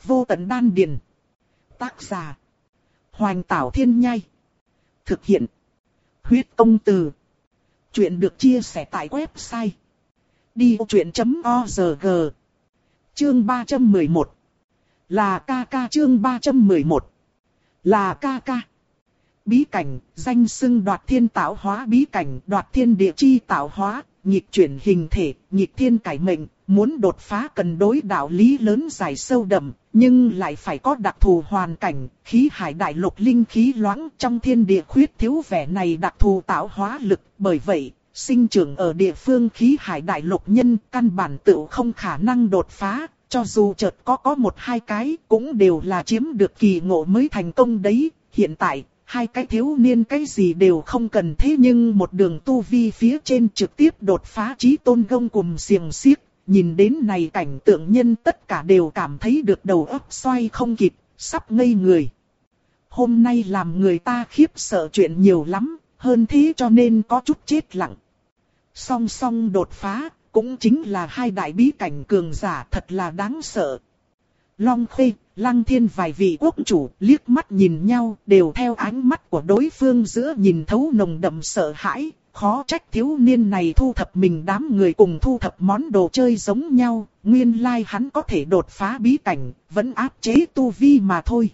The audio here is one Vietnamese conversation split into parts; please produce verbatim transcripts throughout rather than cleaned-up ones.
Vô tận đan điền. Tác giả. Hoành Tảo Thiên Nhai. Thực hiện. Huyết Công Từ. Chuyện được chia sẻ tại website đi vô chuyện chấm org. Chương ba trăm mười một. Là ca ca. Chương ba trăm mười một. Là ca ca. Bí cảnh, danh xưng đoạt thiên tạo hóa bí cảnh, đoạt thiên địa chi tạo hóa, nghịch chuyển hình thể, nghịch thiên cải mệnh, muốn đột phá cần đối đạo lý lớn dài sâu đậm, nhưng lại phải có đặc thù hoàn cảnh, khí hải đại lục linh khí loãng trong thiên địa khuyết thiếu vẻ này đặc thù tạo hóa lực, bởi vậy, sinh trưởng ở địa phương khí hải đại lục nhân căn bản tự không khả năng đột phá, cho dù chợt có có một hai cái cũng đều là chiếm được kỳ ngộ mới thành công đấy, hiện tại. Hai cái thiếu niên cái gì đều không cần thế nhưng một đường tu vi phía trên trực tiếp đột phá chí tôn gông cùm xiềng xiếc. Nhìn đến này cảnh tượng nhân tất cả đều cảm thấy được đầu óc xoay không kịp, sắp ngây người. Hôm nay làm người ta khiếp sợ chuyện nhiều lắm, hơn thế cho nên có chút chết lặng. Song song đột phá, cũng chính là hai đại bí cảnh cường giả thật là đáng sợ. Long Khê, Lăng Thiên vài vị quốc chủ liếc mắt nhìn nhau đều theo ánh mắt của đối phương giữa nhìn thấu nồng đậm sợ hãi, khó trách thiếu niên này thu thập mình đám người cùng thu thập món đồ chơi giống nhau, nguyên lai hắn có thể đột phá bí cảnh, vẫn áp chế tu vi mà thôi.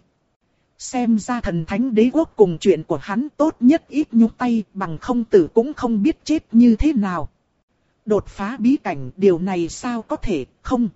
Xem ra thần thánh đế quốc cùng chuyện của hắn tốt nhất ít nhúc tay bằng không tử cũng không biết chết như thế nào. Đột phá bí cảnh điều này sao có thể không?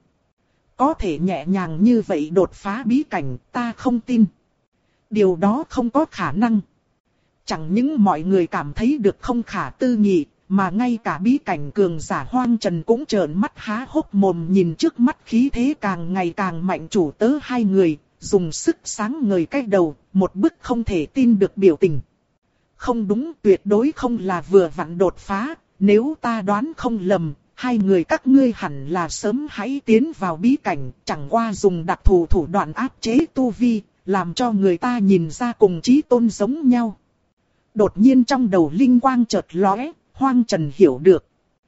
Có thể nhẹ nhàng như vậy đột phá bí cảnh, ta không tin. Điều đó không có khả năng. Chẳng những mọi người cảm thấy được không khả tư nghị, mà ngay cả bí cảnh cường giả Hoang Trần cũng trợn mắt há hốc mồm nhìn trước mắt khí thế càng ngày càng mạnh chủ tớ hai người, dùng sức sáng ngời cái đầu, một bức không thể tin được biểu tình. Không đúng, tuyệt đối không là vừa vặn đột phá, nếu ta đoán không lầm. Hai người các ngươi hẳn là sớm hãy tiến vào bí cảnh, chẳng qua dùng đặc thù thủ đoạn áp chế tu vi, làm cho người ta nhìn ra cùng chí tôn giống nhau. Đột nhiên trong đầu linh quang chợt lóe, Hoang Trần hiểu được.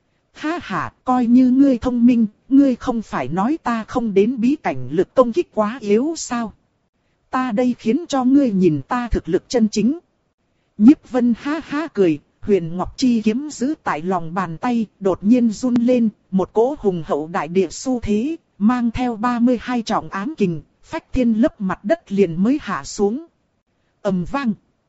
Ha ha, coi như ngươi thông minh, ngươi không phải nói ta không đến bí cảnh lực công kích quá yếu sao? Ta đây khiến cho ngươi nhìn ta thực lực chân chính. Nhiếp Vân ha ha cười. Huyền Ngọc Chi kiếm giữ tại lòng bàn tay, đột nhiên run lên, một cỗ hùng hậu đại địa xu thế, mang theo ba mươi hai trọng ám kình, phách thiên lấp mặt đất liền mới hạ xuống. Ầm vang.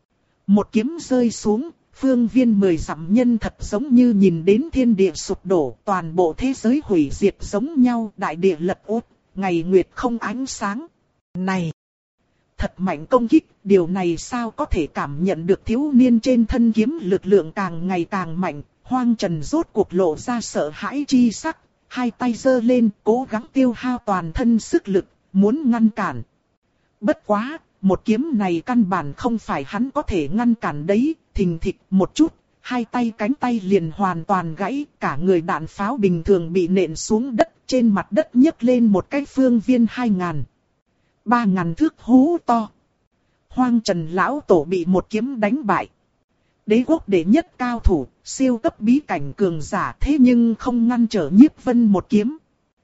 Một kiếm rơi xuống, phương viên mười dặm nhân thật giống như nhìn đến thiên địa sụp đổ, toàn bộ thế giới hủy diệt giống nhau, đại địa lật úp, ngày nguyệt không ánh sáng. Này! Thật mạnh công kích, điều này sao có thể cảm nhận được thiếu niên trên thân kiếm lực lượng càng ngày càng mạnh, Hoang Trần rốt cuộc lộ ra sợ hãi chi sắc, hai tay giơ lên cố gắng tiêu hao toàn thân sức lực, muốn ngăn cản. Bất quá, một kiếm này căn bản không phải hắn có thể ngăn cản đấy, thình thịch một chút, hai tay cánh tay liền hoàn toàn gãy, cả người đạn pháo bình thường bị nện xuống đất, trên mặt đất nhấc lên một cái phương viên hai ngàn. Ba ngàn thước hố to. Hoang Trần lão tổ bị một kiếm đánh bại. Đế quốc đệ nhất cao thủ, siêu cấp bí cảnh cường giả thế nhưng không ngăn trở Nhiếp Vân một kiếm.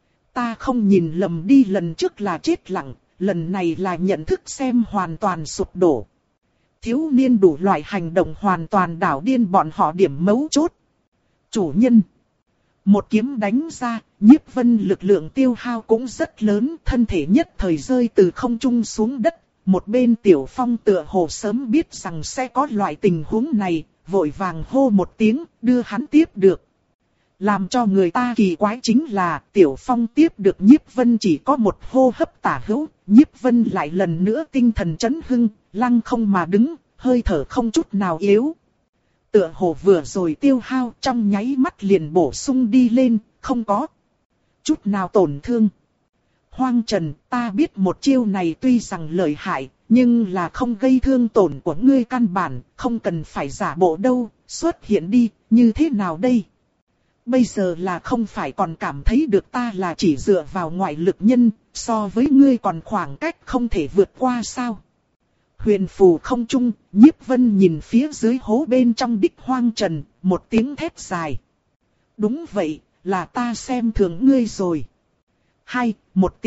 Ta không nhìn lầm đi, lần trước là chết lặng, lần này là nhận thức xem hoàn toàn sụp đổ. Thiếu niên đủ loại hành động hoàn toàn đảo điên bọn họ điểm mấu chốt. Chủ nhân. Một kiếm đánh ra, Nhiếp Vân lực lượng tiêu hao cũng rất lớn, thân thể nhất thời rơi từ không trung xuống đất. Một bên Tiểu Phong tựa hồ sớm biết rằng sẽ có loại tình huống này, vội vàng hô một tiếng, đưa hắn tiếp được. Làm cho người ta kỳ quái chính là, Tiểu Phong tiếp được Nhiếp Vân chỉ có một hô hấp tả hữu, Nhiếp Vân lại lần nữa tinh thần chấn hưng, lăng không mà đứng, hơi thở không chút nào yếu. Tựa hồ vừa rồi tiêu hao trong nháy mắt liền bổ sung đi lên, không có chút nào tổn thương. Hoang Trần, ta biết một chiêu này tuy rằng lợi hại, nhưng là không gây thương tổn của ngươi căn bản, không cần phải giả bộ đâu, xuất hiện đi, như thế nào đây? Bây giờ là không phải còn cảm thấy được ta là chỉ dựa vào ngoại lực nhân, so với ngươi còn khoảng cách không thể vượt qua sao? Huyền phù không trung, Nhiếp Vân nhìn phía dưới hố bên trong đích Hoang Trần, một tiếng thét dài. Đúng vậy, là ta xem thường ngươi rồi. Hai, một tiếng,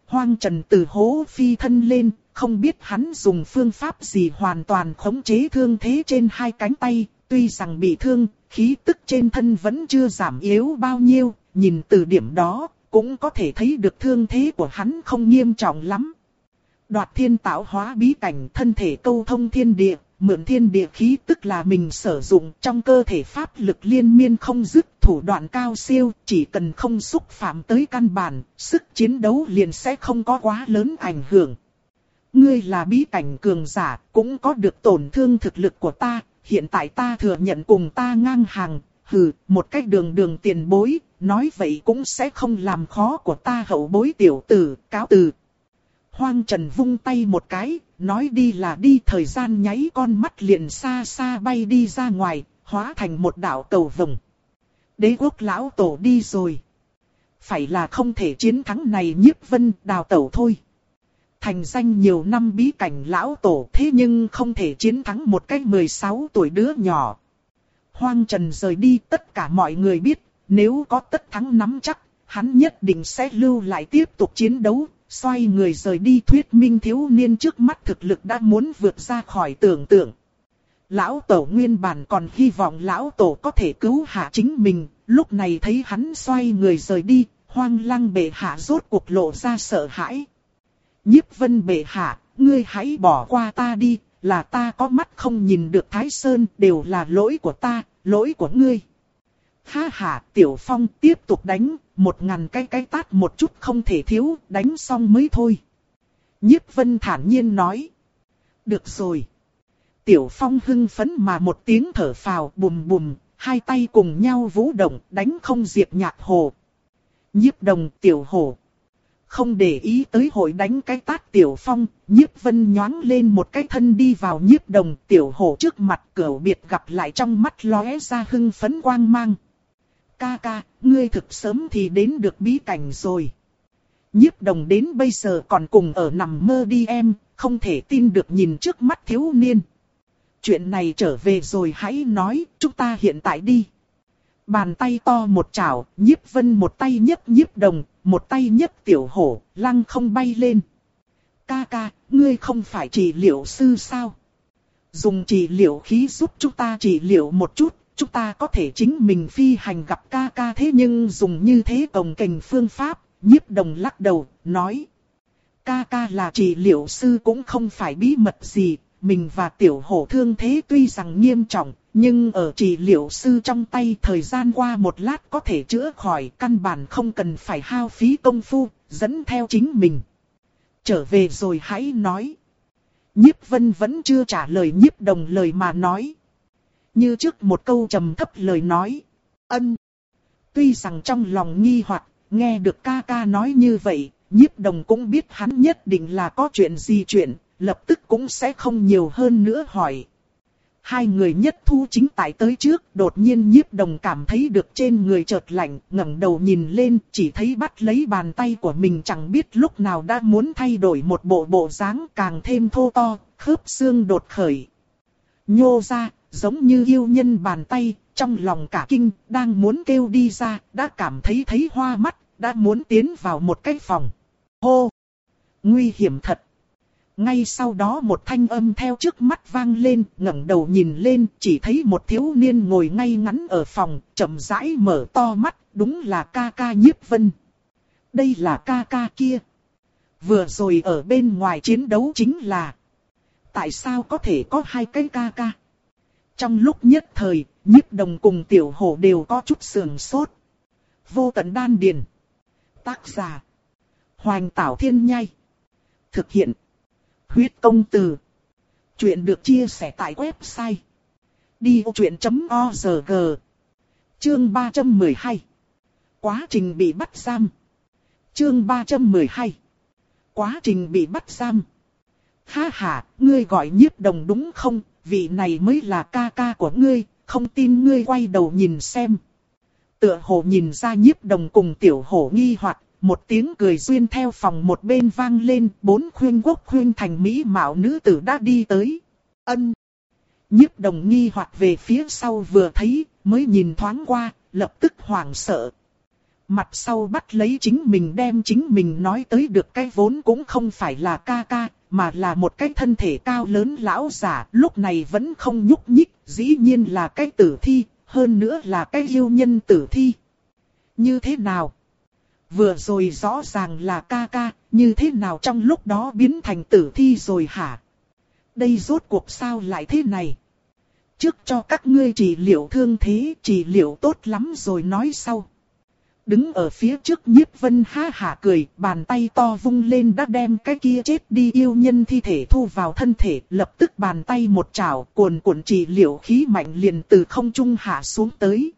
Hoang Trần từ hố phi thân lên, không biết hắn dùng phương pháp gì hoàn toàn khống chế thương thế trên hai cánh tay, tuy rằng bị thương, khí tức trên thân vẫn chưa giảm yếu bao nhiêu, nhìn từ điểm đó, cũng có thể thấy được thương thế của hắn không nghiêm trọng lắm. Đoạt thiên tạo hóa bí cảnh, thân thể câu thông thiên địa, mượn thiên địa khí tức là mình sử dụng, trong cơ thể pháp lực liên miên không dứt, thủ đoạn cao siêu, chỉ cần không xúc phạm tới căn bản, sức chiến đấu liền sẽ không có quá lớn ảnh hưởng. Ngươi là bí cảnh cường giả, cũng có được tổn thương thực lực của ta, hiện tại ta thừa nhận cùng ta ngang hàng, hừ, một cách đường đường tiền bối, nói vậy cũng sẽ không làm khó của ta hậu bối tiểu tử, cáo từ. Hoang Trần vung tay một cái, nói đi là đi, thời gian nháy con mắt liền xa xa bay đi ra ngoài, hóa thành một đạo cầu vồng. Đế quốc lão tổ đi rồi. Phải là không thể chiến thắng này, Nhiếp Vân đào tẩu thôi. Thành danh nhiều năm bí cảnh lão tổ, thế nhưng không thể chiến thắng một cái mười sáu tuổi đứa nhỏ. Hoang Trần rời đi, tất cả mọi người biết, nếu có tất thắng nắm chắc, hắn nhất định sẽ lưu lại tiếp tục chiến đấu. Xoay người rời đi, thuyết minh thiếu niên trước mắt thực lực đã muốn vượt ra khỏi tưởng tượng. Lão tổ nguyên bản còn hy vọng lão tổ có thể cứu hạ chính mình, lúc này thấy hắn xoay người rời đi, Hoang Lăng bệ hạ rốt cuộc lộ ra sợ hãi. Nhiếp Vân bệ hạ, ngươi hãy bỏ qua ta đi, là ta có mắt không nhìn được Thái Sơn, đều là lỗi của ta, lỗi của ngươi. Ha ha, Tiểu Phong tiếp tục đánh, một ngàn cái cái tát một chút không thể thiếu, đánh xong mới thôi. Nhiếp Vân thản nhiên nói. Được rồi. Tiểu Phong hưng phấn mà một tiếng thở phào, bùm bùm, hai tay cùng nhau vũ động, đánh không diệt nhạc hồ. Nhiếp Đồng, Tiểu Hổ. Không để ý tới hội đánh cái tát Tiểu Phong, Nhiếp Vân nhoáng lên một cái thân đi vào Nhiếp Đồng, Tiểu Hổ trước mặt, cửu biệt gặp lại trong mắt lóe ra hưng phấn quang mang. Ca ca, ngươi thực sớm thì đến được bí cảnh rồi. Nhiếp Đồng đến bây giờ còn cùng ở nằm mơ đi em, không thể tin được nhìn trước mắt thiếu niên. Chuyện này trở về rồi hãy nói, chúng ta hiện tại đi. Bàn tay to một chảo, Nhiếp Vân một tay nhấc Nhiếp Đồng, một tay nhấc Tiểu Hổ, lăng không bay lên. Ca ca, ngươi không phải trị liệu sư sao? Dùng trị liệu khí giúp chúng ta trị liệu một chút. Chúng ta có thể chính mình phi hành gặp ca ca, thế nhưng dùng như thế cồng kềnh phương pháp, Nhiếp Đồng lắc đầu, nói. Ca ca là trị liệu sư cũng không phải bí mật gì, mình và Tiểu Hổ thương thế tuy rằng nghiêm trọng, nhưng ở trị liệu sư trong tay thời gian qua một lát có thể chữa khỏi, căn bản không cần phải hao phí công phu, dẫn theo chính mình. Trở về rồi hãy nói. Nhiếp Vân vẫn chưa trả lời Nhiếp Đồng lời mà nói. Như trước một câu trầm thấp lời nói. Ân. Tuy rằng trong lòng nghi hoặc, nghe được ca ca nói như vậy, Nhiếp Đồng cũng biết hắn nhất định là có chuyện gì chuyện, lập tức cũng sẽ không nhiều hơn nữa hỏi. Hai người nhất thu chính tại tới trước, đột nhiên Nhiếp Đồng cảm thấy được trên người chợt lạnh, ngẩng đầu nhìn lên, chỉ thấy bắt lấy bàn tay của mình chẳng biết lúc nào đã muốn thay đổi một bộ bộ dáng càng thêm thô to, khớp xương đột khởi. Nhô ra, giống như yêu nhân bàn tay, trong lòng cả kinh, đang muốn kêu đi ra, đã cảm thấy thấy hoa mắt, đã muốn tiến vào một cái phòng. Hô! Nguy hiểm thật! Ngay sau đó một thanh âm theo trước mắt vang lên, ngẩng đầu nhìn lên, chỉ thấy một thiếu niên ngồi ngay ngắn ở phòng, chậm rãi mở to mắt, đúng là ca ca Nhiếp Vân. Đây là ca ca kia. Vừa rồi ở bên ngoài chiến đấu chính là... Tại sao có thể có hai cái ca ca? Trong lúc nhất thời, Nhiếp Đồng cùng Tiểu Hổ đều có chút sườn sốt. Vô Tận Đan Điền. Tác giả. Hoành Tảo Thiên Nhai. Thực hiện. Huyết Công Từ. Chuyện được chia sẻ tại website. đi ô chuyện chấm o rờ giê. Chương ba trăm mười hai. Quá trình bị bắt giam. Chương ba trăm mười hai. Quá trình bị bắt giam. Ha ha, ngươi gọi Nhiếp Đồng đúng không? Vị này mới là ca ca của ngươi, không tin ngươi quay đầu nhìn xem. Tựa hồ nhìn ra Nhiếp Đồng cùng Tiểu Hổ nghi hoặc, một tiếng cười duyên theo phòng một bên vang lên, bốn khuyên quốc khuyên thành mỹ mạo nữ tử đã đi tới. Ân. Nhiếp Đồng nghi hoặc về phía sau vừa thấy, mới nhìn thoáng qua, lập tức hoảng sợ. Mặt sau bắt lấy chính mình đem chính mình nói tới được cái vốn cũng không phải là ca ca, mà là một cái thân thể cao lớn lão giả, lúc này vẫn không nhúc nhích, dĩ nhiên là cái tử thi, hơn nữa là cái yêu nhân tử thi. Như thế nào? Vừa rồi rõ ràng là ca ca, như thế nào trong lúc đó biến thành tử thi rồi hả? Đây rốt cuộc sao lại thế này? Trước cho các ngươi trị liệu thương thế, trị liệu tốt lắm rồi nói sau. Đứng ở phía trước Nhiếp Vân ha hả cười, bàn tay to vung lên đã đem cái kia chết đi yêu nhân thi thể thu vào thân thể, lập tức bàn tay một chảo, cuồn cuộn trị liệu khí mạnh liền từ không trung hạ xuống tới.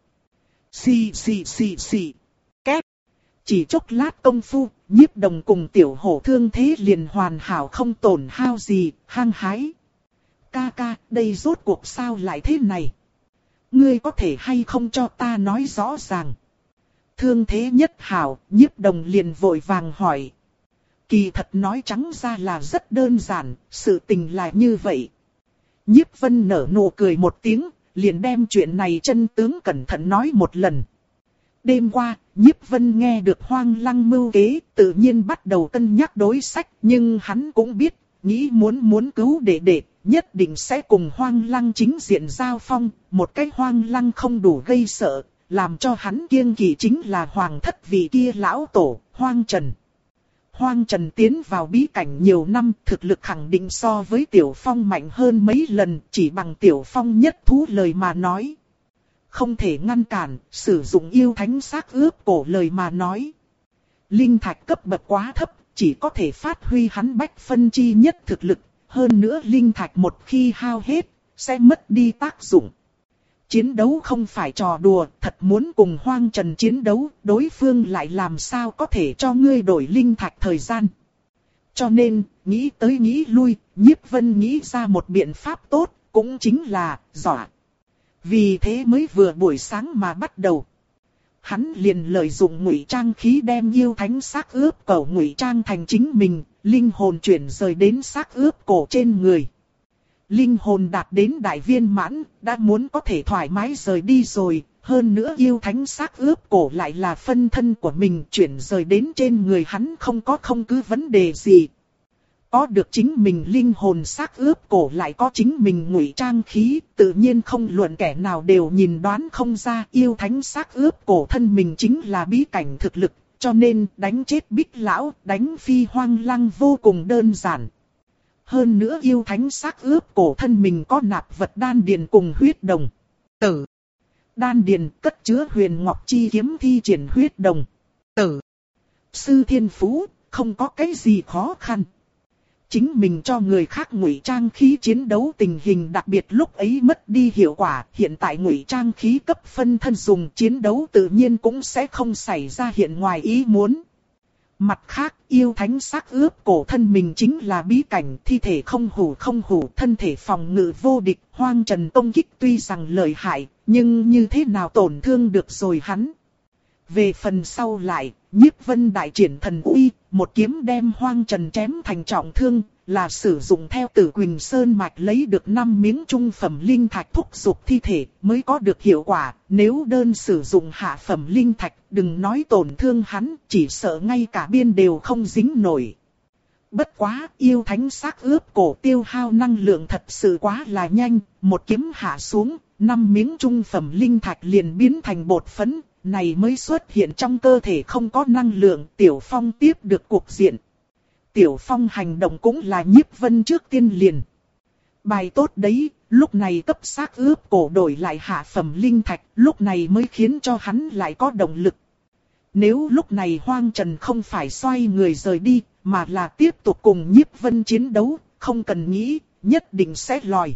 Xì xì xì xì, két. Chỉ chốc lát công phu, Nhiếp Đồng cùng Tiểu Hổ thương thế liền hoàn hảo không tổn hao gì, hăng hái. Ca ca, đây rốt cuộc sao lại thế này? Ngươi có thể hay không cho ta nói rõ ràng? Thương thế nhất hảo, Nhiếp Đồng liền vội vàng hỏi. Kỳ thật nói trắng ra là rất đơn giản, sự tình là như vậy. Nhiếp Vân nở nụ cười một tiếng, liền đem chuyện này chân tướng cẩn thận nói một lần. Đêm qua, Nhiếp Vân nghe được Hoang Lăng mưu kế, tự nhiên bắt đầu cân nhắc đối sách, nhưng hắn cũng biết, nghĩ muốn muốn cứu đệ đệ, nhất định sẽ cùng Hoang Lăng chính diện giao phong, một cái Hoang Lăng không đủ gây sợ, làm cho hắn kiêng kỵ chính là hoàng thất vị kia lão tổ, Hoang Trần. Hoang Trần tiến vào bí cảnh nhiều năm, thực lực khẳng định so với Tiểu Phong mạnh hơn mấy lần, chỉ bằng Tiểu Phong nhất thú lời mà nói. Không thể ngăn cản, sử dụng yêu thánh xác ướp cổ lời mà nói. Linh thạch cấp bậc quá thấp, chỉ có thể phát huy hắn bách phân chi nhất thực lực, hơn nữa linh thạch một khi hao hết, sẽ mất đi tác dụng. Chiến đấu không phải trò đùa, thật muốn cùng Hoang Trần chiến đấu, đối phương lại làm sao có thể cho ngươi đổi linh thạch thời gian. Cho nên, nghĩ tới nghĩ lui, Nhiếp Vân nghĩ ra một biện pháp tốt, cũng chính là, dọa. Vì thế mới vừa buổi sáng mà bắt đầu. Hắn liền lợi dụng ngụy trang khí đem yêu thánh xác ướp cổ ngụy trang thành chính mình, linh hồn chuyển rời đến xác ướp cổ trên người. Linh hồn đạt đến đại viên mãn, đã muốn có thể thoải mái rời đi rồi, hơn nữa yêu thánh xác ướp cổ lại là phân thân của mình chuyển rời đến trên người hắn không có không cứ vấn đề gì. Có được chính mình linh hồn xác ướp cổ lại có chính mình ngụy trang khí, tự nhiên không luận kẻ nào đều nhìn đoán không ra yêu thánh xác ướp cổ thân mình chính là bí cảnh thực lực, cho nên đánh chết Bích Lão, đánh phi Hoang Lăng vô cùng đơn giản. Hơn nữa yêu thánh xác ướp cổ thân mình có nạp vật đan điền cùng huyết đồng. Tử. Đan điền cất chứa huyền ngọc chi kiếm thi triển huyết đồng. Tử. Sư thiên phú, không có cái gì khó khăn. Chính mình cho người khác ngụy trang khí chiến đấu tình hình đặc biệt lúc ấy mất đi hiệu quả, hiện tại ngụy trang khí cấp phân thân dùng chiến đấu tự nhiên cũng sẽ không xảy ra hiện ngoài ý muốn. Mặt khác, yêu thánh xác ướp cổ thân mình chính là bí cảnh, thi thể không hủ không hủ, thân thể phòng ngự vô địch, Hoang Trần công kích tuy rằng lợi hại, nhưng như thế nào tổn thương được rồi hắn. Về phần sau lại, Nhiếp Vân đại triển thần uy, một kiếm đem Hoang Trần chém thành trọng thương, là sử dụng theo Tử Quỳnh Sơn mạch lấy được năm miếng trung phẩm linh thạch thúc dục thi thể mới có được hiệu quả, nếu đơn sử dụng hạ phẩm linh thạch, đừng nói tổn thương hắn, chỉ sợ ngay cả biên đều không dính nổi. Bất quá, yêu thánh xác ướp cổ tiêu hao năng lượng thật sự quá là nhanh, một kiếm hạ xuống, năm miếng trung phẩm linh thạch liền biến thành bột phấn, này mới xuất hiện trong cơ thể không có năng lượng, Tiểu Phong tiếp được cuộc diện. Tiểu Phong hành động cũng là Nhiếp Vân trước tiên liền. Bài tốt đấy, lúc này cấp xác ướp cổ đổi lại hạ phẩm linh thạch, lúc này mới khiến cho hắn lại có động lực. Nếu lúc này Hoang Trần không phải xoay người rời đi, mà là tiếp tục cùng Nhiếp Vân chiến đấu, không cần nghĩ, nhất định sẽ lòi.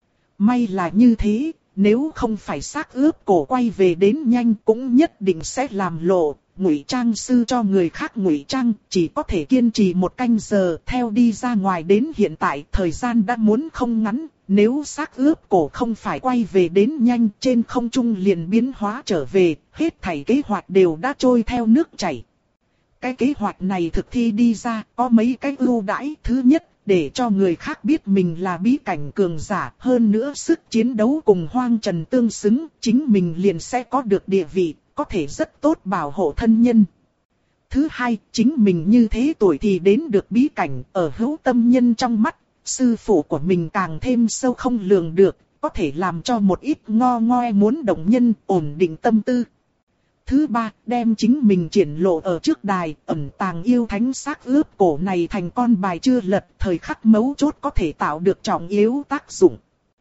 May là như thế, nếu không phải xác ướp cổ quay về đến nhanh cũng nhất định sẽ làm lộ. Ngụy trang sư cho người khác ngụy trang, chỉ có thể kiên trì một canh giờ, theo đi ra ngoài đến hiện tại thời gian đã muốn không ngắn, nếu xác ướp cổ không phải quay về đến nhanh trên không trung liền biến hóa trở về, hết thảy kế hoạch đều đã trôi theo nước chảy. Cái kế hoạch này thực thi đi ra, có mấy cái ưu đãi. Thứ nhất, để cho người khác biết mình là bí cảnh cường giả, hơn nữa sức chiến đấu cùng Hoang Trần tương xứng, chính mình liền sẽ có được địa vị. có thể rất tốt bảo hộ thân nhân. Thứ hai, chính mình như thế tuổi thì đến được bí cảnh ở hữu tâm nhân trong mắt, sư phụ của mình càng thêm sâu không lường được, có thể làm cho một ít ngo ngoe muốn động nhân ổn định tâm tư. Thứ ba, đem chính mình triển lộ ở trước đài, ẩn tàng yêu thánh xác ướp cổ này thành con bài chưa lật, thời khắc mấu chốt có thể tạo được trọng yếu tác dụng.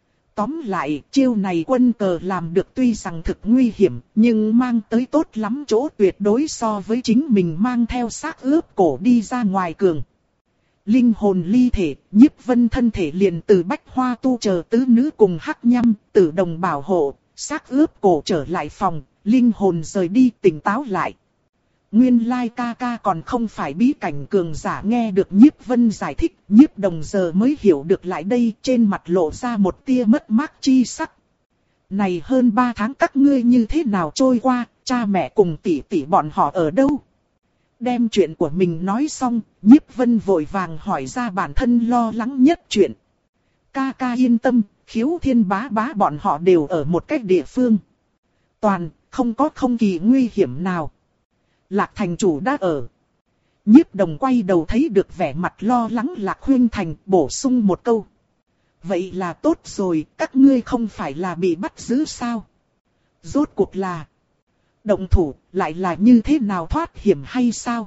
Tóm lại, chiêu này quân cờ làm được tuy rằng thực nguy hiểm, nhưng mang tới tốt lắm chỗ tuyệt đối so với chính mình mang theo xác ướp cổ đi ra ngoài cường. Linh hồn ly thể, Nhiếp Vân thân thể liền từ Bách Hoa tu chờ tứ nữ cùng Hắc Nhâm, Tử Đồng bảo hộ, xác ướp cổ trở lại phòng, linh hồn rời đi tỉnh táo lại. Nguyên lai ca ca còn không phải bí cảnh cường giả, nghe được Nhiếp Vân giải thích, Nhiếp Đồng giờ mới hiểu được lại đây, trên mặt lộ ra một tia mất mát chi sắc. Này hơn ba tháng các ngươi như thế nào trôi qua, cha mẹ cùng tỷ tỷ bọn họ ở đâu? Đem chuyện của mình nói xong, Nhiếp Vân vội vàng hỏi ra bản thân lo lắng nhất chuyện. Ca ca yên tâm, Khiếu Thiên bá bá bọn họ đều ở một cách địa phương. Toàn, không có không kỳ nguy hiểm nào. Lạc thành chủ đã ở. Nhiếp Đồng quay đầu thấy được vẻ mặt lo lắng Lạc Huynh Thành, bổ sung một câu. Vậy là tốt rồi, các ngươi không phải là bị bắt giữ sao? Rốt cuộc là động thủ, lại là như thế nào, thoát hiểm hay sao?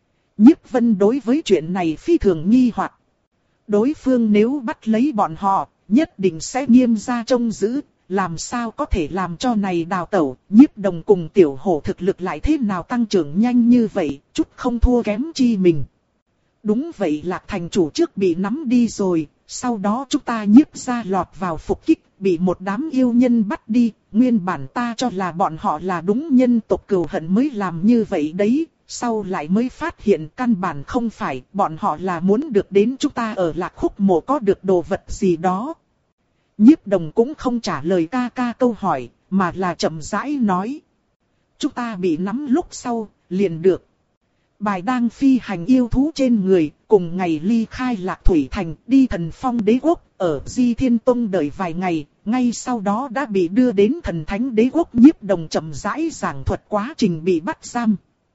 Nhiếp Vân đối với chuyện này phi thường nghi hoặc. Đối phương nếu bắt lấy bọn họ, nhất định sẽ nghiêm ra trông giữ. Làm sao có thể làm cho này đào tẩu, Nhiếp Đồng cùng Tiểu Hổ thực lực lại thế nào tăng trưởng nhanh như vậy, chút không thua kém chi mình. Đúng vậy, Lạc thành chủ trước bị nắm đi rồi, sau đó chúng ta Nhiếp ra lọt vào phục kích, bị một đám yêu nhân bắt đi, nguyên bản ta cho là bọn họ là đúng nhân tộc cừu hận mới làm như vậy đấy, sau lại mới phát hiện căn bản không phải, bọn họ là muốn được đến chúng ta ở Lạc Khúc Mộ có được đồ vật gì đó. Nhiếp Đồng cũng không trả lời ca ca câu hỏi, mà là chậm rãi nói. Chúng ta bị nắm lúc sau, liền được. Bài đang phi hành yêu thú trên người, cùng ngày ly khai Lạc Thủy Thành, đi Thần Phong Đế Quốc, ở Di Thiên Tông đợi vài ngày, ngay sau đó đã bị đưa đến Thần Thánh Đế Quốc. Nhiếp Đồng chậm rãi giảng thuật quá trình bị bắt giam.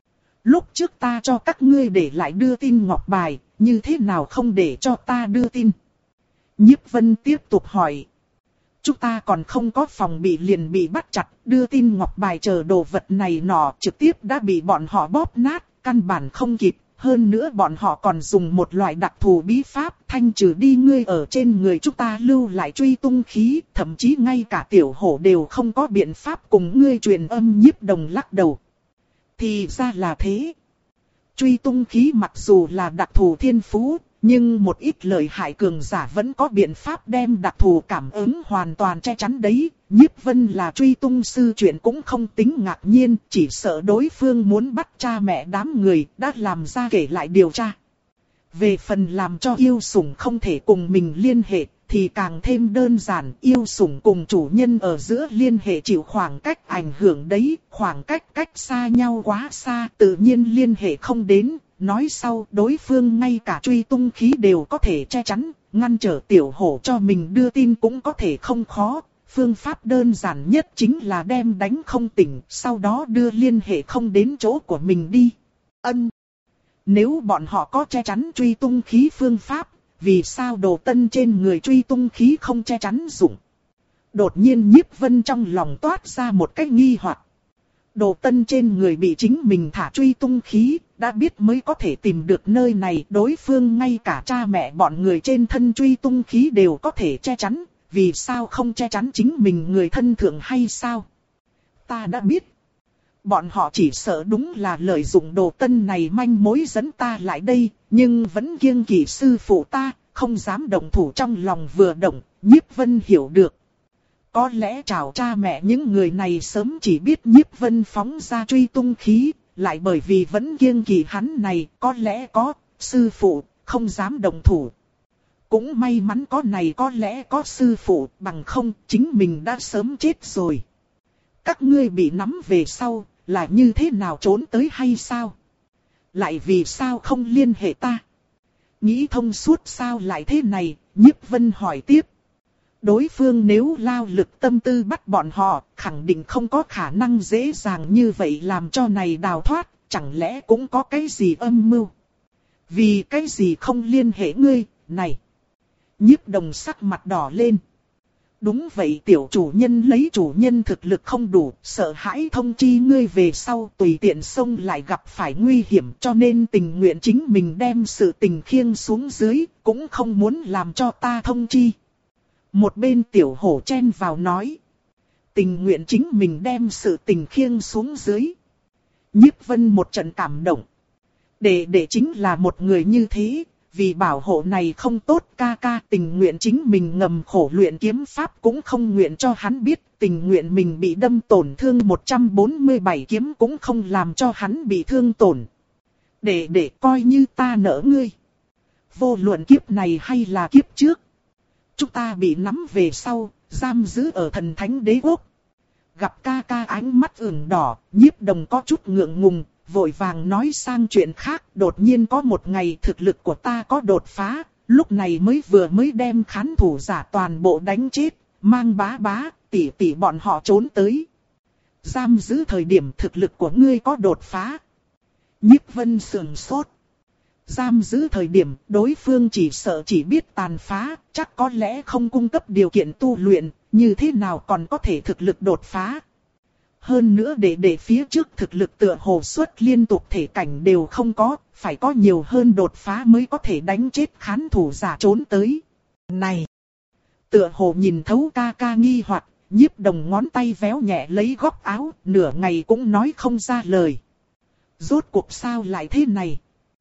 Lúc trước ta cho các ngươi để lại đưa tin ngọc bài, như thế nào không để cho ta đưa tin? Nhiếp Vân tiếp tục hỏi. Chúng ta còn không có phòng bị liền bị bắt chặt, đưa tin ngọc bài chờ đồ vật này nọ trực tiếp đã bị bọn họ bóp nát, căn bản không kịp. Hơn nữa bọn họ còn dùng một loại đặc thù bí pháp thanh trừ đi ngươi ở trên người chúng ta lưu lại truy tung khí, thậm chí ngay cả Tiểu Hổ đều không có biện pháp cùng ngươi truyền âm. Nhiếp Đồng lắc đầu. Thì ra là thế. Truy tung khí mặc dù là đặc thù thiên phú, nhưng một ít lợi hại cường giả vẫn có biện pháp đem đặc thù cảm ứng hoàn toàn che chắn đấy. Nhiếp Vân là truy tung sư chuyện cũng không tính ngạc nhiên, chỉ sợ đối phương muốn bắt cha mẹ đám người đã làm ra kể lại điều tra. Về phần làm cho yêu sủng không thể cùng mình liên hệ thì càng thêm đơn giản, yêu sủng cùng chủ nhân ở giữa liên hệ chịu khoảng cách ảnh hưởng đấy, khoảng cách cách xa nhau quá xa tự nhiên liên hệ không đến. Nói sau, đối phương ngay cả truy tung khí đều có thể che chắn, ngăn trở Tiểu Hổ cho mình đưa tin cũng có thể không khó. Phương pháp đơn giản nhất chính là đem đánh không tỉnh, sau đó đưa liên hệ không đến chỗ của mình đi. Ân. Nếu bọn họ có che chắn truy tung khí phương pháp, vì sao Đồ Tân trên người truy tung khí không che chắn dụng? Đột nhiên Nhiếp Vân trong lòng toát ra một cách nghi hoặc. Đồ Tân trên người bị chính mình thả truy tung khí, đã biết mới có thể tìm được nơi này. Đối phương ngay cả cha mẹ bọn người trên thân truy tung khí đều có thể che chắn, vì sao không che chắn chính mình người thân thượng hay sao? Ta đã biết. Bọn họ chỉ sợ đúng là lợi dụng Đồ Tân này manh mối dẫn ta lại đây, nhưng vẫn kiêng kỵ sư phụ ta, không dám động thủ. Trong lòng vừa động, Nhiếp Vân hiểu được. Có lẽ chào cha mẹ những người này sớm chỉ biết Nhiếp Vân phóng ra truy tung khí, lại bởi vì vẫn kiêng kỵ hắn này, có lẽ có, sư phụ, không dám động thủ. Cũng may mắn có này có lẽ có sư phụ, bằng không chính mình đã sớm chết rồi. Các ngươi bị nắm về sau, là như thế nào trốn tới hay sao? Lại vì sao không liên hệ ta? Nghĩ thông suốt sao lại thế này? Nhiếp Vân hỏi tiếp. Đối phương nếu lao lực tâm tư bắt bọn họ, khẳng định không có khả năng dễ dàng như vậy làm cho này đào thoát, chẳng lẽ cũng có cái gì âm mưu? Vì cái gì không liên hệ ngươi, này? Nhiếp Đồng sắc mặt đỏ lên. Đúng vậy, tiểu chủ nhân lấy chủ nhân thực lực không đủ, sợ hãi thông chi ngươi về sau tùy tiện xông lại gặp phải nguy hiểm, cho nên tình nguyện chính mình đem sự tình khiêng xuống dưới, cũng không muốn làm cho ta thông chi. Một bên tiểu hổ chen vào nói. Tình nguyện chính mình đem sự tình khiêng xuống dưới. Nhiếp Vân một trận cảm động. Để để chính là một người như thế, vì bảo hộ này không tốt, ca ca tình nguyện chính mình ngầm khổ luyện kiếm pháp cũng không nguyện cho hắn biết, tình nguyện mình bị đâm tổn thương một trăm bốn mươi bảy kiếm cũng không làm cho hắn bị thương tổn. Để để coi như ta nỡ ngươi. Vô luận kiếp này hay là kiếp trước, chúng ta bị nắm về sau, giam giữ ở Thần Thánh Đế Quốc. Gặp ca ca ánh mắt ửng đỏ, Nhiếp Đồng có chút ngượng ngùng, vội vàng nói sang chuyện khác. Đột nhiên có một ngày thực lực của ta có đột phá, lúc này mới vừa mới đem khán thủ giả toàn bộ đánh chết, mang bá bá, tỷ tỷ bọn họ trốn tới. Giam giữ thời điểm thực lực của ngươi có đột phá. Nhiếp Vân sườn sốt. Giam giữ thời điểm đối phương chỉ sợ chỉ biết tàn phá, chắc có lẽ không cung cấp điều kiện tu luyện, như thế nào còn có thể thực lực đột phá. Hơn nữa để để phía trước thực lực tựa hồ xuất liên tục thể cảnh đều không có, phải có nhiều hơn đột phá mới có thể đánh chết khán thủ giả trốn tới. Này! Tựa hồ nhìn thấu ca ca nghi hoặc, Nhiếp Đồng ngón tay véo nhẹ lấy góc áo, nửa ngày cũng nói không ra lời. Rốt cuộc sao lại thế này?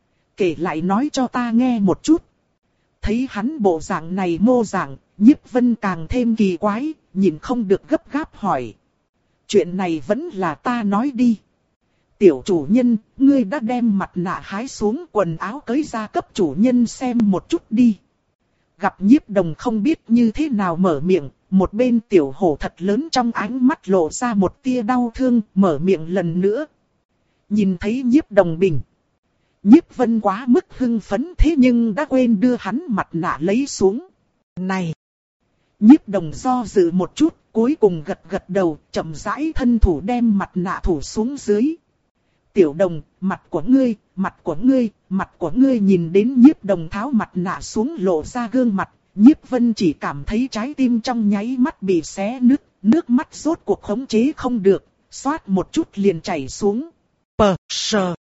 Kể lại nói cho ta nghe một chút. Thấy hắn bộ dạng này mô dạng, Nhiếp Vân càng thêm kỳ quái, nhìn không được gấp gáp hỏi. Chuyện này vẫn là ta nói đi. Tiểu chủ nhân, ngươi đã đem mặt nạ hái xuống, quần áo cởi ra cấp chủ nhân xem một chút đi. Gặp Nhiếp Đồng không biết như thế nào mở miệng, một bên tiểu hổ thật lớn trong ánh mắt lộ ra một tia đau thương, mở miệng lần nữa. Nhìn thấy Nhiếp Đồng bình. Nhiếp Vân quá mức hưng phấn thế nhưng đã quên đưa hắn mặt nạ lấy xuống. Này! Nhiếp Đồng do dự một chút, cuối cùng gật gật đầu, chậm rãi thân thủ đem mặt nạ thủ xuống dưới. Tiểu Đồng, mặt của ngươi, mặt của ngươi, mặt của ngươi. Nhìn đến Nhiếp Đồng tháo mặt nạ xuống lộ ra gương mặt, Nhiếp Vân chỉ cảm thấy trái tim trong nháy mắt bị xé nứt, nước mắt rốt cuộc khống chế không được, xoát một chút liền chảy xuống. Pờ, sờ.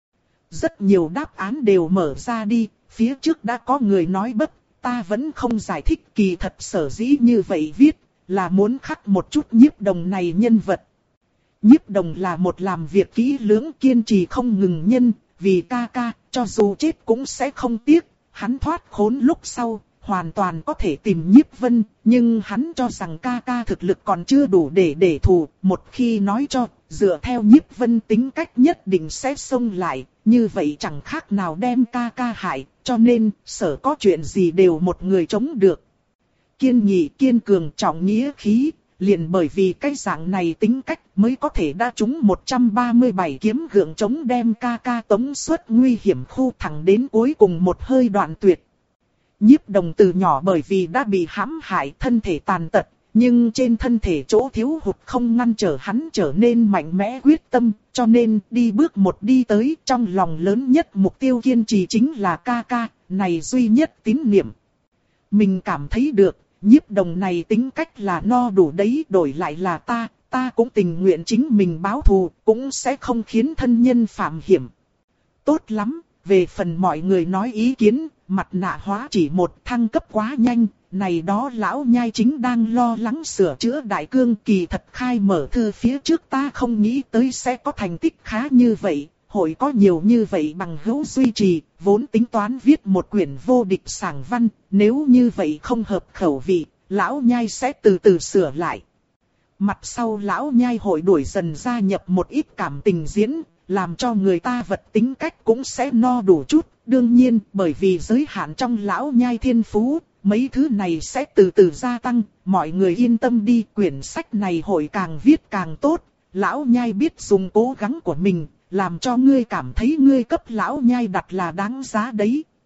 Rất nhiều đáp án đều mở ra đi, phía trước đã có người nói bấp, ta vẫn không giải thích, kỳ thật sở dĩ như vậy viết, là muốn khắc một chút Nhiếp Đồng này nhân vật. Nhiếp Đồng là một làm việc kỹ lưỡng kiên trì không ngừng nhân, vì ca ca, cho dù chết cũng sẽ không tiếc, hắn thoát khốn lúc sau, hoàn toàn có thể tìm Nhiếp Vân, nhưng hắn cho rằng ca ca thực lực còn chưa đủ để để thù, một khi nói cho, dựa theo Nhiếp Vân tính cách nhất định sẽ xông lại, như vậy chẳng khác nào đem ca ca hại, cho nên, sở có chuyện gì đều một người chống được. Kiên nghị kiên cường trọng nghĩa khí, liền bởi vì cái dạng này tính cách mới có thể đa trúng một trăm ba mươi bảy kiếm gượng chống đem ca ca tống xuất nguy hiểm khu thẳng đến cuối cùng một hơi đoạn tuyệt. Nhiếp Đồng từ nhỏ bởi vì đã bị hãm hại thân thể tàn tật, nhưng trên thân thể chỗ thiếu hụt không ngăn trở hắn trở nên mạnh mẽ quyết tâm, cho nên đi bước một đi tới, trong lòng lớn nhất mục tiêu kiên trì chính là ca ca, này duy nhất tín niệm. Mình cảm thấy được, Nhiếp Đồng này tính cách là no đủ đấy, đổi lại là ta, ta cũng tình nguyện chính mình báo thù, cũng sẽ không khiến thân nhân phạm hiểm. Tốt lắm, về phần mọi người nói ý kiến, mặt nạ hóa chỉ một thăng cấp quá nhanh, này đó lão nhai chính đang lo lắng sửa chữa đại cương, kỳ thật khai mở thư phía trước ta không nghĩ tới sẽ có thành tích khá như vậy, hội có nhiều như vậy bằng hữu duy trì, vốn tính toán viết một quyển vô địch sảng văn, nếu như vậy không hợp khẩu vị, lão nhai sẽ từ từ sửa lại. Mặt sau lão nhai hội đuổi dần gia nhập một ít cảm tình diễn, làm cho người ta vật tính cách cũng sẽ no đủ chút. Đương nhiên, bởi vì giới hạn trong lão nhai thiên phú, mấy thứ này sẽ từ từ gia tăng, mọi người yên tâm đi, quyển sách này hội càng viết càng tốt, lão nhai biết dùng cố gắng của mình, làm cho ngươi cảm thấy ngươi cấp lão nhai đặt là đáng giá đấy.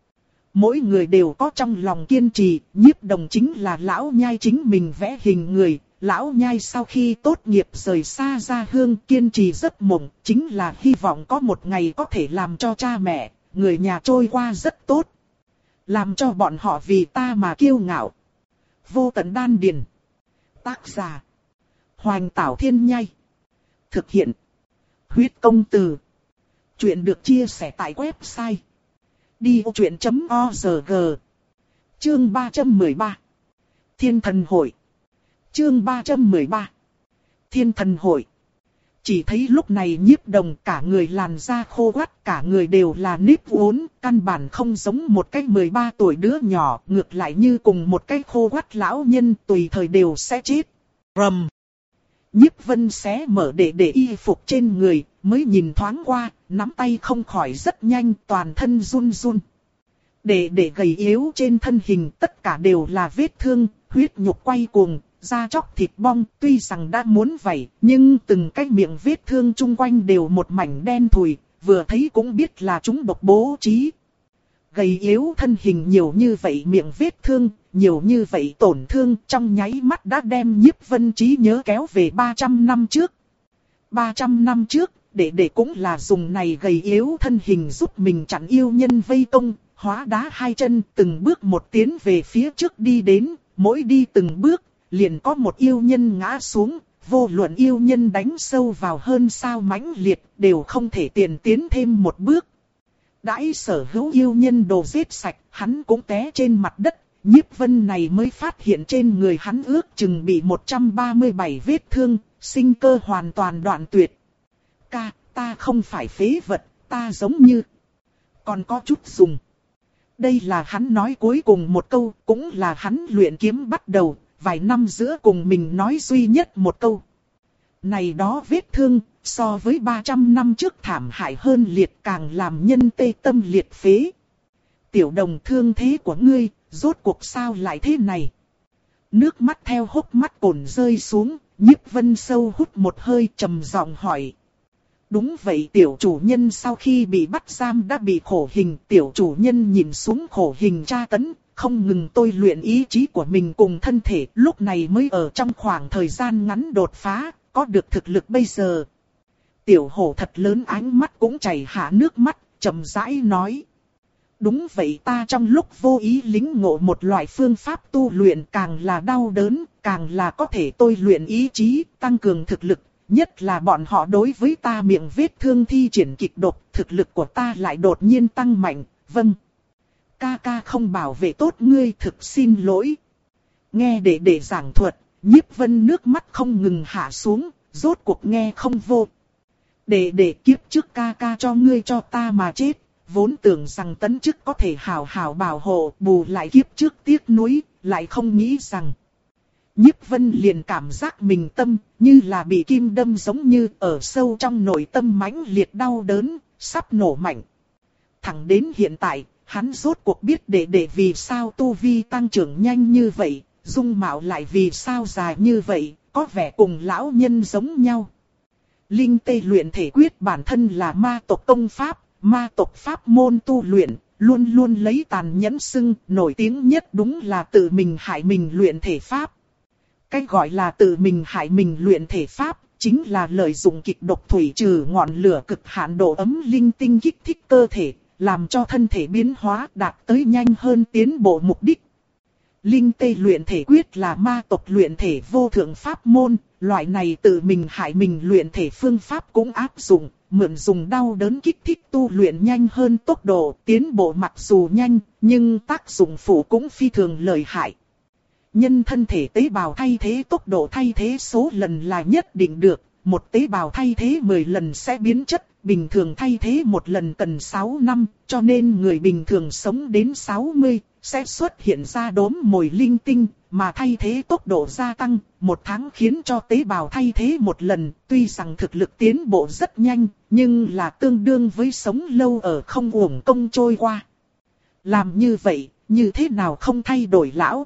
Mỗi người đều có trong lòng kiên trì, Nhiếp Đồng chính là lão nhai chính mình vẽ hình người. Lão nhai sau khi tốt nghiệp rời xa gia hương, kiên trì giấc mộng, chính là hy vọng có một ngày có thể làm cho cha mẹ, người nhà trôi qua rất tốt. Làm cho bọn họ vì ta mà kiêu ngạo. Vô tận đan điền. Tác giả: Hoành Tảo Thiên Nhai. Thực hiện: Huyết Công Từ. Chuyện được chia sẻ tại website đi ô chuyện chấm org. Chương ba trăm mười ba. Thiên Thần Hội. Chương ba trăm mười ba. Thiên Thần Hội. Chỉ thấy lúc này Nhiếp Đồng cả người làn da khô quắt, cả người đều là nếp uốn, căn bản không giống một cái mười ba tuổi đứa nhỏ, ngược lại như cùng một cái khô quắt lão nhân tùy thời đều sẽ chết. Rầm. Nhiếp Vân xé mở để để y phục trên người, mới nhìn thoáng qua, nắm tay không khỏi rất nhanh, toàn thân run run. Để để gầy yếu trên thân hình tất cả đều là vết thương, huyết nhục quay cuồng, da chóc thịt bong, tuy rằng đã muốn vảy, nhưng từng cái miệng vết thương chung quanh đều một mảnh đen thùi, vừa thấy cũng biết là chúng độc bố trí. Gầy yếu thân hình nhiều như vậy miệng vết thương, nhiều như vậy tổn thương, trong nháy mắt đã đem Nhiếp Vân trí nhớ kéo về ba trăm năm trước. ba trăm năm trước, để để cũng là dùng này gầy yếu thân hình giúp mình chặn yêu nhân vây công, hóa đá hai chân từng bước một tiến về phía trước đi đến, mỗi đi từng bước, liền có một yêu nhân ngã xuống, vô luận yêu nhân đánh sâu vào hơn sao mãnh liệt, đều không thể tiền tiến thêm một bước. Đãi sở hữu yêu nhân đồ giết sạch, hắn cũng té trên mặt đất, Nhiếp Vân này mới phát hiện trên người hắn ước chừng bị một trăm ba mươi bảy vết thương, sinh cơ hoàn toàn đoạn tuyệt. Ca, ta không phải phế vật, ta giống như còn có chút dùng. Đây là hắn nói cuối cùng một câu, cũng là hắn luyện kiếm bắt đầu, vài năm giữa cùng mình nói duy nhất một câu. Này đó vết thương, so với ba trăm năm trước thảm hại hơn liệt, càng làm nhân tê tâm liệt phế. Tiểu Đồng, thương thế của ngươi, rốt cuộc sao lại thế này? Nước mắt theo hốc mắt cồn rơi xuống, Nhiếp Vân sâu hút một hơi trầm giọng hỏi. Đúng vậy, tiểu chủ nhân sau khi bị bắt giam đã bị khổ hình, tiểu chủ nhân nhìn xuống khổ hình tra tấn, không ngừng tôi luyện ý chí của mình cùng thân thể, lúc này mới ở trong khoảng thời gian ngắn đột phá, có được thực lực bây giờ. Tiểu hổ thật lớn ánh mắt cũng chảy hạ nước mắt, chậm rãi nói. Đúng vậy, ta trong lúc vô ý lĩnh ngộ một loại phương pháp tu luyện, càng là đau đớn, càng là có thể tôi luyện ý chí, tăng cường thực lực. Nhất là bọn họ đối với ta miệng vết thương thi triển kịch độc, thực lực của ta lại đột nhiên tăng mạnh, vâng. Ca ca không bảo vệ tốt ngươi, thực xin lỗi. Nghe để để giảng thuật, Nhiếp Vân nước mắt không ngừng hạ xuống, rốt cuộc nghe không vô. Để để kiếp trước ca ca cho ngươi cho ta mà chết, vốn tưởng rằng tấn chức có thể hào hào bảo hộ, bù lại kiếp trước tiếc nuối, lại không nghĩ rằng. Nhiếp Vân liền cảm giác mình tâm như là bị kim đâm, giống như ở sâu trong nội tâm mãnh liệt đau đớn, sắp nổ mạnh. Thẳng đến hiện tại, hắn rốt cuộc biết để để vì sao tu vi tăng trưởng nhanh như vậy, dung mạo lại vì sao dài như vậy, có vẻ cùng lão nhân giống nhau. Linh tê luyện thể quyết bản thân là ma tộc công pháp, ma tộc pháp môn tu luyện, luôn luôn lấy tàn nhẫn xưng, nổi tiếng nhất đúng là tự mình hại mình luyện thể pháp. Cái gọi là tự mình hại mình luyện thể pháp, chính là lợi dụng kịch độc thủy trừ ngọn lửa cực hạn độ ấm linh tinh kích thích cơ thể, làm cho thân thể biến hóa đạt tới nhanh hơn tiến bộ mục đích. Linh tê luyện thể quyết là ma tộc luyện thể vô thượng pháp môn, loại này tự mình hại mình luyện thể phương pháp cũng áp dụng, mượn dùng đau đớn kích thích tu luyện nhanh hơn tốc độ, tiến bộ mặc dù nhanh, nhưng tác dụng phụ cũng phi thường lợi hại. Nhân thân thể tế bào thay thế tốc độ thay thế số lần là nhất định được, một tế bào thay thế mười lần sẽ biến chất, bình thường thay thế một lần cần sáu năm, cho nên người bình thường sống đến sáu mươi, sẽ xuất hiện ra đốm mồi linh tinh, mà thay thế tốc độ gia tăng, một tháng khiến cho tế bào thay thế một lần, tuy rằng thực lực tiến bộ rất nhanh, nhưng là tương đương với sống lâu ở không uổng công trôi qua. Làm như vậy, như thế nào không thay đổi lão?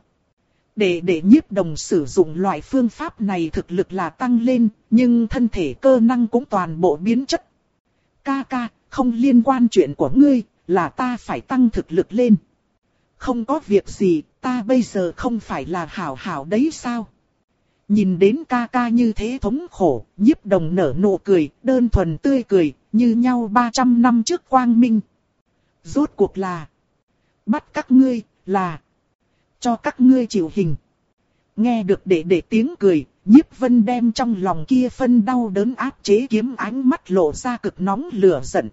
Để để Nhiếp Đồng sử dụng loại phương pháp này thực lực là tăng lên, nhưng thân thể cơ năng cũng toàn bộ biến chất. Ca ca, không liên quan chuyện của ngươi, là ta phải tăng thực lực lên. Không có việc gì, ta bây giờ không phải là hảo hảo đấy sao? Nhìn đến ca ca như thế thống khổ, Nhiếp Đồng nở nụ cười, đơn thuần tươi cười, như nhau ba trăm năm trước quang minh. Rốt cuộc là bắt các ngươi, là cho các ngươi chịu hình. Nghe được đệ đệ tiếng cười, Nhiếp Vân đem trong lòng kia phân đau đớn áp chế, kiếm ánh mắt lộ ra cực nóng lửa giận.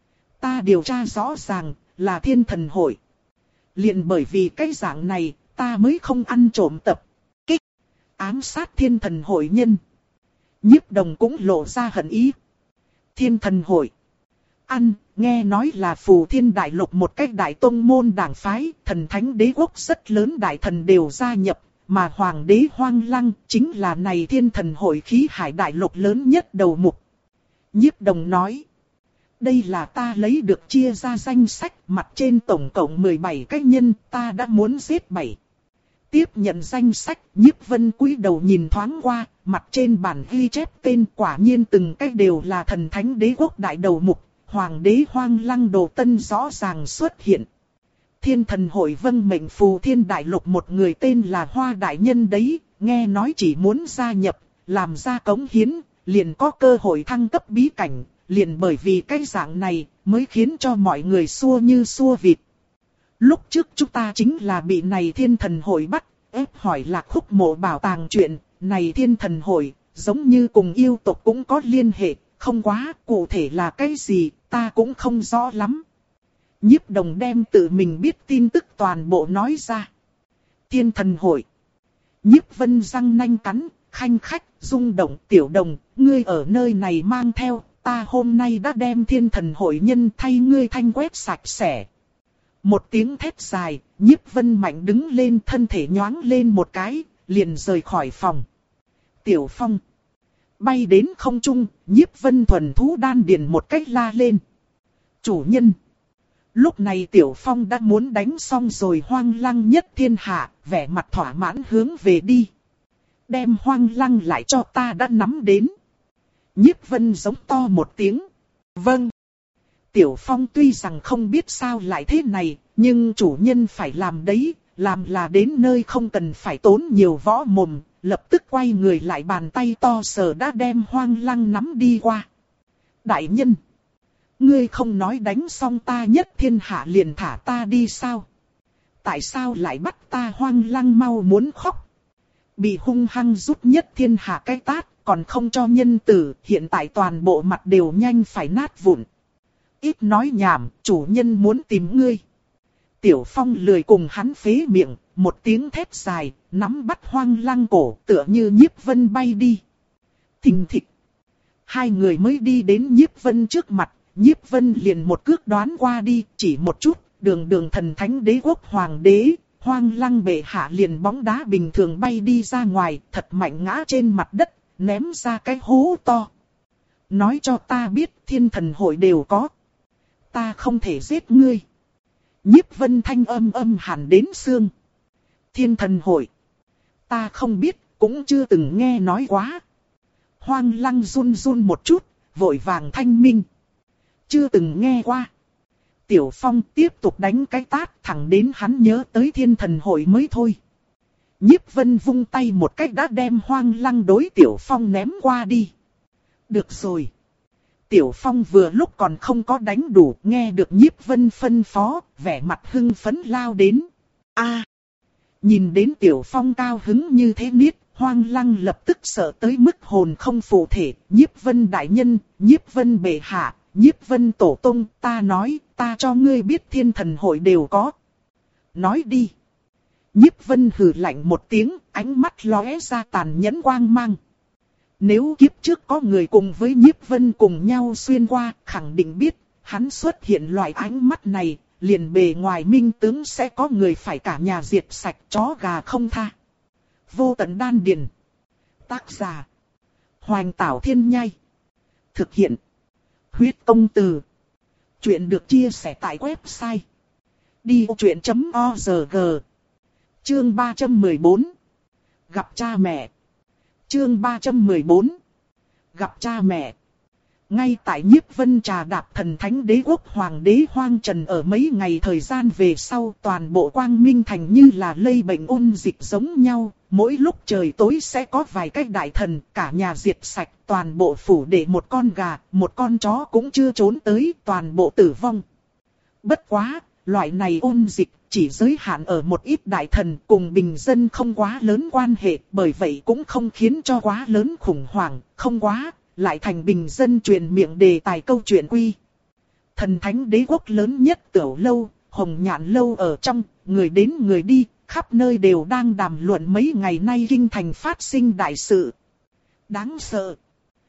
Ta điều tra rõ ràng, là Thiên Thần Hội. Liền bởi vì cái dạng này, ta mới không ăn trộm tập kích, ám sát Thiên Thần Hội nhân. Nhiếp Đồng cũng lộ ra hận ý. Thiên Thần Hội. Ăn, nghe nói là Phù Thiên Đại Lục một cách đại tông môn đảng phái, thần thánh đế quốc rất lớn đại thần đều gia nhập, mà Hoàng đế Hoang Lăng chính là này Thiên Thần Hội khí hải đại lục lớn nhất đầu mục. Nhiếp Đồng nói. Đây là ta lấy được chia ra danh sách, mặt trên tổng cộng mười bảy cái nhân, ta đã muốn giết bảy. Tiếp nhận danh sách, Nhiếp Vân cúi đầu nhìn thoáng qua, mặt trên bản ghi chép tên, quả nhiên từng cái đều là thần thánh đế quốc đại đầu mục, Hoàng đế Hoang Lăng Đồ Tân rõ ràng xuất hiện. Thiên Thần Hội vâng mệnh Phù Thiên Đại Lục một người tên là Hoa Đại Nhân đấy, nghe nói chỉ muốn gia nhập, làm ra cống hiến, liền có cơ hội thăng cấp bí cảnh. Liền bởi vì cái dạng này mới khiến cho mọi người xua như xua vịt. Lúc trước chúng ta chính là bị này Thiên Thần Hội bắt, ép hỏi Lạc Khúc Mộ bảo tàng chuyện. Này Thiên Thần Hội, giống như cùng yêu tộc cũng có liên hệ, không quá cụ thể là cái gì, ta cũng không rõ lắm. Nhiếp Đồng đem tự mình biết tin tức toàn bộ nói ra. Thiên Thần Hội. Nhiếp Vân răng nanh cắn, khanh khách, rung động. Tiểu Đồng, ngươi ở nơi này mang theo. Ta hôm nay đã đem Thiên Thần Hội nhân thay ngươi thanh quét sạch sẽ. Một tiếng thét dài, Nhiếp Vân mạnh đứng lên, thân thể nhoáng lên một cái, liền rời khỏi phòng. Tiểu Phong bay đến không trung, Nhiếp Vân thuần thú đan điền một cách la lên. Chủ nhân. Lúc này Tiểu Phong đã muốn đánh xong rồi, Hoang Lăng nhất thiên hạ, vẻ mặt thỏa mãn hướng về đi. Đem Hoang Lăng lại cho ta đã nắm đến. Nhiếp Vân giống to một tiếng. Vâng. Tiểu Phong tuy rằng không biết sao lại thế này, nhưng chủ nhân phải làm đấy, làm là đến nơi không cần phải tốn nhiều võ mồm, lập tức quay người lại, bàn tay to sờ đã đem Hoang Lăng nắm đi qua. Đại nhân, ngươi không nói đánh xong ta nhất thiên hạ liền thả ta đi sao? Tại sao lại bắt ta? Hoang Lăng mau muốn khóc. Bị hung hăng rút nhất thiên hạ cái tát. Còn không cho nhân tử, hiện tại toàn bộ mặt đều nhanh phải nát vụn. Ít nói nhảm, chủ nhân muốn tìm ngươi. Tiểu Phong lười cùng hắn phế miệng, một tiếng thét dài, nắm bắt Hoang Lăng cổ, tựa như Nhiếp Vân bay đi. Thình thịch. Hai người mới đi đến Nhiếp Vân trước mặt, Nhiếp Vân liền một cước đoán qua đi, chỉ một chút, đường đường thần thánh đế quốc hoàng đế, Hoang Lăng bệ hạ liền bóng đá bình thường bay đi ra ngoài, thật mạnh ngã trên mặt đất. Ném ra cái hố to. Nói cho ta biết Thiên Thần Hội đều có. Ta không thể giết ngươi. Nhiếp Vân thanh âm âm hẳn đến xương. Thiên Thần Hội. Ta không biết, cũng chưa từng nghe nói quá. Hoang Lăng run run một chút, vội vàng thanh minh. Chưa từng nghe qua. Tiểu Phong tiếp tục đánh cái tát, thẳng đến hắn nhớ tới Thiên Thần Hội mới thôi. Nhiếp Vân vung tay một cách đã đem Hoang Lăng đối Tiểu Phong ném qua đi. Được rồi. Tiểu Phong vừa lúc còn không có đánh đủ, nghe được Nhiếp Vân phân phó, vẻ mặt hưng phấn lao đến. A, nhìn đến Tiểu Phong cao hứng như thế niết, Hoang Lăng lập tức sợ tới mức hồn không phụ thể. Nhiếp Vân đại nhân, Nhiếp Vân bệ hạ, Nhiếp Vân tổ tông, ta nói, ta cho ngươi biết Thiên Thần Hội đều có. Nói đi. Nhiếp Vân hừ lạnh một tiếng, ánh mắt lóe ra tàn nhẫn quang mang. Nếu kiếp trước có người cùng với Nhiếp Vân cùng nhau xuyên qua, khẳng định biết, hắn xuất hiện loại ánh mắt này, liền bề ngoài minh tướng sẽ có người phải cả nhà diệt sạch, chó gà không tha. Vô tận đan điền. Tác giả. Hoành Tảo Thiên Nhai. Thực hiện. Huyết Công Từ. Chuyện được chia sẻ tại website. đi ô chuyện chấm org. Chương ba trăm mười bốn. Gặp cha mẹ. Chương ba trăm mười bốn. Gặp cha mẹ. Ngay tại Nhiếp Vân trà đạp thần thánh đế quốc hoàng đế hoang trần ở mấy ngày thời gian về sau, toàn bộ Quang Minh Thành như là lây bệnh ôn dịch giống nhau, mỗi lúc trời tối sẽ có vài cái đại thần, cả nhà diệt sạch, toàn bộ phủ để một con gà, một con chó cũng chưa trốn tới, toàn bộ tử vong. Bất quá, loại này ôn dịch chỉ giới hạn ở một ít đại thần, cùng bình dân không quá lớn quan hệ, bởi vậy cũng không khiến cho quá lớn khủng hoảng, không quá, lại thành bình dân truyền miệng đề tài câu chuyện quy. Thần thánh đế quốc lớn nhất Tiểu Lâu, Hồng Nhạn Lâu ở trong, người đến người đi, khắp nơi đều đang đàm luận mấy ngày nay kinh thành phát sinh đại sự. Đáng sợ.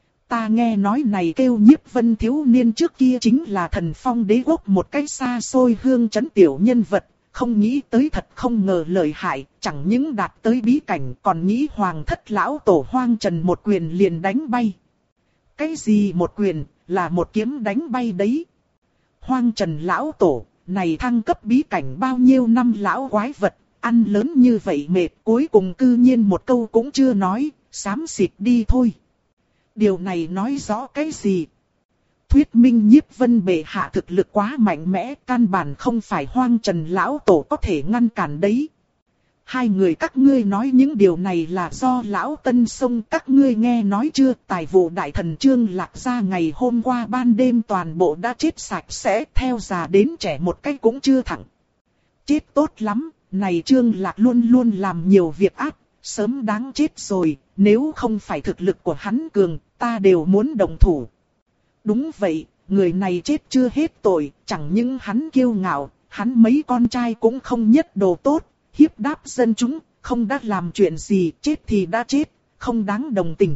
Ta nghe nói này kêu Nhiếp Vân thiếu niên trước kia chính là Thần Phong đế quốc một cái xa xôi hương trấn tiểu nhân vật, không nghĩ tới thật không ngờ lợi hại, chẳng những đạt tới bí cảnh còn nghĩ hoàng thất lão tổ Hoang Trần một quyền liền đánh bay. Cái gì một quyền, là một kiếm đánh bay đấy. Hoang Trần lão tổ, này thăng cấp bí cảnh bao nhiêu năm lão quái vật, ăn lớn như vậy mệt, cuối cùng cư nhiên một câu cũng chưa nói, xám xịt đi thôi. Điều này nói rõ cái gì? Thuyết minh Nhiếp Vân bệ hạ thực lực quá mạnh mẽ, căn bản không phải Hoang Trần lão tổ có thể ngăn cản đấy. Hai người các ngươi nói những điều này là do lão Tân Sông các ngươi nghe nói chưa? Tài vụ đại thần Trương Lạc Gia ngày hôm qua ban đêm toàn bộ đã chết sạch sẽ, theo già đến trẻ một cái cũng chưa thẳng. Chết tốt lắm, này Trương Lạc luôn luôn làm nhiều việc ác, sớm đáng chết rồi, nếu không phải thực lực của hắn cường, ta đều muốn động thủ. Đúng vậy, người này chết chưa hết tội, chẳng những hắn kiêu ngạo, hắn mấy con trai cũng không nhất đồ tốt. Hiếp đáp dân chúng, không đã làm chuyện gì, chết thì đã chết, không đáng đồng tình.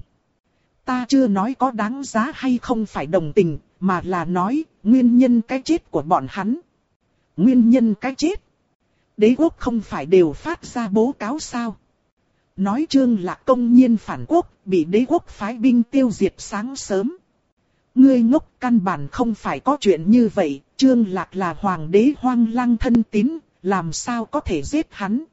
Ta chưa nói có đáng giá hay không phải đồng tình, mà là nói, nguyên nhân cái chết của bọn hắn. Nguyên nhân cái chết? Đế quốc không phải đều phát ra báo cáo sao? Nói Trương Lạc công nhiên phản quốc, bị đế quốc phái binh tiêu diệt sáng sớm. Ngươi ngốc, căn bản không phải có chuyện như vậy, Trương Lạc là hoàng đế Hoang Lăng thân tín. Làm sao có thể giết hắn?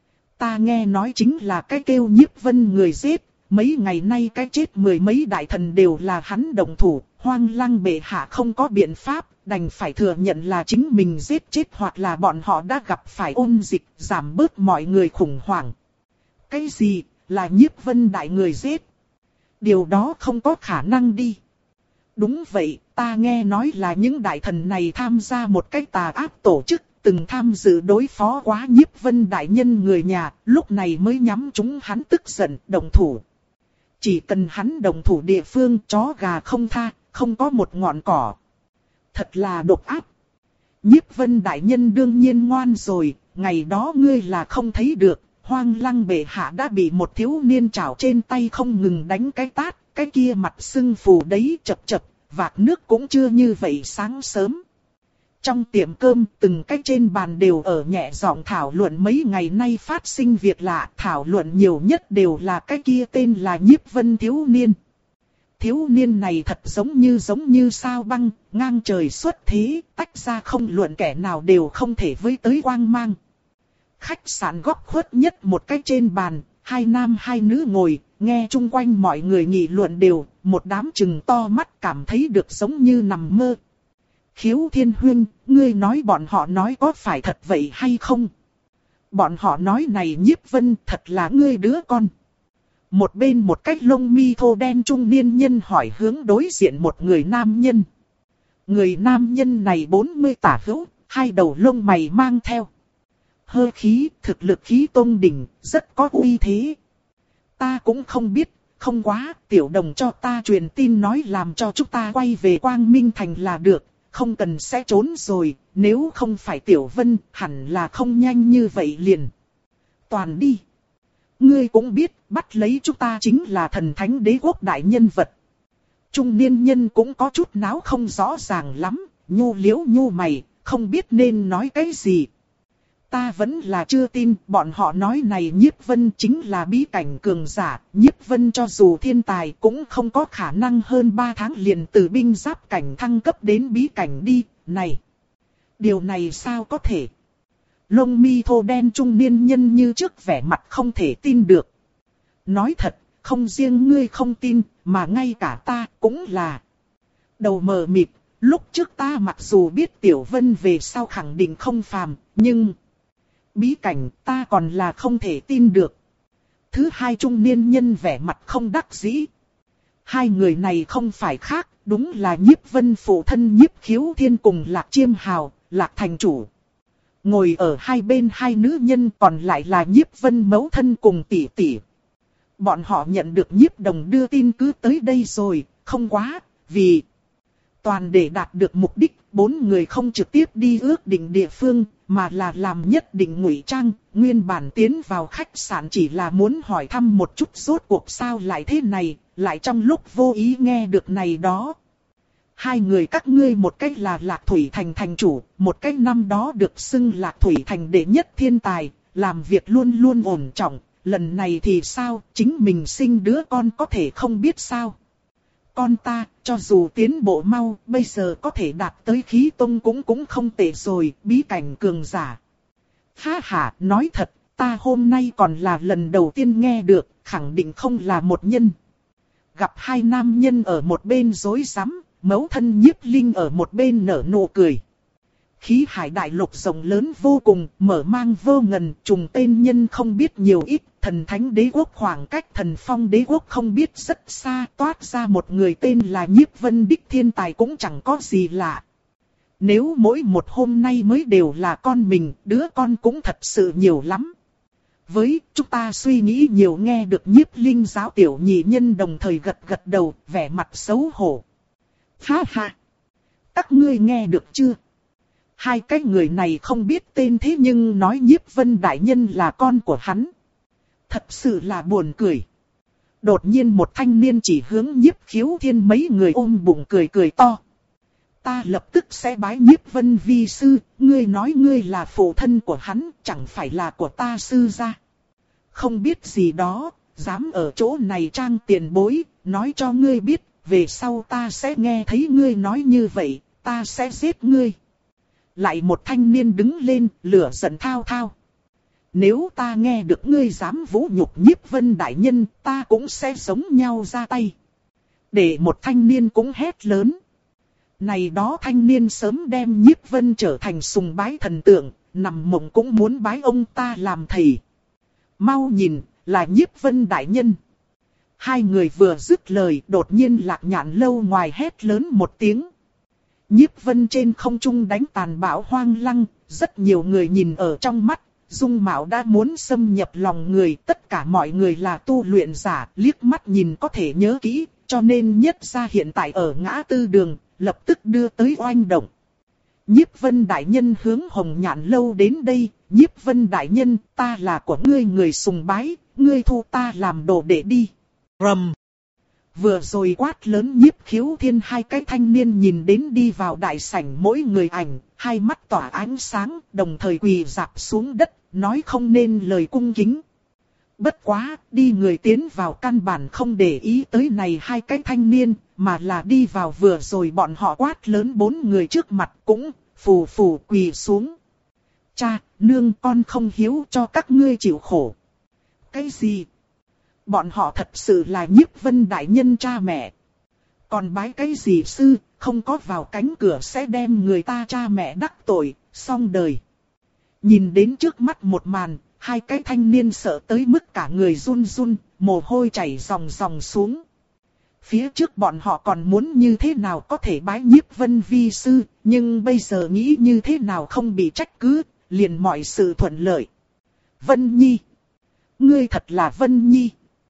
Ta nghe nói chính là cái kêu Nhiếp Vân người giết, mấy ngày nay cái chết mười mấy đại thần đều là hắn động thủ, Hoang Lăng bệ hạ không có biện pháp, đành phải thừa nhận là chính mình giết chết hoặc là bọn họ đã gặp phải ôn dịch, giảm bớt mọi người khủng hoảng. Cái gì, là Nhiếp Vân đại người giết? Điều đó không có khả năng đi. Đúng vậy, ta nghe nói là những đại thần này tham gia một cái tà ác tổ chức, từng tham dự đối phó quá Nhiếp Vân đại nhân người nhà, lúc này mới nhắm chúng hắn tức giận, động thủ. Chỉ cần hắn động thủ địa phương, chó gà không tha, không có một ngọn cỏ. Thật là độc ác. Nhiếp Vân đại nhân đương nhiên ngoan rồi, ngày đó ngươi là không thấy được, Hoang Lăng bệ hạ đã bị một thiếu niên trảo trên tay không ngừng đánh cái tát, cái kia mặt sưng phù đấy chập chập, vạc nước cũng chưa như vậy sáng sớm. Trong tiệm cơm, từng cái trên bàn đều ở nhẹ giọng thảo luận mấy ngày nay phát sinh việc lạ, thảo luận nhiều nhất đều là cái kia tên là Nhiếp Vân thiếu niên. Thiếu niên này thật giống như giống như sao băng, ngang trời xuất thế, tách ra không luận kẻ nào đều không thể với tới quang mang. Khách sạn góc khuất nhất một cái trên bàn, hai nam hai nữ ngồi, nghe chung quanh mọi người nghị luận đều, một đám chừng to mắt cảm thấy được giống như nằm mơ. Khiếu Thiên Huyên, ngươi nói bọn họ nói có phải thật vậy hay không? Bọn họ nói này Nhiếp Vân thật là ngươi đứa con. Một bên một cách lông mi thô đen trung niên nhân hỏi hướng đối diện một người nam nhân. Người nam nhân này bốn mươi tả hữu, hai đầu lông mày mang theo. Hơi khí, thực lực khí tôn đỉnh, rất có uy thế. Ta cũng không biết, không quá, tiểu đồng cho ta truyền tin nói làm cho chúng ta quay về Quang Minh Thành là được. Không cần sẽ trốn rồi, nếu không phải Tiểu Vân, hẳn là không nhanh như vậy liền. Toàn đi. Ngươi cũng biết, bắt lấy chúng ta chính là thần thánh đế quốc đại nhân vật. Trung niên nhân cũng có chút náo không rõ ràng lắm, nhu liễu nhu mày, không biết nên nói cái gì. Ta vẫn là chưa tin, bọn họ nói này Nhiếp Vân chính là bí cảnh cường giả, Nhiếp Vân cho dù thiên tài cũng không có khả năng hơn ba tháng liền từ binh giáp cảnh thăng cấp đến bí cảnh đi, này. Điều này sao có thể? Lông mi thô đen trung niên nhân như trước vẻ mặt không thể tin được. Nói thật, không riêng ngươi không tin, mà ngay cả ta cũng là. đầu mờ mịt, lúc trước ta mặc dù biết Tiểu Vân về sau khẳng định không phàm, nhưng bí cảnh ta còn là không thể tin được. Thứ hai trung niên nhân vẻ mặt không đắc dĩ. Hai người này không phải khác, đúng là Nhiếp Vân phụ thân Nhiếp Khiếu Thiên cùng Lạc Chiêm Hào, Lạc thành chủ. Ngồi ở hai bên hai nữ nhân còn lại là Nhiếp Vân mẫu thân cùng tỷ tỷ. Bọn họ nhận được Nhiếp Đồng đưa tin cứ tới đây rồi, không quá, vì toàn để đạt được mục đích, bốn người không trực tiếp đi ước định địa phương, mà là làm nhất định ngụy trang, nguyên bản tiến vào khách sạn chỉ là muốn hỏi thăm một chút rốt cuộc sao lại thế này, lại trong lúc vô ý nghe được này đó. Hai người các ngươi một cách là Lạc Thủy Thành thành chủ, một cách năm đó được xưng Lạc Thủy Thành đệ nhất thiên tài, làm việc luôn luôn ổn trọng, lần này thì sao, chính mình sinh đứa con có thể không biết sao. Con ta, cho dù tiến bộ mau, bây giờ có thể đạt tới khí tông cũng cũng không tệ rồi, bí cảnh cường giả. Ha ha, nói thật, ta hôm nay còn là lần đầu tiên nghe được, khẳng định không là một nhân. Gặp hai nam nhân ở một bên rối rắm, mẫu thân Nhiếp Linh ở một bên nở nụ cười. Khí hải đại lục rộng lớn vô cùng, mở mang vô ngần, trùng tên nhân không biết nhiều ít, thần thánh đế quốc khoảng cách thần phong đế quốc không biết rất xa, toát ra một người tên là Nhiếp Vân đích thiên tài cũng chẳng có gì lạ. Nếu mỗi một hôm nay mới đều là con mình, đứa con cũng thật sự nhiều lắm. Với chúng ta suy nghĩ nhiều nghe được Nhiếp Linh giáo tiểu nhị nhân đồng thời gật gật đầu, vẻ mặt xấu hổ. Ha ha! Các ngươi nghe được chưa? Hai cái người này không biết tên thế nhưng nói Nhiếp Vân đại nhân là con của hắn. Thật sự là buồn cười. Đột nhiên một thanh niên chỉ hướng Nhiếp Khiếu Thiên mấy người ôm bụng cười cười to. Ta lập tức sẽ bái Nhiếp Vân vi sư, ngươi nói ngươi là phụ thân của hắn, chẳng phải là của ta sư gia. Không biết gì đó, dám ở chỗ này trang tiền bối, nói cho ngươi biết, về sau ta sẽ nghe thấy ngươi nói như vậy, ta sẽ giết ngươi. Lại một thanh niên đứng lên, lửa giận thao thao. Nếu ta nghe được ngươi dám vũ nhục Nhiếp Vân đại nhân, ta cũng sẽ giống nhau ra tay. Để một thanh niên cũng hét lớn. Này đó thanh niên sớm đem Nhiếp Vân trở thành sùng bái thần tượng, nằm mộng cũng muốn bái ông ta làm thầy. Mau nhìn, là Nhiếp Vân đại nhân. Hai người vừa dứt lời, đột nhiên Lạc Nhạn Lâu ngoài hét lớn một tiếng. Nhiếp Vân trên không trung đánh tàn bão hoang lăng, rất nhiều người nhìn ở trong mắt, dung mạo đã muốn xâm nhập lòng người, tất cả mọi người là tu luyện giả, liếc mắt nhìn có thể nhớ kỹ, cho nên nhất ra hiện tại ở ngã tư đường, lập tức đưa tới oanh động. Nhiếp Vân đại nhân hướng Hồng Nhạn Lâu đến đây, Nhiếp Vân đại nhân, ta là của ngươi người sùng bái, ngươi thu ta làm đồ đệ đi. Rầm. Vừa rồi quát lớn Nhiếp Khiếu Thiên hai cái thanh niên nhìn đến đi vào đại sảnh mỗi người ảnh, hai mắt tỏa ánh sáng, đồng thời quỳ rạp xuống đất, nói không nên lời cung kính. Bất quá, đi người tiến vào căn bản không để ý tới này hai cái thanh niên, mà là đi vào vừa rồi bọn họ quát lớn bốn người trước mặt cũng, phù phù quỳ xuống. Cha, nương con không hiếu cho các ngươi chịu khổ. Cái gì? Bọn họ thật sự là Nhiếp Vân đại nhân cha mẹ. Còn bái cái gì sư, không có vào cánh cửa sẽ đem người ta cha mẹ đắc tội, xong đời. Nhìn đến trước mắt một màn, hai cái thanh niên sợ tới mức cả người run run, mồ hôi chảy ròng ròng xuống. Phía trước bọn họ còn muốn như thế nào có thể bái Nhiếp Vân vi sư, nhưng bây giờ nghĩ như thế nào không bị trách cứ, liền mọi sự thuận lợi. Vân Nhi. Ngươi thật là Vân Nhi.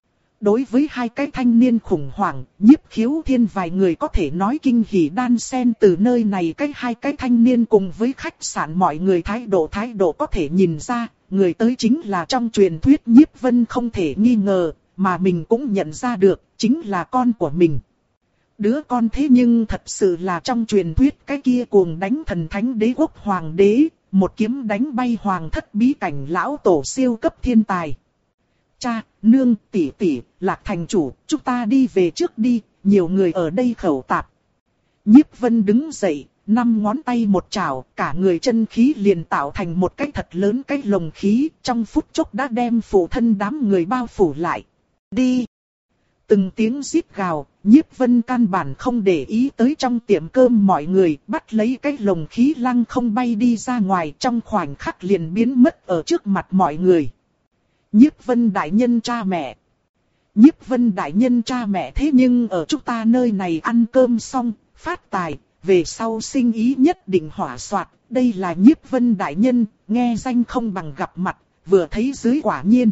Đối với hai cái thanh niên khủng hoảng, Nhiếp Khiếu Thiên vài người có thể nói kinh hỉ đan sen từ nơi này cái hai cái thanh niên cùng với khách sạn mọi người thái độ thái độ có thể nhìn ra, người tới chính là trong truyền thuyết Nhiếp Vân không thể nghi ngờ, mà mình cũng nhận ra được, chính là con của mình. Đứa con thế nhưng thật sự là trong truyền thuyết cái kia cuồng đánh thần thánh đế quốc hoàng đế, một kiếm đánh bay hoàng thất bí cảnh lão tổ siêu cấp thiên tài. Cha, nương, tỷ tỷ, Lạc thành chủ, chúng ta đi về trước đi, nhiều người ở đây khẩu tạp. Nhiếp Vân đứng dậy, năm ngón tay một chảo, cả người chân khí liền tạo thành một cái thật lớn cái lồng khí, trong phút chốc đã đem phụ thân đám người bao phủ lại. Đi! Từng tiếng rít gào, Nhiếp Vân căn bản không để ý tới trong tiệm cơm mọi người, bắt lấy cái lồng khí lăng không bay đi ra ngoài, trong khoảnh khắc liền biến mất ở trước mặt mọi người. Nhiếp Vân đại nhân cha mẹ. Nhiếp Vân đại nhân cha mẹ thế nhưng ở chúng ta nơi này ăn cơm xong, phát tài, về sau sinh ý nhất định hỏa soạt. Đây là Nhiếp Vân đại nhân, nghe danh không bằng gặp mặt, vừa thấy dưới quả nhiên.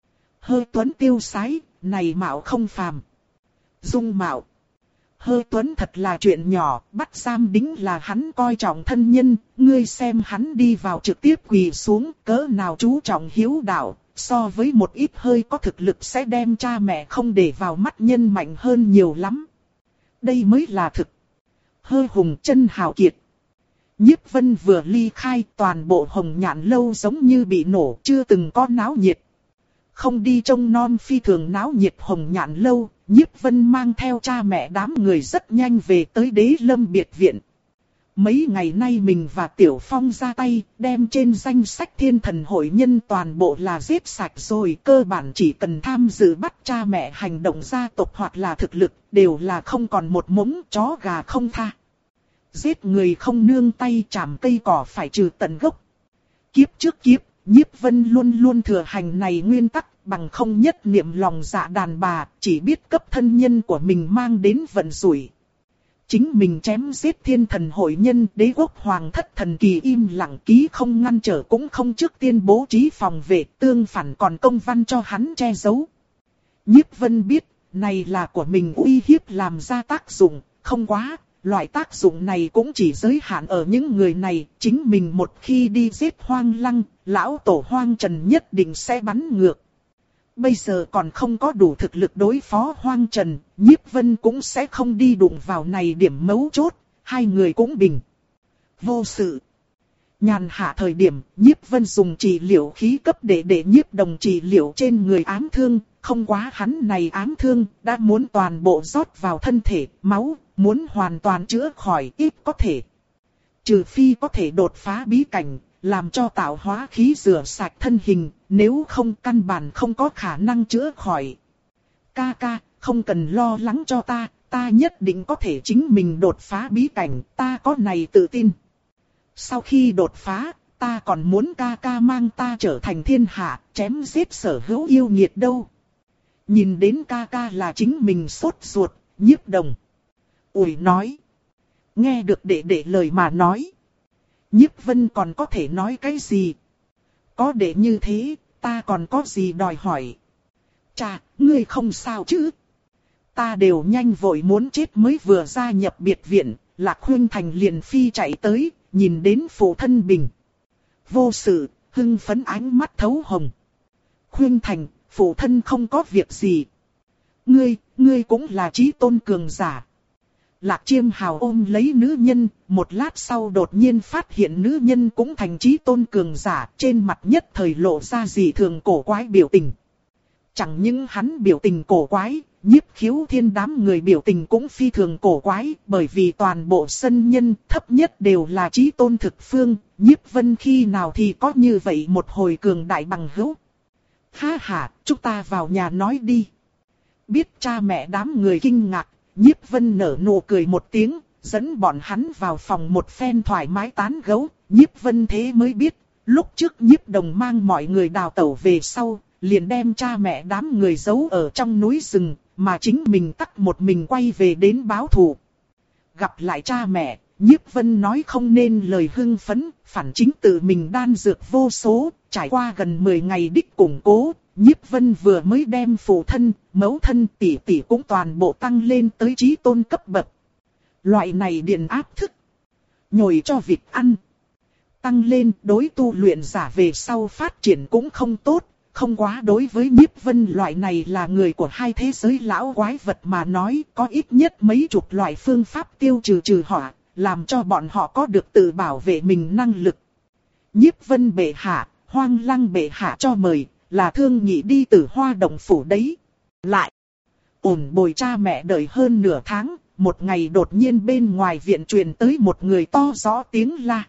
Hơi tuấn tiêu sái, này mạo không phàm. Dung mạo. Hơi tuấn thật là chuyện nhỏ, bắt giam đính là hắn coi trọng thân nhân, ngươi xem hắn đi vào trực tiếp quỳ xuống, cỡ nào chú trọng hiếu đạo, so với một ít hơi có thực lực sẽ đem cha mẹ không để vào mắt nhân mạnh hơn nhiều lắm. Đây mới là thực. Hơi hùng chân hào kiệt. Nhiếp Vân vừa ly khai, toàn bộ Hồng Nhạn lâu giống như bị nổ, chưa từng có náo nhiệt. Không đi trông non phi thường náo nhiệt Hồng Nhạn lâu, Nhiếp Vân mang theo cha mẹ đám người rất nhanh về tới Đế Lâm biệt viện. Mấy ngày nay mình và Tiểu Phong ra tay, đem trên danh sách thiên thần hội nhân toàn bộ là giết sạch rồi. Cơ bản chỉ cần tham dự bắt cha mẹ hành động gia tộc hoặc là thực lực, đều là không còn một mống chó gà không tha. Giết người không nương tay, chảm cây cỏ phải trừ tận gốc. Kiếp trước kiếp, Nhiếp Vân luôn luôn thừa hành này nguyên tắc, bằng không nhất niệm lòng dạ đàn bà, chỉ biết cấp thân nhân của mình mang đến vận rủi. Chính mình chém giết thiên thần hội nhân, đế quốc hoàng thất thần kỳ im lặng ký không ngăn trở cũng không trước tiên bố trí phòng vệ, tương phản còn công văn cho hắn che giấu. Nhiếp Vân biết, này là của mình uy hiếp làm ra tác dụng, không quá. Loại tác dụng này cũng chỉ giới hạn ở những người này, chính mình một khi đi giết Hoang Lăng, lão tổ Hoang Trần nhất định sẽ bắn ngược. Bây giờ còn không có đủ thực lực đối phó Hoang Trần, Nhiếp Vân cũng sẽ không đi đụng vào này điểm mấu chốt, hai người cũng bình. Vô sự. Nhàn hạ thời điểm, Nhiếp Vân dùng trị liệu khí cấp để để Nhiếp Đồng trị liệu trên người ám thương, không quá hắn này ám thương, đã muốn toàn bộ rót vào thân thể, máu, muốn hoàn toàn chữa khỏi ít có thể. Trừ phi có thể đột phá bí cảnh, làm cho tạo hóa khí rửa sạch thân hình, nếu không căn bản không có khả năng chữa khỏi. Ca ca, không cần lo lắng cho ta, ta nhất định có thể chính mình đột phá bí cảnh, ta có này tự tin. Sau khi đột phá, ta còn muốn ca ca mang ta trở thành thiên hạ, chém giết sở hữu yêu nghiệt đâu. Nhìn đến ca ca là chính mình sốt ruột, Nhiếp Đồng ủi nói. Nghe được đệ đệ lời mà nói. Nhiếp Vân còn có thể nói cái gì? Có đệ như thế, ta còn có gì đòi hỏi? Chà, ngươi không sao chứ? Ta đều nhanh vội muốn chết mới vừa gia nhập biệt viện, Lạc Khuynh Thành liền phi chạy tới, nhìn đến phụ thân bình. Vô sự, hưng phấn ánh mắt thấu hồng. Khuynh Thành, phụ thân không có việc gì. Ngươi, ngươi cũng là chí tôn cường giả. Lạc Chiêm Hào ôm lấy nữ nhân, một lát sau đột nhiên phát hiện nữ nhân cũng thành chí tôn cường giả, trên mặt nhất thời lộ ra dị thường cổ quái biểu tình. Chẳng những hắn biểu tình cổ quái, Nhiếp Khiếu Thiên đám người biểu tình cũng phi thường cổ quái, bởi vì toàn bộ sân nhân thấp nhất đều là chí tôn thực phương, Nhiếp Vân khi nào thì có như vậy một hồi cường đại bằng hữu. Ha ha, chúng ta vào nhà nói đi. Biết cha mẹ đám người kinh ngạc, Nhiếp Vân nở nụ cười một tiếng, dẫn bọn hắn vào phòng một phen thoải mái tán gẫu. Nhiếp Vân thế mới biết, lúc trước Nhiếp Đồng mang mọi người đào tẩu về sau, liền đem cha mẹ đám người giấu ở trong núi rừng, mà chính mình tắc một mình quay về đến báo thù. Gặp lại cha mẹ, Nhiếp Vân nói không nên lời hưng phấn, phản chính tự mình đan dược vô số, trải qua gần mười ngày đích củng cố. Nhiếp Vân vừa mới đem phụ thân, mẫu thân, tỷ tỷ cũng toàn bộ tăng lên tới chí tôn cấp bậc. Loại này điện áp thức, nhồi cho vịt ăn. Tăng lên đối tu luyện giả về sau phát triển cũng không tốt, không quá đối với Nhiếp Vân loại này là người của hai thế giới lão quái vật mà nói, có ít nhất mấy chục loại phương pháp tiêu trừ trừ họa, làm cho bọn họ có được tự bảo vệ mình năng lực. Nhiếp Vân bệ hạ, Hoang Lăng bệ hạ cho mời. Là thương nhị đi Tử Hoa Động phủ đấy. Lại, ổn bồi cha mẹ đợi hơn nửa tháng, một ngày đột nhiên bên ngoài viện truyền tới một người to rõ tiếng la.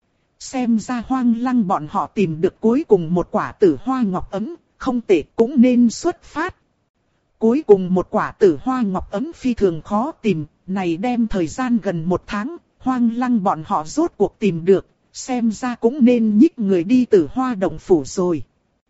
Xem ra Hoang Lăng bọn họ tìm được cuối cùng một quả Tử Hoa ngọc ấm, không tệ cũng nên xuất phát. Cuối cùng một quả tử hoa ngọc ấm phi thường khó tìm, này đem thời gian gần một tháng, Hoang Lăng bọn họ rốt cuộc tìm được, xem ra cũng nên nhích người đi Tử Hoa Động Phủ rồi.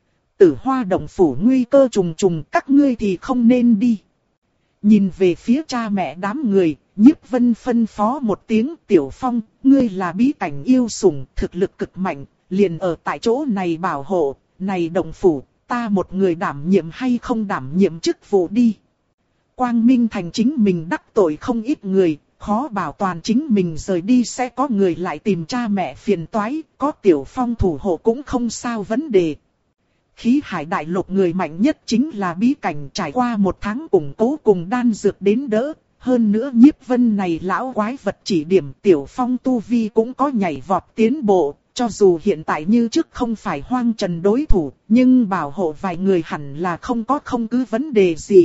Tử Hoa Động Phủ nguy cơ trùng trùng, các ngươi thì không nên đi. Nhìn về phía cha mẹ đám người, Nhiếp Vân phân phó một tiếng, Tiểu Phong, ngươi là bí cảnh yêu sủng, thực lực cực mạnh, liền ở tại chỗ này bảo hộ, này động phủ, ta một người đảm nhiệm hay không đảm nhiệm chức vụ đi. Quang Minh Thành chính mình đắc tội không ít người, khó bảo toàn chính mình rời đi sẽ có người lại tìm cha mẹ phiền toái, có Tiểu Phong thủ hộ cũng không sao vấn đề. Khí Hải Đại Lục người mạnh nhất chính là bí cảnh, trải qua một tháng củng cố cùng đan dược đến đỡ. Hơn nữa Nhiếp Vân này lão quái vật chỉ điểm, Tiểu Phong tu vi cũng có nhảy vọt tiến bộ, cho dù hiện tại như trước không phải Hoang Trần đối thủ, nhưng bảo hộ vài người hẳn là không có không cứ vấn đề gì.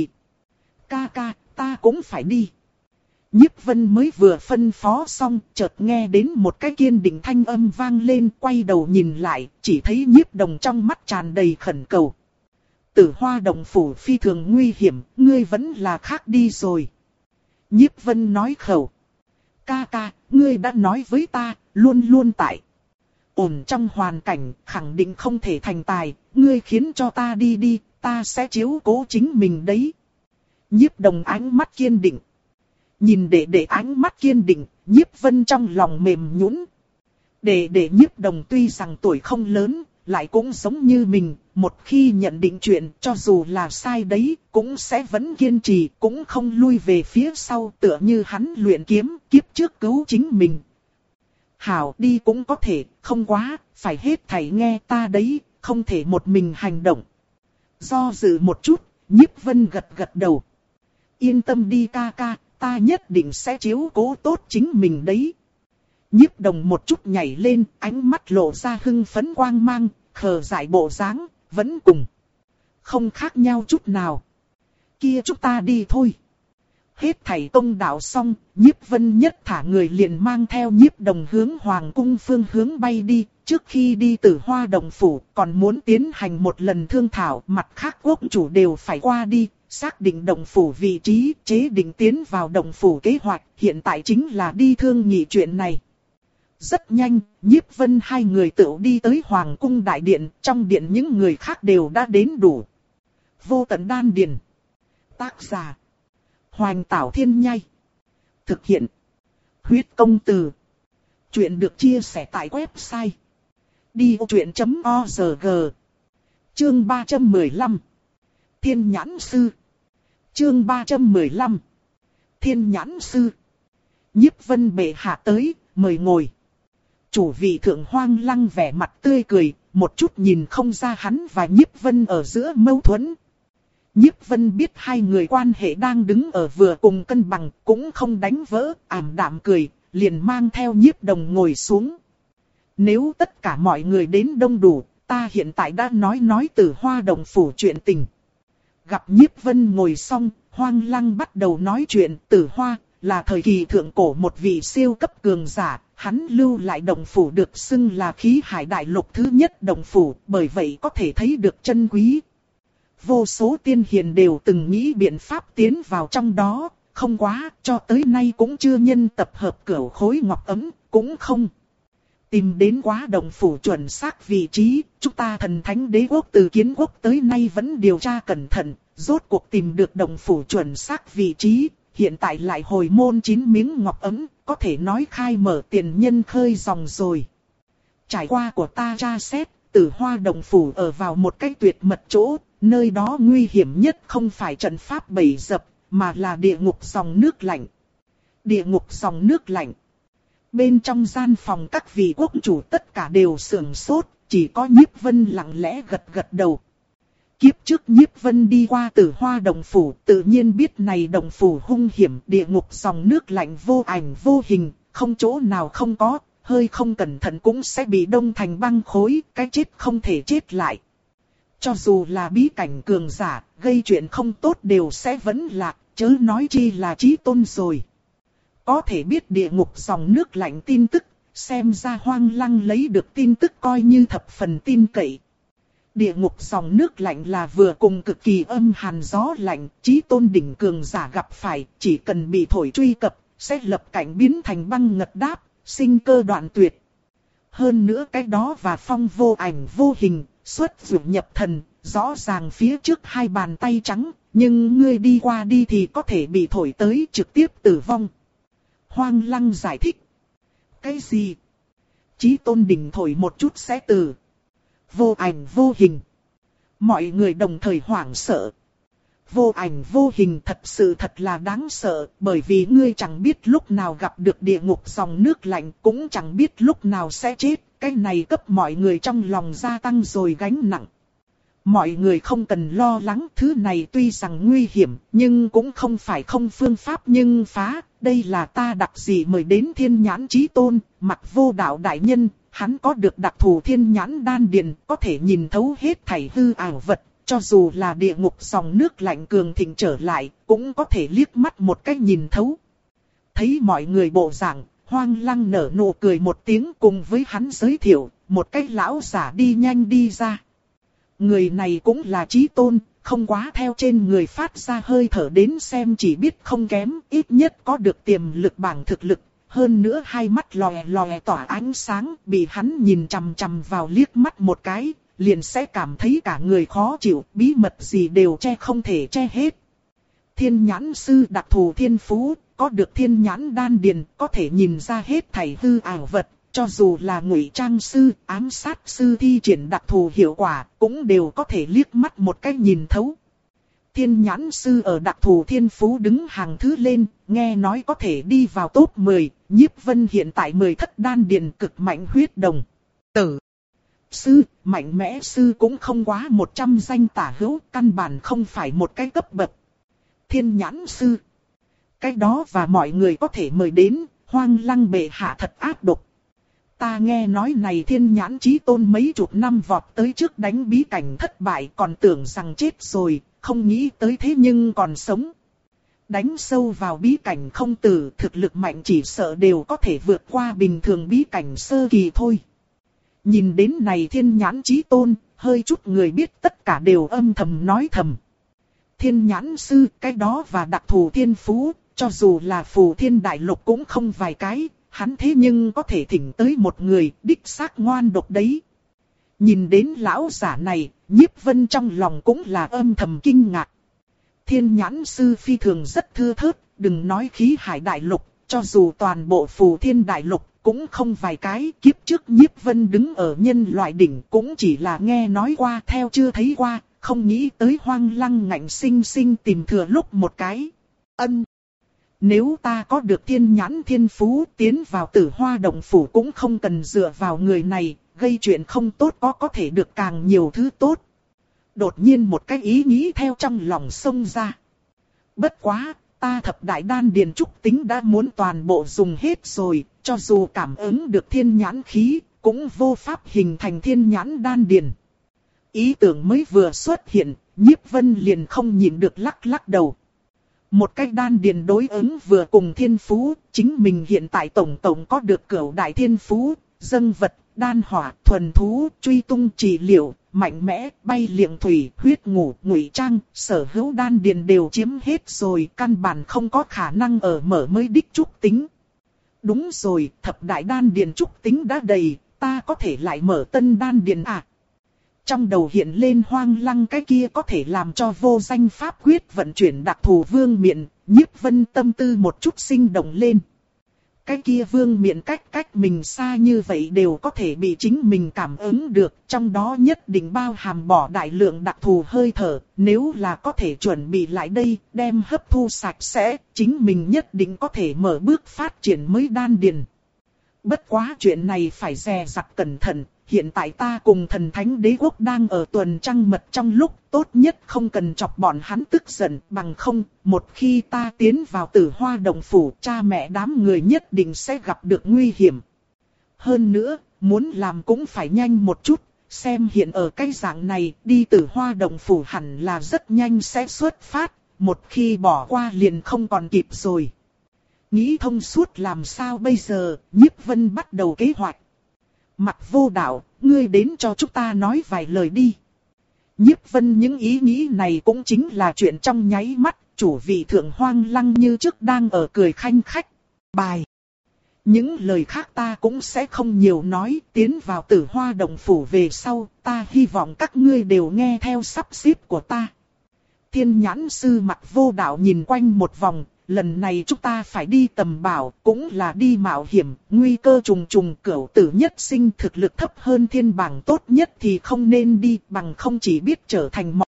Ca ca, ta cũng phải đi. Nhiếp Vân mới vừa phân phó xong, chợt nghe đến một cái kiên định thanh âm vang lên, quay đầu nhìn lại, chỉ thấy Nhiếp Đồng trong mắt tràn đầy khẩn cầu. Tử Hoa Động Phủ phi thường nguy hiểm, ngươi vẫn là khác đi rồi. Nhiếp Vân nói khẩu. Ca ca, ngươi đã nói với ta, luôn luôn tại. Ổn trong hoàn cảnh, khẳng định không thể thành tài, ngươi khiến cho ta đi đi, ta sẽ chiếu cố chính mình đấy. Nhiếp Đồng ánh mắt kiên định. Nhìn đệ đệ ánh mắt kiên định, Nhiếp Vân trong lòng mềm nhũn. Đệ đệ Nhiếp Đồng tuy rằng tuổi không lớn, lại cũng giống như mình, một khi nhận định chuyện cho dù là sai đấy, cũng sẽ vẫn kiên trì, cũng không lui về phía sau, tựa như hắn luyện kiếm, kiếp trước cứu chính mình. Hảo, đi cũng có thể, không quá, phải hết thảy nghe ta đấy, không thể một mình hành động. Do dự một chút, Nhiếp Vân gật gật đầu. Yên tâm đi ca ca, ta nhất định sẽ chiếu cố tốt chính mình đấy. Nhiếp Đồng một chút nhảy lên, ánh mắt lộ ra hưng phấn quang mang, khờ dại bộ dáng, vẫn cùng. Không khác nhau chút nào. Kia chúng ta đi thôi. Hết thảy công đạo xong, Nhiếp Vân nhất thả người liền mang theo Nhiếp Đồng hướng Hoàng cung phương hướng bay đi. Trước khi đi Tử Hoa Động Phủ còn muốn tiến hành một lần thương thảo, mặt khác quốc chủ đều phải qua đi. Xác định động phủ vị trí, chế định tiến vào động phủ kế hoạch, hiện tại chính là đi thương nghị chuyện này. Rất nhanh, Nhiếp Vân hai người tự đi tới Hoàng cung đại điện, trong điện những người khác đều đã đến đủ. Vô Tận Đan Điền. Tác giả: Hoành Tảo Thiên Nhai. Thực hiện: Huyết Công Từ. Chuyện được chia sẻ tại website đi vô chuyện chấm org. Chương ba trăm mười lăm. Thiên Nhãn Sư. Chương ba trăm mười lăm. Thiên Nhãn Sư. Nhiếp Vân bệ hạ tới, mời ngồi. Chủ vị thượng Hoang Lăng vẻ mặt tươi cười, một chút nhìn không ra hắn và Nhiếp Vân ở giữa mâu thuẫn. Nhiếp Vân biết hai người quan hệ đang đứng ở vừa cùng cân bằng, cũng không đánh vỡ, ảm đạm cười, liền mang theo Nhiếp Đồng ngồi xuống. Nếu tất cả mọi người đến đông đủ, ta hiện tại đã nói nói Tử Hoa Động Phủ chuyện tình. Gặp Nhiếp Vân ngồi xong, Hoang Lăng bắt đầu nói chuyện. Tử Hoa là thời kỳ thượng cổ một vị siêu cấp cường giả, hắn lưu lại động phủ được xưng là Khí Hải Đại Lục thứ nhất động phủ, bởi vậy có thể thấy được chân quý. Vô số tiên hiền đều từng nghĩ biện pháp tiến vào trong đó, không quá, cho tới nay cũng chưa nhân tập hợp cửu khối ngọc ấm, cũng không tìm đến quá động phủ chuẩn xác vị trí. Chúng ta Thần Thánh Đế Quốc từ kiến quốc tới nay vẫn điều tra cẩn thận, rốt cuộc tìm được động phủ chuẩn xác vị trí. Hiện tại lại hồi môn chín miếng ngọc ấm, có thể nói khai mở tiền nhân khơi dòng rồi. Trải qua của ta tra xét, Tử Hoa Động Phủ ở vào một cái tuyệt mật chỗ, nơi đó nguy hiểm nhất không phải trận pháp bẫy dập, mà là địa ngục dòng nước lạnh. Địa ngục dòng nước lạnh. Bên trong gian phòng các vị quốc chủ tất cả đều sưởng sốt, chỉ có Nhiếp Vân lặng lẽ gật gật đầu. Kiếp trước Nhiếp Vân đi qua Tử Hoa Động Phủ, tự nhiên biết này động phủ hung hiểm, địa ngục dòng nước lạnh vô ảnh vô hình, không chỗ nào không có, hơi không cẩn thận cũng sẽ bị đông thành băng khối, cái chết không thể chết lại. Cho dù là bí cảnh cường giả, gây chuyện không tốt đều sẽ vẫn lạc, chớ nói chi là chí tôn rồi. Có thể biết địa ngục dòng nước lạnh tin tức, xem ra Hoang Lăng lấy được tin tức coi như thập phần tin cậy. Địa ngục dòng nước lạnh là vừa cùng cực kỳ âm hàn gió lạnh, chí tôn đỉnh cường giả gặp phải, chỉ cần bị thổi truy cập, sẽ lập cảnh biến thành băng ngật đáp, sinh cơ đoạn tuyệt. Hơn nữa cái đó và phong vô ảnh vô hình, xuất dụ nhập thần, rõ ràng phía trước hai bàn tay trắng, nhưng ngươi đi qua đi thì có thể bị thổi tới trực tiếp tử vong. Hoang Lăng giải thích. Cái gì? Chí tôn đỉnh thổi một chút sẽ từ vô ảnh vô hình. Mọi người đồng thời hoảng sợ. Vô ảnh vô hình thật sự thật là đáng sợ, bởi vì ngươi chẳng biết lúc nào gặp được địa ngục dòng nước lạnh, cũng chẳng biết lúc nào sẽ chết. Cái này cấp mọi người trong lòng gia tăng rồi gánh nặng. Mọi người không cần lo lắng, thứ này tuy rằng nguy hiểm, nhưng cũng không phải không phương pháp nhưng phá. Đây là ta đặc dị mời đến Thiên Nhãn Chí Tôn, Mặc Vô Đạo đại nhân, hắn có được đặc thù Thiên Nhãn đan điền, có thể nhìn thấu hết thảy hư ảo vật, cho dù là địa ngục dòng nước lạnh cường thịnh trở lại, cũng có thể liếc mắt một cách nhìn thấu. Thấy mọi người bộ dạng, Hoang Lăng nở nụ cười một tiếng, cùng với hắn giới thiệu, một cái lão giả đi nhanh đi ra. Người này cũng là Chí Tôn, không quá theo trên người phát ra hơi thở đến xem chỉ biết không kém, ít nhất có được tiềm lực bảng thực lực. Hơn nữa hai mắt lòe lòe tỏa ánh sáng, bị hắn nhìn chằm chằm vào liếc mắt một cái, liền sẽ cảm thấy cả người khó chịu, bí mật gì đều che không thể che hết. Thiên Nhãn Sư đặc thù thiên phú, có được Thiên Nhãn đan điền, có thể nhìn ra hết thảy hư ảo vật. Cho dù là ngụy trang sư, ám sát sư thi triển đặc thù hiệu quả, cũng đều có thể liếc mắt một cái nhìn thấu. Thiên Nhãn Sư ở đặc thù thiên phú đứng hàng thứ lên, nghe nói có thể đi vào top mười, Nhiếp Vân hiện tại mười thất đan điền cực mạnh huyết đồng tử. Sư, mạnh mẽ sư cũng không quá một trăm danh tả hữu, căn bản không phải một cái cấp bậc. Thiên Nhãn Sư, cái đó và mọi người có thể mời đến, Hoang Lăng bệ hạ thật ác độc. Ta nghe nói này Thiên Nhãn Chí Tôn mấy chục năm vọt tới trước đánh bí cảnh thất bại, còn tưởng rằng chết rồi, không nghĩ tới thế nhưng còn sống. Đánh sâu vào bí cảnh không tử, thực lực mạnh chỉ sợ đều có thể vượt qua bình thường bí cảnh sơ kỳ thôi. Nhìn đến này Thiên Nhãn Chí Tôn, hơi chút người biết tất cả đều âm thầm nói thầm. Thiên Nhãn Sư, cái đó và đặc thù thiên phú, cho dù là phù thiên đại lục cũng không vài cái. Hắn thế nhưng có thể thỉnh tới một người, đích xác ngoan độc đấy. Nhìn đến lão giả này, Nhiếp Vân trong lòng cũng là âm thầm kinh ngạc. Thiên Nhãn Sư phi thường rất thưa thớt, đừng nói khí hải đại lục, cho dù toàn bộ phù thiên đại lục, cũng không vài cái. Kiếp trước Nhiếp Vân đứng ở nhân loại đỉnh cũng chỉ là nghe nói qua theo chưa thấy qua, không nghĩ tới Hoang Lăng ngạnh sinh sinh tìm thừa lúc một cái. Ân. Nếu ta có được Thiên Nhãn thiên phú tiến vào Tử Hoa Động Phủ cũng không cần dựa vào người này, gây chuyện không tốt có có thể được càng nhiều thứ tốt. Đột nhiên một cái ý nghĩ theo trong lòng xông ra. Bất quá, ta thập đại đan điền trúc tính đã muốn toàn bộ dùng hết rồi, cho dù cảm ứng được Thiên Nhãn khí, cũng vô pháp hình thành Thiên Nhãn đan điền. Ý tưởng mới vừa xuất hiện, Nhiếp Vân liền không nhịn được lắc lắc đầu. Một cái đan điền đối ứng vừa cùng thiên phú, chính mình hiện tại tổng tổng có được cửu đại thiên phú, dâng vật, đan hỏa, thuần thú, truy tung trị liệu, mạnh mẽ, bay liệng thủy, huyết ngủ, ngụy trang, sở hữu đan điền đều chiếm hết rồi, căn bản không có khả năng ở mở mới đích trúc tính. Đúng rồi, thập đại đan điền trúc tính đã đầy, ta có thể lại mở tân đan điền à? Trong đầu hiện lên Hoang Lăng cái kia có thể làm cho vô danh pháp quyết vận chuyển đặc thù vương miện, Nhiếp Vân tâm tư một chút sinh động lên. Cái kia vương miện cách cách mình xa như vậy đều có thể bị chính mình cảm ứng được, trong đó nhất định bao hàm bỏ đại lượng đặc thù hơi thở, nếu là có thể chuẩn bị lại đây, đem hấp thu sạch sẽ, chính mình nhất định có thể mở bước phát triển mới đan điền. Bất quá chuyện này phải dè dặt cẩn thận. Hiện tại ta cùng thần thánh đế quốc đang ở tuần trăng mật trong lúc tốt nhất không cần chọc bọn hắn tức giận, bằng không, một khi ta tiến vào Tử Hoa Động Phủ, cha mẹ đám người nhất định sẽ gặp được nguy hiểm. Hơn nữa, muốn làm cũng phải nhanh một chút, xem hiện ở cái dạng này, đi Tử Hoa Động Phủ hẳn là rất nhanh sẽ xuất phát, một khi bỏ qua liền không còn kịp rồi. Nghĩ thông suốt làm sao bây giờ, Nhiếp Vân bắt đầu kế hoạch. Mặc Vô Đạo, ngươi đến cho chúng ta nói vài lời đi. Nhiếp Vân những ý nghĩ này cũng chính là chuyện trong nháy mắt, chủ vị thượng Hoang Lăng như trước đang ở cười khanh khách. Bài. Những lời khác ta cũng sẽ không nhiều nói, tiến vào Tử Hoa Động Phủ về sau, ta hy vọng các ngươi đều nghe theo sắp xếp của ta. Thiên Nhãn Sư Mặc Vô Đạo nhìn quanh một vòng, lần này chúng ta phải đi tầm bảo, cũng là đi mạo hiểm, nguy cơ trùng trùng, cửu tử nhất sinh, thực lực thấp hơn thiên bảng tốt nhất thì không nên đi, bằng không chỉ biết trở thành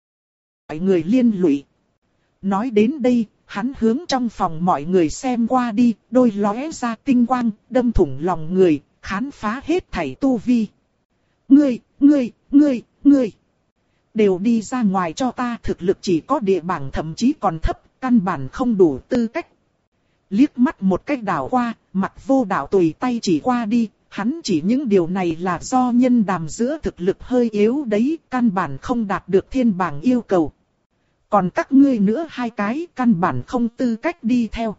mọi người liên lụy. Nói đến đây, hắn hướng trong phòng mọi người xem qua đi, đôi lóe ra tinh quang, đâm thủng lòng người, khám phá hết thảy tu vi. Ngươi, ngươi, ngươi, ngươi, đều đi ra ngoài cho ta, thực lực chỉ có địa bảng thậm chí còn thấp, căn bản không đủ tư cách. Liếc mắt một cách đảo qua, Mặc Vô Đạo tùy tay chỉ qua đi, hắn chỉ những điều này là do nhân đàm giữa thực lực hơi yếu đấy, căn bản không đạt được thiên bảng yêu cầu. Còn các ngươi nữa hai cái căn bản không tư cách đi theo.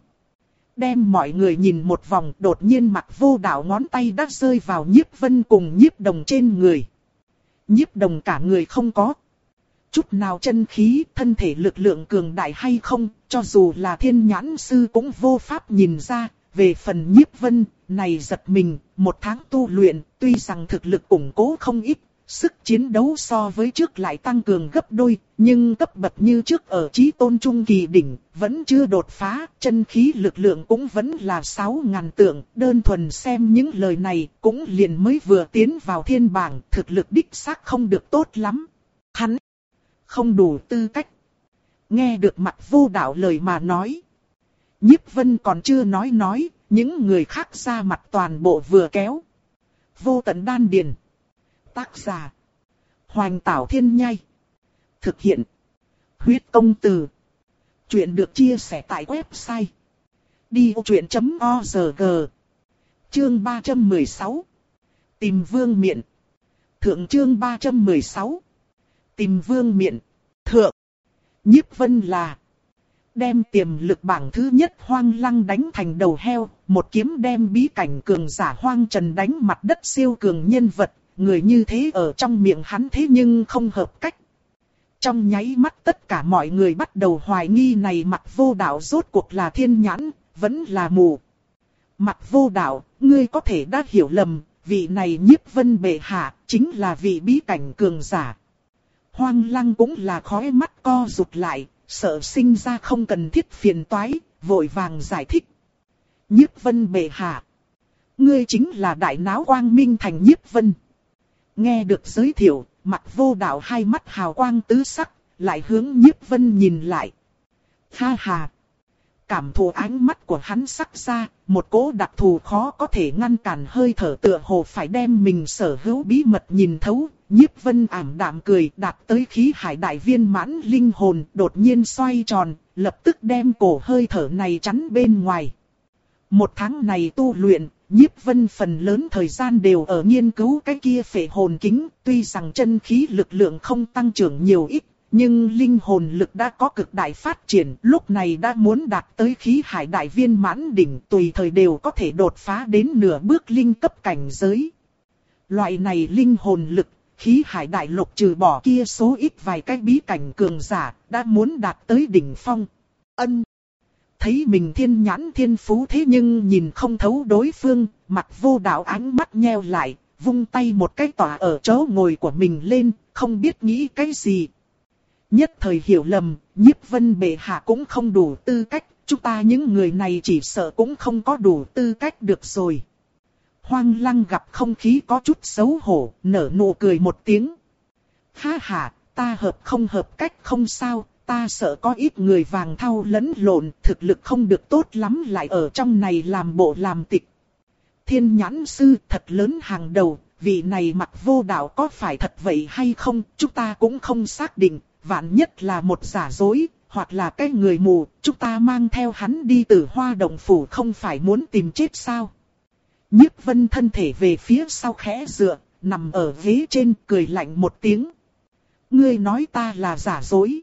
Đem mọi người nhìn một vòng, đột nhiên Mặc Vô Đạo ngón tay đã rơi vào Nhiếp Vân cùng Nhiếp Đồng trên người. Nhiếp Đồng cả người không có chút nào chân khí, thân thể lực lượng cường đại hay không, cho dù là Thiên Nhãn Sư cũng vô pháp nhìn ra. Về phần Nhiếp Vân, này giật mình, một tháng tu luyện, tuy rằng thực lực củng cố không ít, sức chiến đấu so với trước lại tăng cường gấp đôi, nhưng cấp bậc như trước ở chí tôn trung kỳ đỉnh, vẫn chưa đột phá, chân khí lực lượng cũng vẫn là sáu ngàn tượng, đơn thuần xem những lời này, cũng liền mới vừa tiến vào thiên bảng, thực lực đích xác không được tốt lắm. Hắn không đủ tư cách. Nghe được Mặc Vô Đạo lời mà nói, Nhiếp Vân còn chưa nói nói, những người khác ra mặt toàn bộ vừa kéo. Vô Tận Đan Điền. Tác giả Hoành Tảo Thiên Nhai. Thực hiện Huyết Công Từ. Chuyện được chia sẻ tại website đi ô truyện chấm org. Chương ba trăm mười sáu. Tìm Vương Miện. Thượng chương ba trăm mười sáu. Tìm Vương Miện. Thượng. Nhiếp Vân là đem tiềm lực bảng thứ nhất Hoang Lăng đánh thành đầu heo, một kiếm đem bí cảnh cường giả Hoang Trần đánh mặt đất siêu cường nhân vật, người như thế ở trong miệng hắn thế nhưng không hợp cách. Trong nháy mắt tất cả mọi người bắt đầu hoài nghi này Mặc Vô Đạo rốt cuộc là thiên nhãn, vẫn là mù. Mặc Vô Đạo, ngươi có thể đã hiểu lầm, vị này Nhiếp Vân bệ hạ, chính là vị bí cảnh cường giả. Hoang Lăng cũng là khóe mắt co rụt lại, sợ sinh ra không cần thiết phiền toái, vội vàng giải thích. Nhiếp Vân bệ hạ, ngươi chính là đại náo Quang Minh Thành Nhiếp Vân. Nghe được giới thiệu, Mặc Vô Đạo hai mắt hào quang tứ sắc, lại hướng Nhiếp Vân nhìn lại. Ha ha! Cảm thụ ánh mắt của hắn sắc ra, một cỗ đặc thù khó có thể ngăn cản hơi thở tựa hồ phải đem mình sở hữu bí mật nhìn thấu. Nhiếp Vân ảm đạm cười, đạt tới khí hải đại viên mãn linh hồn, đột nhiên xoay tròn, lập tức đem cổ hơi thở này chắn bên ngoài. Một tháng này tu luyện, Nhiếp Vân phần lớn thời gian đều ở nghiên cứu cái kia phệ hồn kính, tuy rằng chân khí lực lượng không tăng trưởng nhiều ít, nhưng linh hồn lực đã có cực đại phát triển, lúc này đã muốn đạt tới khí hải đại viên mãn đỉnh, tùy thời đều có thể đột phá đến nửa bước linh cấp cảnh giới. Loại này linh hồn lực, khí hải đại lục trừ bỏ kia số ít vài cái bí cảnh cường giả, đã muốn đạt tới đỉnh phong. Ân. Thấy mình thiên nhãn thiên phú thế nhưng nhìn không thấu đối phương, Mặc Vô Đạo ánh mắt nheo lại, vung tay một cái tỏa ở chỗ ngồi của mình lên, không biết nghĩ cái gì. Nhất thời hiểu lầm, Nhiếp Vân bệ hạ cũng không đủ tư cách, chúng ta những người này chỉ sợ cũng không có đủ tư cách được rồi. Hoang Lăng gặp không khí có chút xấu hổ, nở nụ cười một tiếng. Ha ha, ta hợp không hợp cách không sao, ta sợ có ít người vàng thau lẫn lộn, thực lực không được tốt lắm lại ở trong này làm bộ làm tịch. Thiên Nhãn Sư thật lớn hàng đầu, vị này Mặc Vô Đạo có phải thật vậy hay không, chúng ta cũng không xác định, vạn nhất là một giả dối, hoặc là cái người mù, chúng ta mang theo hắn đi Tử Hoa Động Phủ không phải muốn tìm chết sao. Nhiếp Vân thân thể về phía sau khẽ dựa, nằm ở ghế trên cười lạnh một tiếng. Ngươi nói ta là giả dối.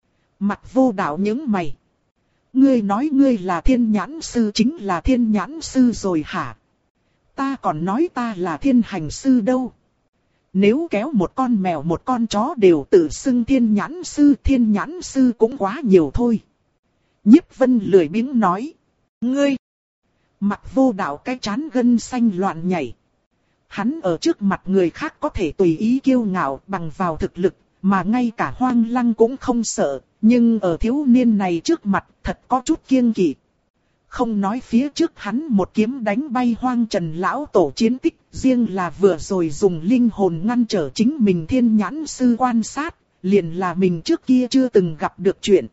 Mặc Vô Đạo nhướng mày. Ngươi nói ngươi là Thiên Nhãn Sư chính là Thiên Nhãn Sư rồi hả? Ta còn nói ta là Thiên Hành Sư đâu. Nếu kéo một con mèo một con chó đều tự xưng thiên nhãn sư, thiên nhãn sư cũng quá nhiều thôi. Nhiếp Vân lười biếng nói. Ngươi! Mặc Vô Đạo cái trán gân xanh loạn nhảy. Hắn ở trước mặt người khác có thể tùy ý kiêu ngạo bằng vào thực lực, mà ngay cả Hoang Lăng cũng không sợ, nhưng ở thiếu niên này trước mặt thật có chút kiêng kỵ. Không nói phía trước hắn một kiếm đánh bay Hoang Trần lão tổ chiến tích, riêng là vừa rồi dùng linh hồn ngăn trở chính mình thiên nhãn sư quan sát, liền là mình trước kia chưa từng gặp được chuyện.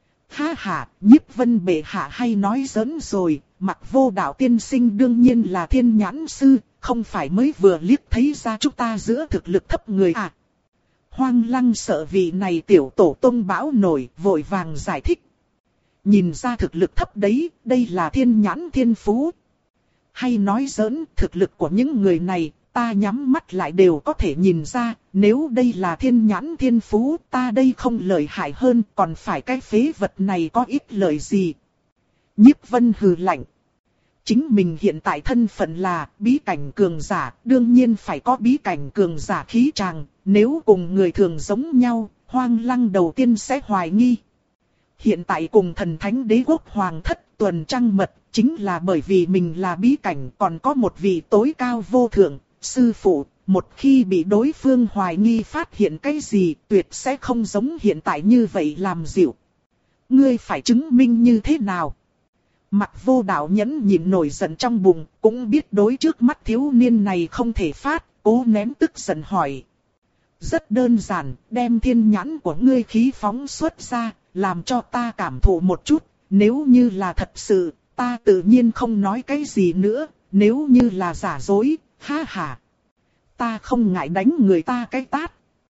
Ha ha, Nhiếp Vân bệ hạ hay nói giỡn rồi, Mặc Vô Đạo tiên sinh đương nhiên là thiên nhãn sư, không phải mới vừa liếc thấy ra chúng ta giữa thực lực thấp người à. Hoang Lăng sợ vị này tiểu tổ tông bão nổi, vội vàng giải thích. Nhìn ra thực lực thấp đấy, đây là thiên nhãn thiên phú. Hay nói giỡn, thực lực của những người này, ta nhắm mắt lại đều có thể nhìn ra, nếu đây là thiên nhãn thiên phú, ta đây không lợi hại hơn, còn phải cái phế vật này có ít lợi gì. Nhiếp Vân hừ lạnh. Chính mình hiện tại thân phận là bí cảnh cường giả, đương nhiên phải có bí cảnh cường giả khí tràng, nếu cùng người thường giống nhau, Hoang Lăng đầu tiên sẽ hoài nghi. Hiện tại cùng thần thánh đế quốc hoàng thất tuần trăng mật, chính là bởi vì mình là bí cảnh, còn có một vị tối cao vô thượng, sư phụ, một khi bị đối phương hoài nghi phát hiện cái gì, tuyệt sẽ không giống hiện tại như vậy làm dịu. Ngươi phải chứng minh như thế nào? Mặc Vô Đạo nhẫn nhịn nổi giận trong bụng, cũng biết đối trước mắt thiếu niên này không thể phát, cố nén tức giận hỏi. Rất đơn giản, đem thiên nhãn của ngươi khí phóng xuất ra, làm cho ta cảm thụ một chút, nếu như là thật sự, ta tự nhiên không nói cái gì nữa, nếu như là giả dối, ha ha. Ta không ngại đánh người ta cái tát.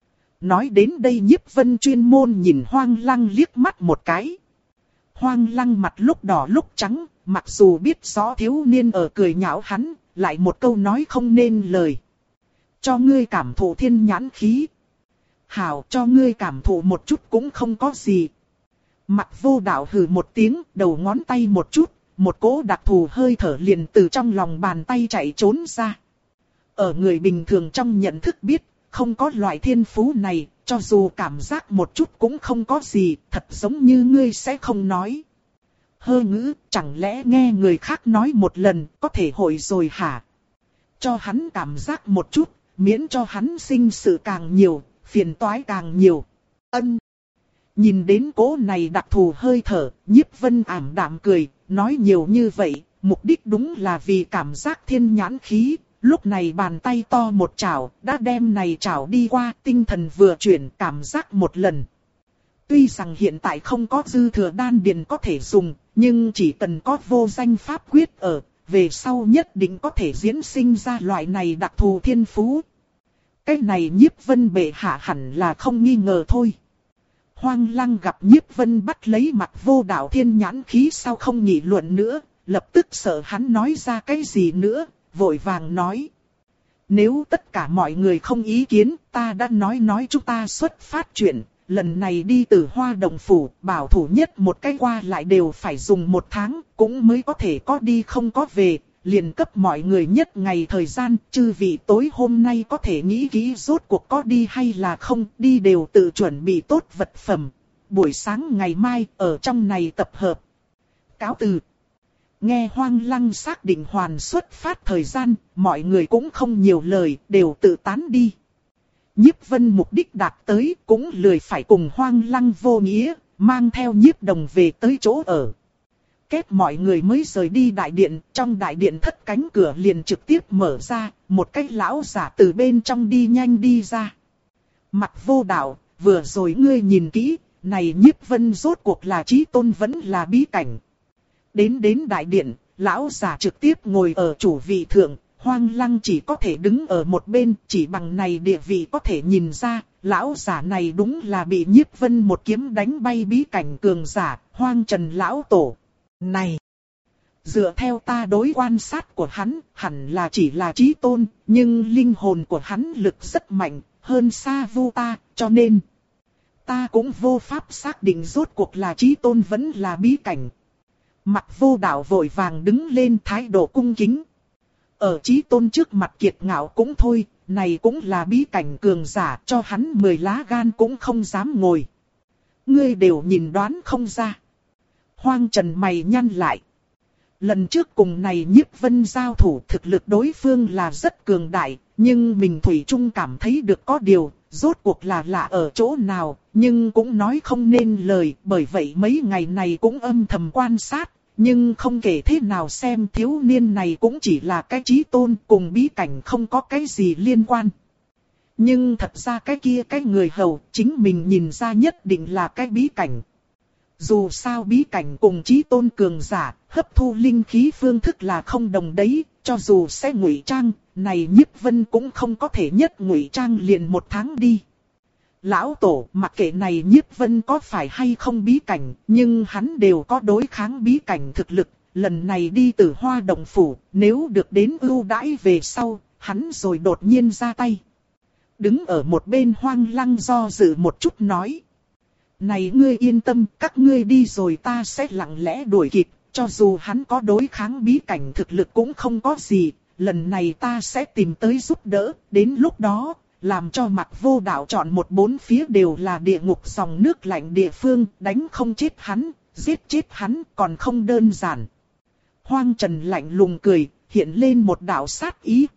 Nói đến đây Nhiếp Vân chuyên môn nhìn Hoang Lăng liếc mắt một cái. Hoang Lăng mặt lúc đỏ lúc trắng, mặc dù biết rõ thiếu niên ở cười nhạo hắn, lại một câu nói không nên lời. Cho ngươi cảm thụ thiên nhãn khí. Hảo, cho ngươi cảm thụ một chút cũng không có gì. Mặc Vô Đạo hừ một tiếng, đầu ngón tay một chút, một cỗ đặc thù hơi thở liền từ trong lòng bàn tay chạy trốn ra. Ở người bình thường trong nhận thức biết, không có loại thiên phú này, cho dù cảm giác một chút cũng không có gì, thật giống như ngươi sẽ không nói. Hơ ngữ, chẳng lẽ nghe người khác nói một lần, có thể hội rồi hả? Cho hắn cảm giác một chút, miễn cho hắn sinh sự càng nhiều, phiền toái càng nhiều. Ân. Nhìn đến cỗ này đặc thù hơi thở, Nhiếp Vân ảm đạm cười, nói nhiều như vậy, mục đích đúng là vì cảm giác thiên nhãn khí. Lúc này bàn tay to một chảo, đã đem này chảo đi qua, tinh thần vừa chuyển cảm giác một lần. Tuy rằng hiện tại không có dư thừa đan điền có thể dùng, nhưng chỉ cần có vô danh pháp quyết ở, về sau nhất định có thể diễn sinh ra loại này đặc thù thiên phú. Cái này Nhiếp Vân bệ hạ hẳn là không nghi ngờ thôi. Hoang Lăng gặp Nhiếp Vân bắt lấy Mặc Vô Đạo thiên nhãn khí sau không nghị luận nữa, lập tức sợ hắn nói ra cái gì nữa, vội vàng nói. Nếu tất cả mọi người không ý kiến, ta đã nói nói chúng ta xuất phát chuyện, lần này đi từ Hoa Đồng Phủ, bảo thủ nhất một cái qua lại đều phải dùng một tháng, cũng mới có thể có đi không có về, liền cấp mọi người nhất ngày thời gian, chư vị tối hôm nay có thể nghĩ kỹ rốt cuộc có đi hay là không, đi đều tự chuẩn bị tốt vật phẩm. Buổi sáng ngày mai, ở trong này tập hợp. Cáo từ. Nghe Hoang Lăng xác định hoàn xuất phát thời gian, mọi người cũng không nhiều lời, đều tự tán đi. Nhiếp Vân mục đích đạt tới, cũng lười phải cùng Hoang Lăng vô nghĩa, mang theo Nhiếp Đồng về tới chỗ ở. Kết mọi người mới rời đi đại điện, trong đại điện thất cánh cửa liền trực tiếp mở ra, một cái lão giả từ bên trong đi nhanh đi ra. Mặc Vô Đạo, vừa rồi ngươi nhìn kỹ, này Nhiếp Vân rốt cuộc là chí tôn vẫn là bí cảnh. Đến đến đại điện, lão giả trực tiếp ngồi ở chủ vị thượng, Hoang Lăng chỉ có thể đứng ở một bên, chỉ bằng này địa vị có thể nhìn ra, lão giả này đúng là bị Nhiếp Vân một kiếm đánh bay bí cảnh cường giả, Hoang Trần lão tổ. Này, dựa theo ta đối quan sát của hắn, hẳn là chỉ là chí tôn, nhưng linh hồn của hắn lực rất mạnh, hơn xa Vu ta, cho nên ta cũng vô pháp xác định rốt cuộc là chí tôn vẫn là bí cảnh. Mặc Vô Đạo vội vàng đứng lên thái độ cung kính. Ở chí tôn trước mặt kiệt ngạo cũng thôi, này cũng là bí cảnh cường giả, cho hắn mười lá gan cũng không dám ngồi. Ngươi đều nhìn đoán không ra. Hoang Trần mày nhăn lại. Lần trước cùng này Nhiếp Vân giao thủ, thực lực đối phương là rất cường đại, nhưng mình thủy chung cảm thấy được có điều, rốt cuộc là lạ ở chỗ nào, nhưng cũng nói không nên lời, bởi vậy mấy ngày này cũng âm thầm quan sát, nhưng không kể thế nào xem thiếu niên này cũng chỉ là cái chí tôn, cùng bí cảnh không có cái gì liên quan. Nhưng thật ra cái kia cái người hầu, chính mình nhìn ra nhất định là cái bí cảnh. Dù sao bí cảnh cùng chí tôn cường giả, hấp thu linh khí phương thức là không đồng đấy, cho dù sẽ ngụy trang, này Nhiếp Vân cũng không có thể nhất ngụy trang liền một tháng đi. Lão tổ, mặc kệ này Nhiếp Vân có phải hay không bí cảnh, nhưng hắn đều có đối kháng bí cảnh thực lực, lần này đi Tử Hoa Động Phủ, nếu được đến ưu đãi về sau, hắn rồi đột nhiên ra tay. Đứng ở một bên Hoang Lăng do dự một chút nói. Này ngươi yên tâm, các ngươi đi rồi ta sẽ lặng lẽ đuổi kịp, cho dù hắn có đối kháng bí cảnh thực lực cũng không có gì, lần này ta sẽ tìm tới giúp đỡ, đến lúc đó, làm cho Mạc Vô Đạo chọn một bốn phía đều là địa ngục dòng nước lạnh địa phương, đánh không chết hắn, giết chết hắn còn không đơn giản. Hoang Trần lạnh lùng cười, hiện lên một đạo sát ý.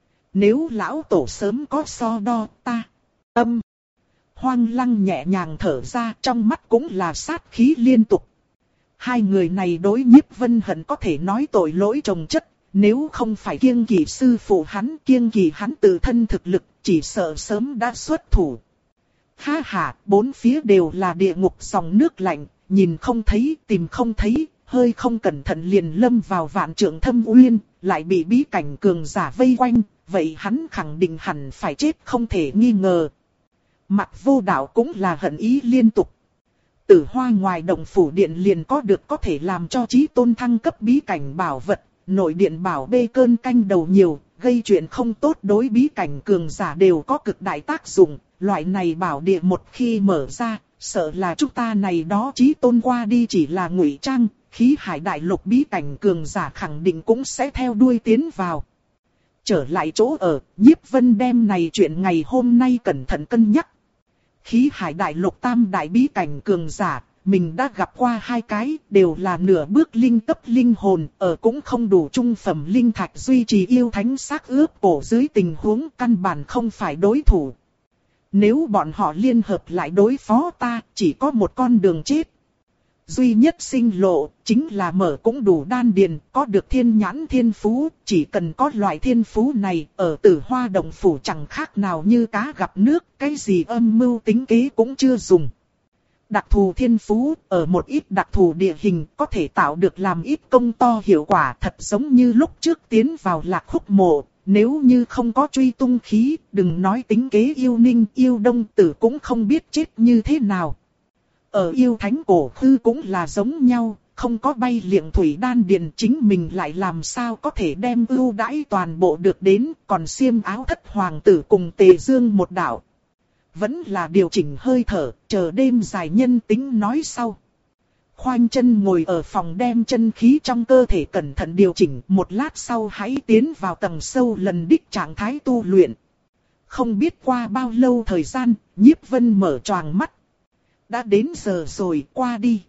Nếu lão tổ sớm có so đo ta, âm. Hoang Lăng nhẹ nhàng thở ra, trong mắt cũng là sát khí liên tục. Hai người này đối Nhiếp Vân hận có thể nói tội lỗi chồng chất, nếu không phải kiêng kỵ sư phụ hắn, kiêng kỵ hắn tự thân thực lực, chỉ sợ sớm đã xuất thủ. Ha ha, bốn phía đều là địa ngục dòng nước lạnh, nhìn không thấy, tìm không thấy, hơi không cẩn thận liền lâm vào vạn trượng thâm uyên, lại bị bí cảnh cường giả vây quanh, vậy hắn khẳng định hẳn phải chết không thể nghi ngờ. Mạc Vô Đạo cũng là hận ý liên tục. Tử Hoa ngoài động phủ điện liền có được có thể làm cho chí tôn thăng cấp bí cảnh bảo vật, nội điện bảo bê cơn canh đầu nhiều, gây chuyện không tốt đối bí cảnh cường giả đều có cực đại tác dụng, loại này bảo địa một khi mở ra, sợ là chúng ta này đó chí tôn qua đi chỉ là ngụy trang, khí hải đại lục bí cảnh cường giả khẳng định cũng sẽ theo đuôi tiến vào. Trở lại chỗ ở, Nhiếp Vân đem này chuyện ngày hôm nay cẩn thận cân nhắc. Khí hải đại lục tam đại bí cảnh cường giả, mình đã gặp qua hai cái, đều là nửa bước linh cấp linh hồn, ở cũng không đủ trung phẩm linh thạch duy trì yêu thánh xác ướp cổ dưới tình huống căn bản không phải đối thủ. Nếu bọn họ liên hợp lại đối phó ta, chỉ có một con đường chết. Duy nhất sinh lộ, chính là mở cũng đủ đan điền, có được thiên nhãn thiên phú, chỉ cần có loại thiên phú này, ở Tử Hoa Động Phủ chẳng khác nào như cá gặp nước, cái gì âm mưu tính kế cũng chưa dùng. Đặc thù thiên phú, ở một ít đặc thù địa hình, có thể tạo được làm ít công to hiệu quả, thật giống như lúc trước tiến vào Lạc Khúc Mộ, nếu như không có truy tung khí, đừng nói tính kế yêu ninh yêu đông tử cũng không biết chết như thế nào. Ở yêu thánh cổ khư cũng là giống nhau, không có bay liệng thủy đan điền chính mình lại làm sao có thể đem ưu đãi toàn bộ được đến, còn xiêm áo thất hoàng tử cùng Tề Dương một đạo. Vẫn là điều chỉnh hơi thở, chờ đêm dài nhân tính nói sau. Khoanh chân ngồi ở phòng đem chân khí trong cơ thể cẩn thận điều chỉnh, một lát sau hãy tiến vào tầng sâu lần đích trạng thái tu luyện. Không biết qua bao lâu thời gian, Nhiếp Vân mở choàng mắt. Đã đến giờ rồi, qua đi.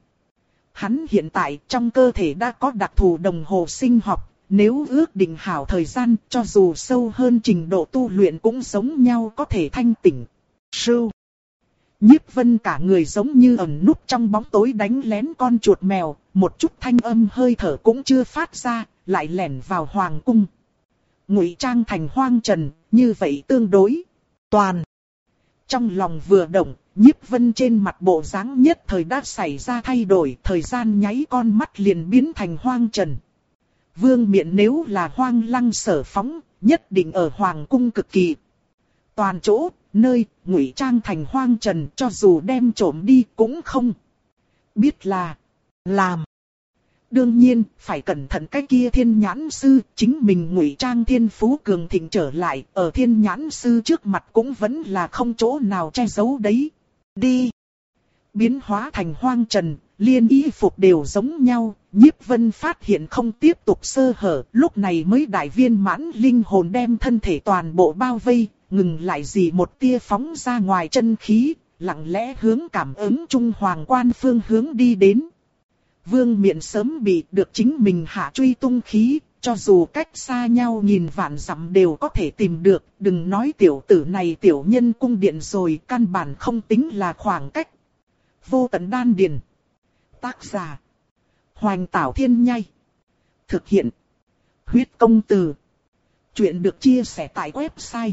Hắn hiện tại trong cơ thể đã có đặc thù đồng hồ sinh học, nếu ước định hảo thời gian, cho dù sâu hơn trình độ tu luyện cũng giống nhau có thể thanh tỉnh. Sưu. Nhiếp Vân cả người giống như ẩn núp trong bóng tối đánh lén con chuột mèo, một chút thanh âm hơi thở cũng chưa phát ra, lại lẻn vào hoàng cung. Ngụy trang thành Hoang Trần, như vậy tương đối toàn. Trong lòng vừa động, Nhiếp Vân trên mặt bộ dáng nhất thời đã xảy ra thay đổi, thời gian nháy con mắt liền biến thành Hoang Trần. Vương miện nếu là Hoang Lăng sở phóng, nhất định ở hoàng cung cực kỳ toàn chỗ, nơi ngụy trang thành Hoang Trần, cho dù đem trộm đi cũng không biết là làm. Đương nhiên, phải cẩn thận cái kia thiên nhãn sư, chính mình ngụy trang thiên phú cường thịnh trở lại, ở thiên nhãn sư trước mặt cũng vẫn là không chỗ nào che giấu đấy. Đi! Biến hóa thành Hoang Trần, liên y phục đều giống nhau, Nhiếp Vân phát hiện không tiếp tục sơ hở, lúc này mới đại viên mãn linh hồn đem thân thể toàn bộ bao vây, ngừng lại gì một tia phóng ra ngoài chân khí, lặng lẽ hướng cảm ứng trung hoàng quan phương hướng đi đến. Vương Miện sớm bị được chính mình hạ truy tung khí, cho dù cách xa nhau nhìn vạn dặm đều có thể tìm được, đừng nói tiểu tử này tiểu nhân cung điện rồi, căn bản không tính là khoảng cách. Vô tận đan điền. Tác giả: Hoành Tảo Thiên Nhai. Thực hiện: Huyết Công Từ. Chuyện được chia sẻ tại website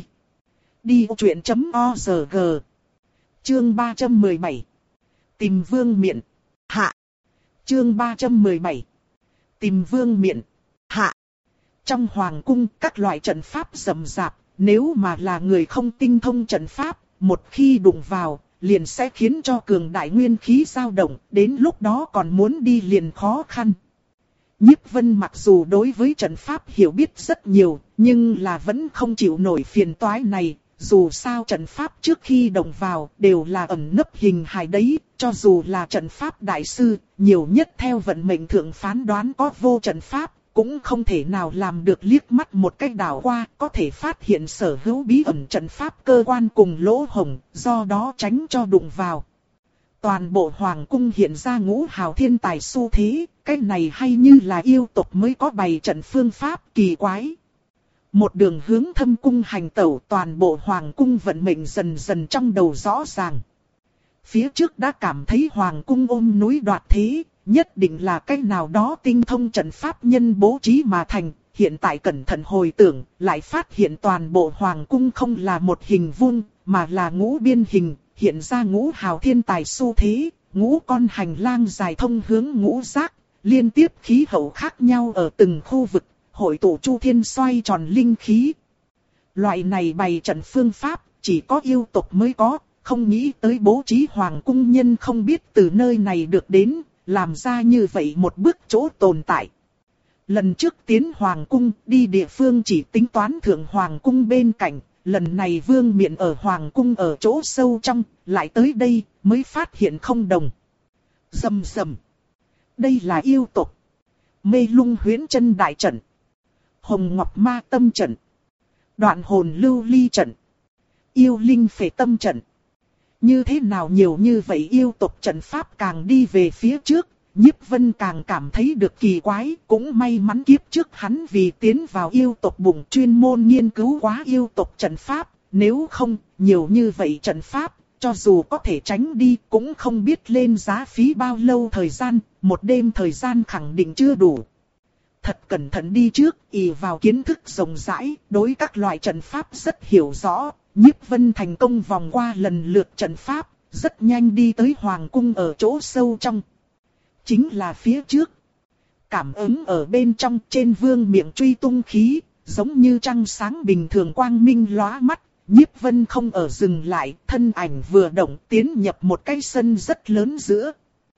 đi vô chuyện chấm org. Chương ba trăm mười bảy. Tìm Vương Miện. Hạ. Chương ba trăm mười bảy. Tìm Vương Miện. Hạ. Trong hoàng cung các loại trận pháp rầm rạp, nếu mà là người không tinh thông trận pháp, một khi đụng vào, liền sẽ khiến cho cường đại nguyên khí dao động, đến lúc đó còn muốn đi liền khó khăn. Nhiếp Vân mặc dù đối với trận pháp hiểu biết rất nhiều, nhưng là vẫn không chịu nổi phiền toái này. Dù sao trận pháp trước khi động vào đều là ẩn nấp hình hài đấy, cho dù là trận pháp đại sư, nhiều nhất theo vận mệnh thượng phán đoán có vô trận pháp, cũng không thể nào làm được liếc mắt một cách đảo qua, có thể phát hiện sở hữu bí ẩn trận pháp cơ quan cùng lỗ hổng, do đó tránh cho đụng vào. Toàn bộ hoàng cung hiện ra ngũ hào thiên tài xu thế, cái này hay như là yêu tộc mới có bày trận phương pháp kỳ quái. Một đường hướng thâm cung hành tẩu, toàn bộ hoàng cung vận mệnh dần dần trong đầu rõ ràng. Phía trước đã cảm thấy hoàng cung ôm núi đoạt thế, nhất định là cách nào đó tinh thông trận pháp nhân bố trí mà thành. Hiện tại cẩn thận hồi tưởng, lại phát hiện toàn bộ hoàng cung không là một hình vuông, mà là ngũ biên hình, hiện ra ngũ hào thiên tài xu thế, ngũ con hành lang dài thông hướng ngũ giác, liên tiếp khí hậu khác nhau ở từng khu vực. Hội tụ chu thiên xoay tròn linh khí. Loại này bày trận phương pháp chỉ có yêu tộc mới có, không nghĩ tới bố trí hoàng cung nhân không biết từ nơi này được đến, làm ra như vậy một bước chỗ tồn tại. Lần trước tiến hoàng cung đi địa phương chỉ tính toán thượng hoàng cung bên cạnh, lần này Vương Miện ở hoàng cung ở chỗ sâu trong, lại tới đây mới phát hiện không đồng. Rầm rầm. Đây là yêu tộc. Mê Lung Huyễn Chân đại trận. Hồng Ngọc Ma Tâm trận, Đoạn Hồn Lưu Ly trận, Yêu Linh Phệ Tâm trận. Như thế nào nhiều như vậy yêu tộc trận pháp càng đi về phía trước, Nhiếp Vân càng cảm thấy được kỳ quái, cũng may mắn kiếp trước hắn vì tiến vào yêu tộc bụng chuyên môn nghiên cứu quá yêu tộc trận pháp, nếu không, nhiều như vậy trận pháp, cho dù có thể tránh đi cũng không biết lên giá phí bao lâu thời gian, một đêm thời gian khẳng định chưa đủ. Thật cẩn thận đi trước, ỷ vào kiến thức rộng rãi, đối các loại trận pháp rất hiểu rõ. Nhiếp Vân thành công vòng qua lần lượt trận pháp, rất nhanh đi tới hoàng cung ở chỗ sâu trong. Chính là phía trước. Cảm ứng ở bên trong trên Vương Miện truy tung khí, giống như trăng sáng bình thường quang minh lóa mắt. Nhiếp Vân không ở dừng lại, thân ảnh vừa động tiến nhập một cái sân rất lớn giữa.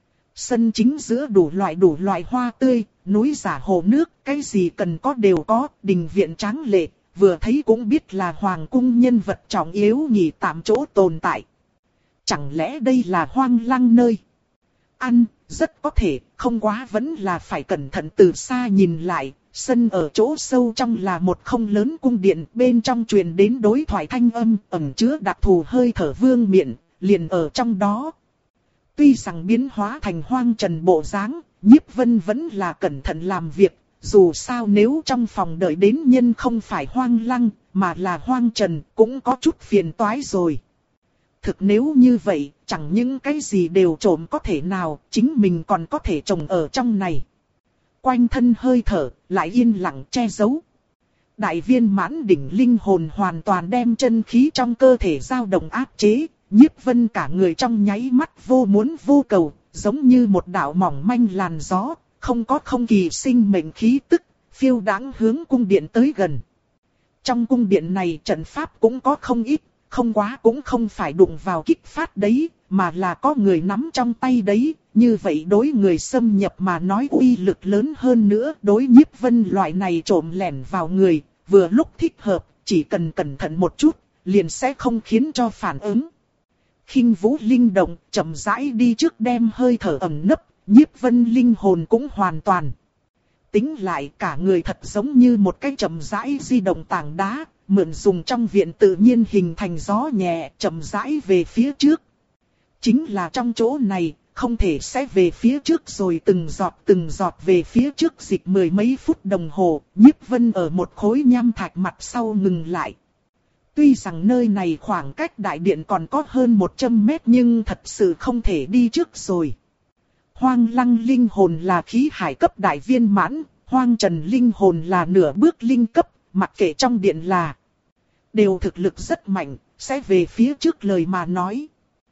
Sân chính giữa đủ loại đủ loại hoa tươi, núi giả hồ nước, cái gì cần có đều có, đình viện tráng lệ, vừa thấy cũng biết là hoàng cung nhân vật trọng yếu nhì tạm chỗ tồn tại. Chẳng lẽ đây là hoang lăng nơi? Ăn, rất có thể, không quá vẫn là phải cẩn thận từ xa nhìn lại. Sân ở chỗ sâu trong là một không lớn cung điện, bên trong truyền đến đối thoại thanh âm, ẩn chứa đặc thù hơi thở Vương Miện, liền ở trong đó. Tuy rằng biến hóa thành hoang trần bộ dáng, Nhiếp Vân vẫn là cẩn thận làm việc, dù sao nếu trong phòng đợi đến nhân không phải hoang lăng, mà là hoang trần, cũng có chút phiền toái rồi. Thực nếu như vậy, chẳng những cái gì đều trộm có thể nào, chính mình còn có thể trồng ở trong này. Quanh thân hơi thở, lại yên lặng che giấu. Đại viên mãn đỉnh linh hồn hoàn toàn đem chân khí trong cơ thể dao động áp chế. Nhiếp Vân cả người trong nháy mắt vô muốn vô cầu, giống như một đạo mỏng manh làn gió, không có không kỳ sinh mệnh khí tức, phiêu đãng hướng cung điện tới gần. Trong cung điện này trận pháp cũng có không ít, không quá cũng không phải đụng vào kích phát đấy, mà là có người nắm trong tay đấy, như vậy đối người xâm nhập mà nói uy lực lớn hơn nữa. Đối Nhiếp Vân loại này trộm lẻn vào người, vừa lúc thích hợp, chỉ cần cẩn thận một chút, liền sẽ không khiến cho phản ứng. Khinh vũ linh động, chậm rãi đi trước đem hơi thở ẩn nấp, Nhiếp Vân linh hồn cũng hoàn toàn tính lại, cả người thật giống như một cái chậm rãi di động tảng đá, mượn dùng trong viện tự nhiên hình thành gió nhẹ, chậm rãi về phía trước. Chính là trong chỗ này, không thể sẽ về phía trước rồi từng giọt từng giọt về phía trước dịch mười mấy phút đồng hồ, Nhiếp Vân ở một khối nham thạch mặt sau ngừng lại. Tuy rằng nơi này khoảng cách đại điện còn có hơn một trăm mét nhưng thật sự không thể đi trước rồi. Hoang Lăng linh hồn là khí hải cấp đại viên mãn, Hoang Trần linh hồn là nửa bước linh cấp, mặc kệ trong điện là đều thực lực rất mạnh, sẽ về phía trước lời mà nói.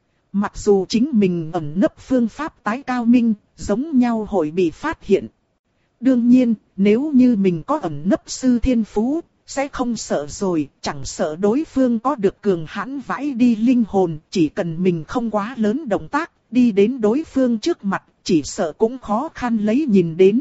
Mặc dù chính mình ẩn nấp phương pháp tái cao minh, giống nhau hội bị phát hiện. Đương nhiên, nếu như mình có ẩn nấp sư thiên phú, sẽ không sợ rồi, chẳng sợ đối phương có được cường hãn vãi đi linh hồn, chỉ cần mình không quá lớn động tác, đi đến đối phương trước mặt, chỉ sợ cũng khó khăn lấy nhìn đến.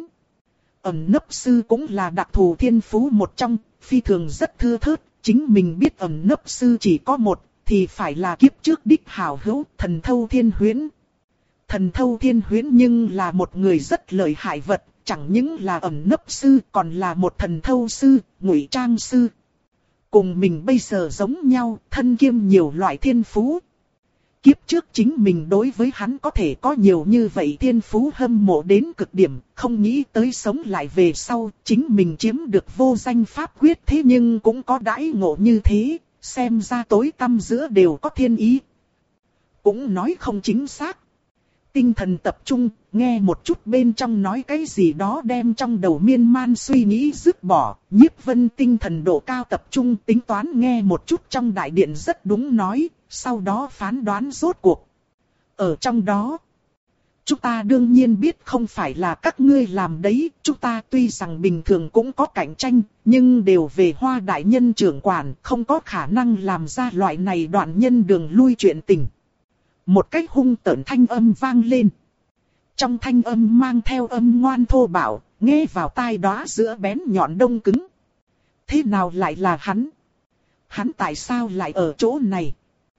Ẩn nấp sư cũng là đặc thù thiên phú một trong, phi thường rất thưa thớt, chính mình biết ẩn nấp sư chỉ có một, thì phải là kiếp trước đích hảo hữu, Thần Thâu Thiên Huyễn. Thần Thâu Thiên Huyễn nhưng là một người rất lợi hại vật, chẳng những là ẩn nấp sư còn là một thần thâu sư, ngụy trang sư. Cùng mình bây giờ giống nhau, thân kiêm nhiều loại thiên phú. Kiếp trước chính mình đối với hắn có thể có nhiều như vậy thiên phú hâm mộ đến cực điểm, không nghĩ tới sống lại về sau, chính mình chiếm được vô danh pháp quyết thế nhưng cũng có đãi ngộ như thế, xem ra tối tăm giữa đều có thiên ý. Cũng nói không chính xác. Tinh thần tập trung, nghe một chút bên trong nói cái gì đó đem trong đầu miên man suy nghĩ dứt bỏ. Nhiếp Vân tinh thần độ cao tập trung tính toán nghe một chút trong đại điện rất đúng nói, sau đó phán đoán rốt cuộc. Ở trong đó, chúng ta đương nhiên biết không phải là các ngươi làm đấy, chúng ta tuy rằng bình thường cũng có cạnh tranh, nhưng đều về Hoa đại nhân trưởng quản, không có khả năng làm ra loại này đoạn nhân đường lui chuyện tình. Một cái hung tợn thanh âm vang lên. Trong thanh âm mang theo âm ngoan thô bạo, nghe vào tai đó giữa bén nhọn đông cứng. Thế nào lại là hắn? Hắn tại sao lại ở chỗ này?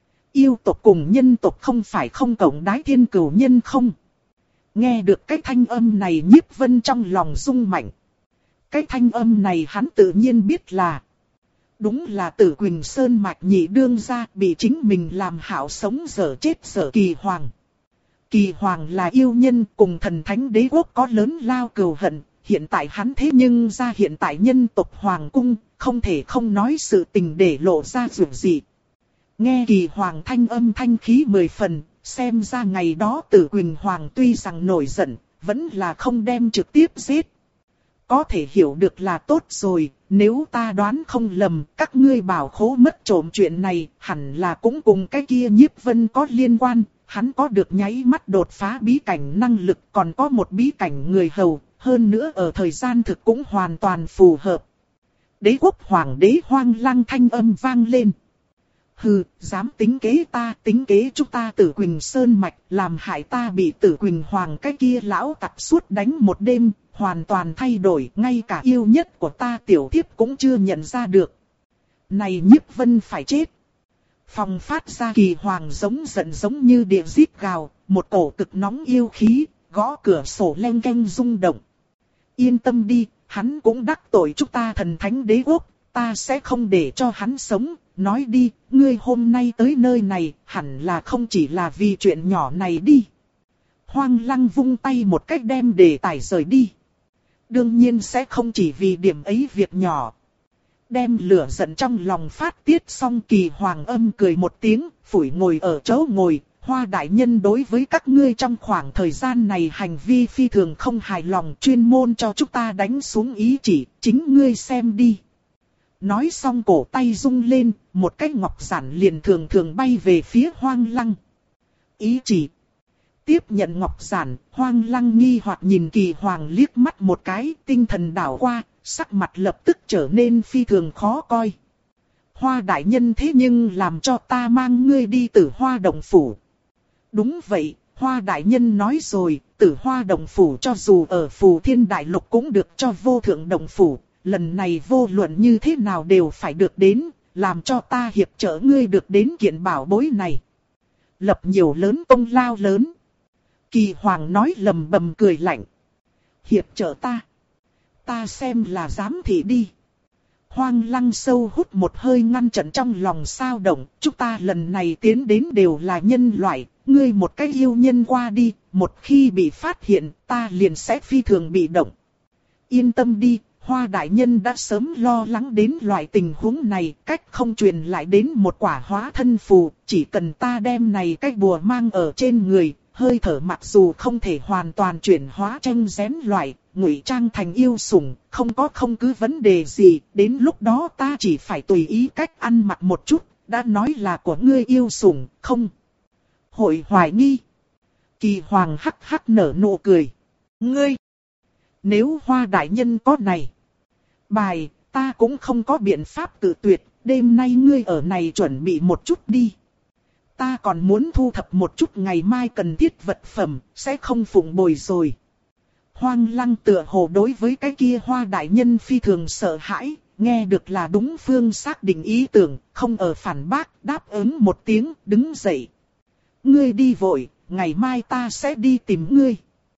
Yêu tộc cùng nhân tộc không phải không cộng đái thiên cửu nhân không? Nghe được cái thanh âm này Nhiếp Vân trong lòng rung mạnh. Cái thanh âm này hắn tự nhiên biết là đúng là Tử Quỳnh Sơn mạch nhị đương gia bị chính mình làm hảo sống dở chết dở Kỳ Hoàng. Kỳ Hoàng là yêu nhân cùng thần thánh đế quốc có lớn lao cừu hận, hiện tại hắn thế nhưng ra hiện tại nhân tộc Hoàng cung, không thể không nói sự tình để lộ ra dường gì. Nghe Kỳ Hoàng thanh âm thanh khí mười phần, xem ra ngày đó Tử Quỳnh Hoàng tuy rằng nổi giận, vẫn là không đem trực tiếp giết. Có thể hiểu được là tốt rồi, nếu ta đoán không lầm, các ngươi bảo khố mất trộm chuyện này, hẳn là cũng cùng cái kia Nhiếp Vân có liên quan, hắn có được nháy mắt đột phá bí cảnh năng lực, còn có một bí cảnh người hầu, hơn nữa ở thời gian thực cũng hoàn toàn phù hợp. Đế quốc hoàng đế Hoang Lăng thanh âm vang lên. Hừ, dám tính kế ta, tính kế chúng ta Tử Quỳnh Sơn mạch, làm hại ta bị Tử Quỳnh Hoàng cái kia lão tặc suốt đánh một đêm, hoàn toàn thay đổi, ngay cả yêu nhất của ta tiểu thiếp cũng chưa nhận ra được. Này Nhiếp Vân phải chết. Phòng phát ra Kỳ Hoàng giống giận giống như địa rít gào, một cổ cực nóng yêu khí, gõ cửa sổ leng keng rung động. Yên tâm đi, hắn cũng đắc tội chúng ta thần thánh đế quốc, ta sẽ không để cho hắn sống. Nói đi, ngươi hôm nay tới nơi này, hẳn là không chỉ là vì chuyện nhỏ này đi. Hoang Lăng vung tay một cách đem đề tài rời đi. Đương nhiên sẽ không chỉ vì điểm ấy việc nhỏ. Đem lửa giận trong lòng phát tiết xong Kỳ Hoàng âm cười một tiếng, phủi ngồi ở chỗ ngồi. Hoa đại nhân đối với các ngươi trong khoảng thời gian này hành vi phi thường không hài lòng, chuyên môn cho chúng ta đánh xuống ý chỉ, chính ngươi xem đi. Nói xong cổ tay rung lên, một cái ngọc giản liền thường thường bay về phía Hoang Lăng. Ý chỉ. Tiếp nhận ngọc giản, Hoang Lăng nghi hoặc nhìn Kỳ Hoàng liếc mắt một cái, tinh thần đảo qua, sắc mặt lập tức trở nên phi thường khó coi. Hoa đại nhân thế nhưng làm cho ta mang ngươi đi Tử Hoa Động Phủ. Đúng vậy, Hoa đại nhân nói rồi, Tử Hoa Động Phủ cho dù ở Phù Thiên Đại Lục cũng được cho Vô Thượng Động Phủ. Lần này vô luận như thế nào đều phải được đến, làm cho ta hiệp trợ ngươi được đến kiện bảo bối này. Lập nhiều lớn công lao lớn. Kỳ Hoàng nói lầm bầm cười lạnh. Hiệp trợ ta. Ta xem là giám thị đi. Hoang Lăng sâu hút một hơi ngăn chặn trong lòng sao động. Chúng ta lần này tiến đến đều là nhân loại. Ngươi một cái yêu nhân qua đi. Một khi bị phát hiện ta liền sẽ phi thường bị động. Yên tâm đi. Hoa đại nhân đã sớm lo lắng đến loại tình huống này. Cách không truyền lại đến một quả hóa thân phù. Chỉ cần ta đem này cái bùa mang ở trên người. Hơi thở mặc dù không thể hoàn toàn chuyển hóa tranh rén loại, ngụy trang thành yêu sủng, không có không cứ vấn đề gì, đến lúc đó ta chỉ phải tùy ý cách ăn mặc một chút, đã nói là của ngươi yêu sủng, không? Hội hoài nghi. Kỳ Hoàng hắc hắc nở nụ cười. Ngươi! Nếu Hoa đại nhân có này bài, ta cũng không có biện pháp cự tuyệt, đêm nay ngươi ở này chuẩn bị một chút đi. Ta còn muốn thu thập một chút ngày mai cần thiết vật phẩm, sẽ không phụng bồi rồi. Hoang Lăng tựa hồ đối với cái kia Hoa đại nhân phi thường sợ hãi, nghe được là đúng phương xác định ý tưởng, không ở phản bác, đáp ứng một tiếng, đứng dậy. Ngươi đi vội, ngày mai ta sẽ đi tìm ngươi.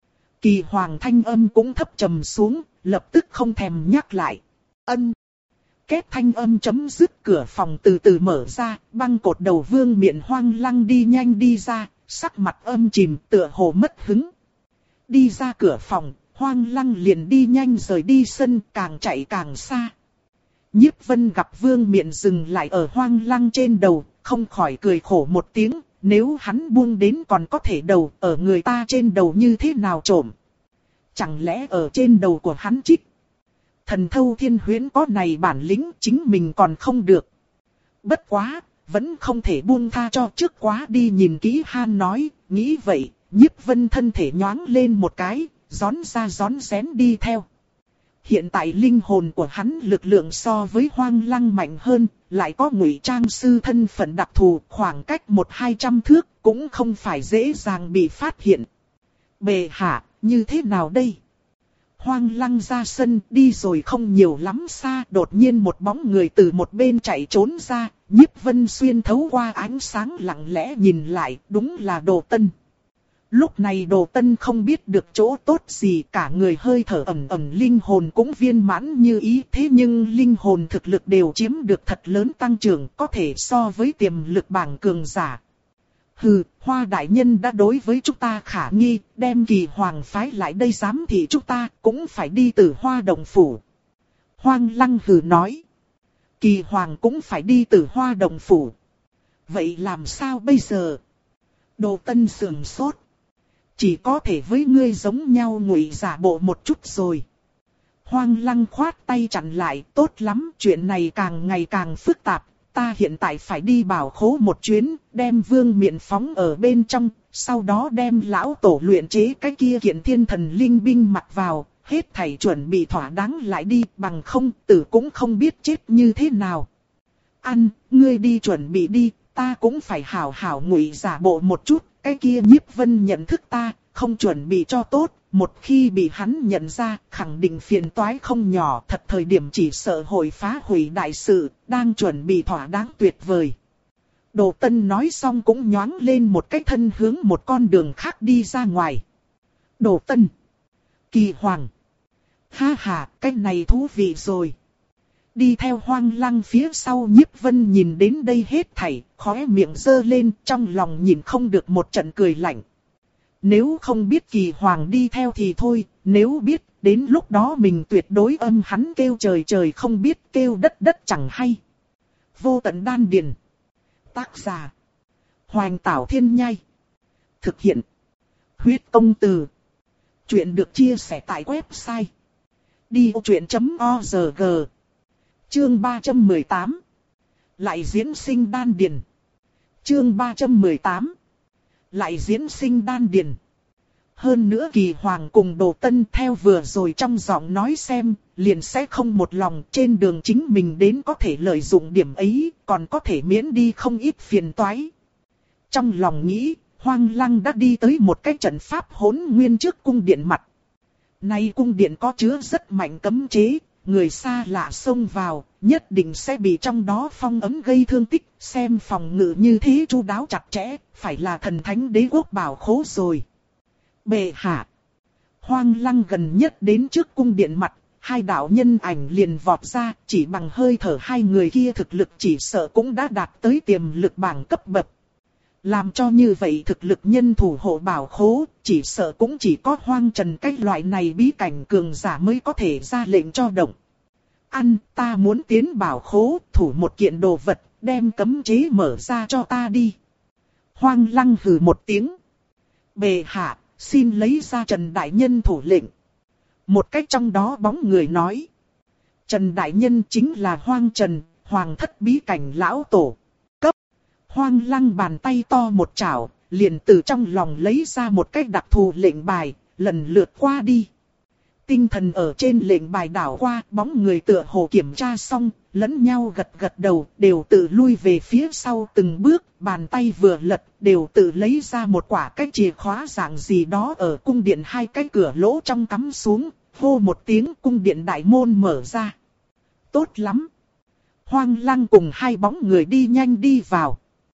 Kỳ Hoàng thanh âm cũng thấp trầm xuống, lập tức không thèm nhắc lại. Ân. Kết thanh âm chấm dứt, cửa phòng từ từ mở ra, băng cột đầu Vương Miện Hoang Lăng đi nhanh đi ra, sắc mặt âm chìm tựa hồ mất hứng. Đi ra cửa phòng, Hoang Lăng liền đi nhanh rời đi sân, càng chạy càng xa. Nhiếp Vân gặp Vương Miện dừng lại ở Hoang Lăng trên đầu, không khỏi cười khổ một tiếng, nếu hắn buông đến còn có thể đầu, ở người ta trên đầu như thế nào trộm. Chẳng lẽ ở trên đầu của hắn trích? Thần Thâu Thiên Huyễn có này bản lĩnh, chính mình còn không được. Bất quá, vẫn không thể buông tha cho trước quá đi nhìn kỹ han nói, nghĩ vậy, Nhiếp Vân thân thể nhoáng lên một cái, gión ra gión rén đi theo. Hiện tại linh hồn của hắn lực lượng so với Hoang Lăng mạnh hơn, lại có ngụy trang sư thân phận đặc thù, khoảng cách một hai trăm thước, cũng không phải dễ dàng bị phát hiện. Bệ hạ, như thế nào đây? Hoang Lăng ra sân, đi rồi không nhiều lắm xa, đột nhiên một bóng người từ một bên chạy trốn ra, Nhiếp Vân xuyên thấu qua ánh sáng lặng lẽ nhìn lại, đúng là Đồ Tân. Lúc này Đồ Tân không biết được chỗ tốt gì, cả người hơi thở ẩm ẩm, linh hồn cũng viên mãn như ý, thế nhưng linh hồn thực lực đều chiếm được thật lớn tăng trưởng, có thể so với tiềm lực bảng cường giả. Hừ, Hoa đại nhân đã đối với chúng ta khả nghi, đem Kỳ Hoàng phái lại đây giám thị chúng ta, cũng phải đi từ Hoa Đồng Phủ. Hoang Lăng hừ nói. Kỳ Hoàng cũng phải đi từ Hoa Đồng Phủ. Vậy làm sao bây giờ? Đồ Tân sườn sốt. Chỉ có thể với ngươi giống nhau ngụy giả bộ một chút rồi. Hoang Lăng khoát tay chặn lại, tốt lắm, chuyện này càng ngày càng phức tạp. Ta hiện tại phải đi bảo khố một chuyến, đem Vương Miện phóng ở bên trong, sau đó đem lão tổ luyện chế cái kia kiện thiên thần linh binh mặc vào, hết thảy chuẩn bị thỏa đáng lại đi, bằng không tử cũng không biết chết như thế nào. Ăn, ngươi đi chuẩn bị đi, ta cũng phải hảo hảo ngụy giả bộ một chút, cái kia Nhiếp Vân nhận thức ta, không chuẩn bị cho tốt. Một khi bị hắn nhận ra, khẳng định phiền toái không nhỏ, thật thời điểm chỉ sợ hội phá hủy đại sự, đang chuẩn bị thỏa đáng tuyệt vời. Đồ Tân nói xong cũng nhoáng lên một cái thân hướng một con đường khác đi ra ngoài. Đồ Tân. Kỳ Hoàng. Ha ha, cái này thú vị rồi. Đi theo Hoang Lăng phía sau, Nhiếp Vân nhìn đến đây hết thảy, khóe miệng giơ lên, trong lòng nhìn không được một trận cười lạnh. Nếu không biết Kỳ Hoàng đi theo thì thôi, nếu biết, đến lúc đó mình tuyệt đối âm hắn kêu trời trời không biết, kêu đất đất chẳng hay. Vô Tận Đan Điền. Tác giả. Hoành Tảo Thiên Nhai. Thực hiện. Huyết Công Từ. Chuyện được chia sẻ tại website đi ô chuyện chấm org. Chương ba trăm mười tám. Lại diễn sinh đan điền. Chương ba trăm mười tám. Lại diễn sinh đan điền. Hơn nữa Kỳ Hoàng cùng Đồ Tân theo vừa rồi trong giọng nói xem, liền sẽ không một lòng, trên đường chính mình đến có thể lợi dụng điểm ấy, còn có thể miễn đi không ít phiền toái. Trong lòng nghĩ, Hoang Lăng đã đi tới một cái trận pháp hỗn nguyên trước cung điện mặt. Nay cung điện có chứa rất mạnh cấm chế, người xa lạ xông vào, nhất định sẽ bị trong đó phong ấn gây thương tích, xem phòng ngự như thế chu đáo chặt chẽ, phải là thần thánh đế quốc bảo khố rồi. Bệ hạ. Hoang Lăng gần nhất đến trước cung điện mặt, hai đạo nhân ảnh liền vọt ra, chỉ bằng hơi thở hai người kia thực lực chỉ sợ cũng đã đạt tới tiềm lực bảng cấp bậc. Làm cho như vậy thực lực nhân thủ hộ bảo khố, chỉ sợ cũng chỉ có Hoang Trần cái loại này bí cảnh cường giả mới có thể ra lệnh cho động. Ăn, ta muốn tiến bảo khố, thủ một kiện đồ vật, đem cấm chế mở ra cho ta đi. Hoang Lăng hừ một tiếng. Bệ hạ, xin lấy ra Trần Đại Nhân thủ lệnh. Một cách trong đó bóng người nói. Trần Đại Nhân chính là Hoang Trần, Hoàng thất bí cảnh lão tổ. Cấp. Hoang Lăng bàn tay to một chảo, liền từ trong lòng lấy ra một cách đặc thù lệnh bài, lần lượt qua đi. Tinh thần ở trên lệnh bài đảo qua, bóng người tựa hồ kiểm tra xong, lẫn nhau gật gật đầu, đều tự lui về phía sau từng bước, bàn tay vừa lật, đều tự lấy ra một quả cái chìa khóa dạng gì đó ở cung điện hai cái cửa lỗ trong cắm xuống, hô một tiếng cung điện đại môn mở ra. Tốt lắm! Hoang Lăng cùng hai bóng người đi nhanh đi vào.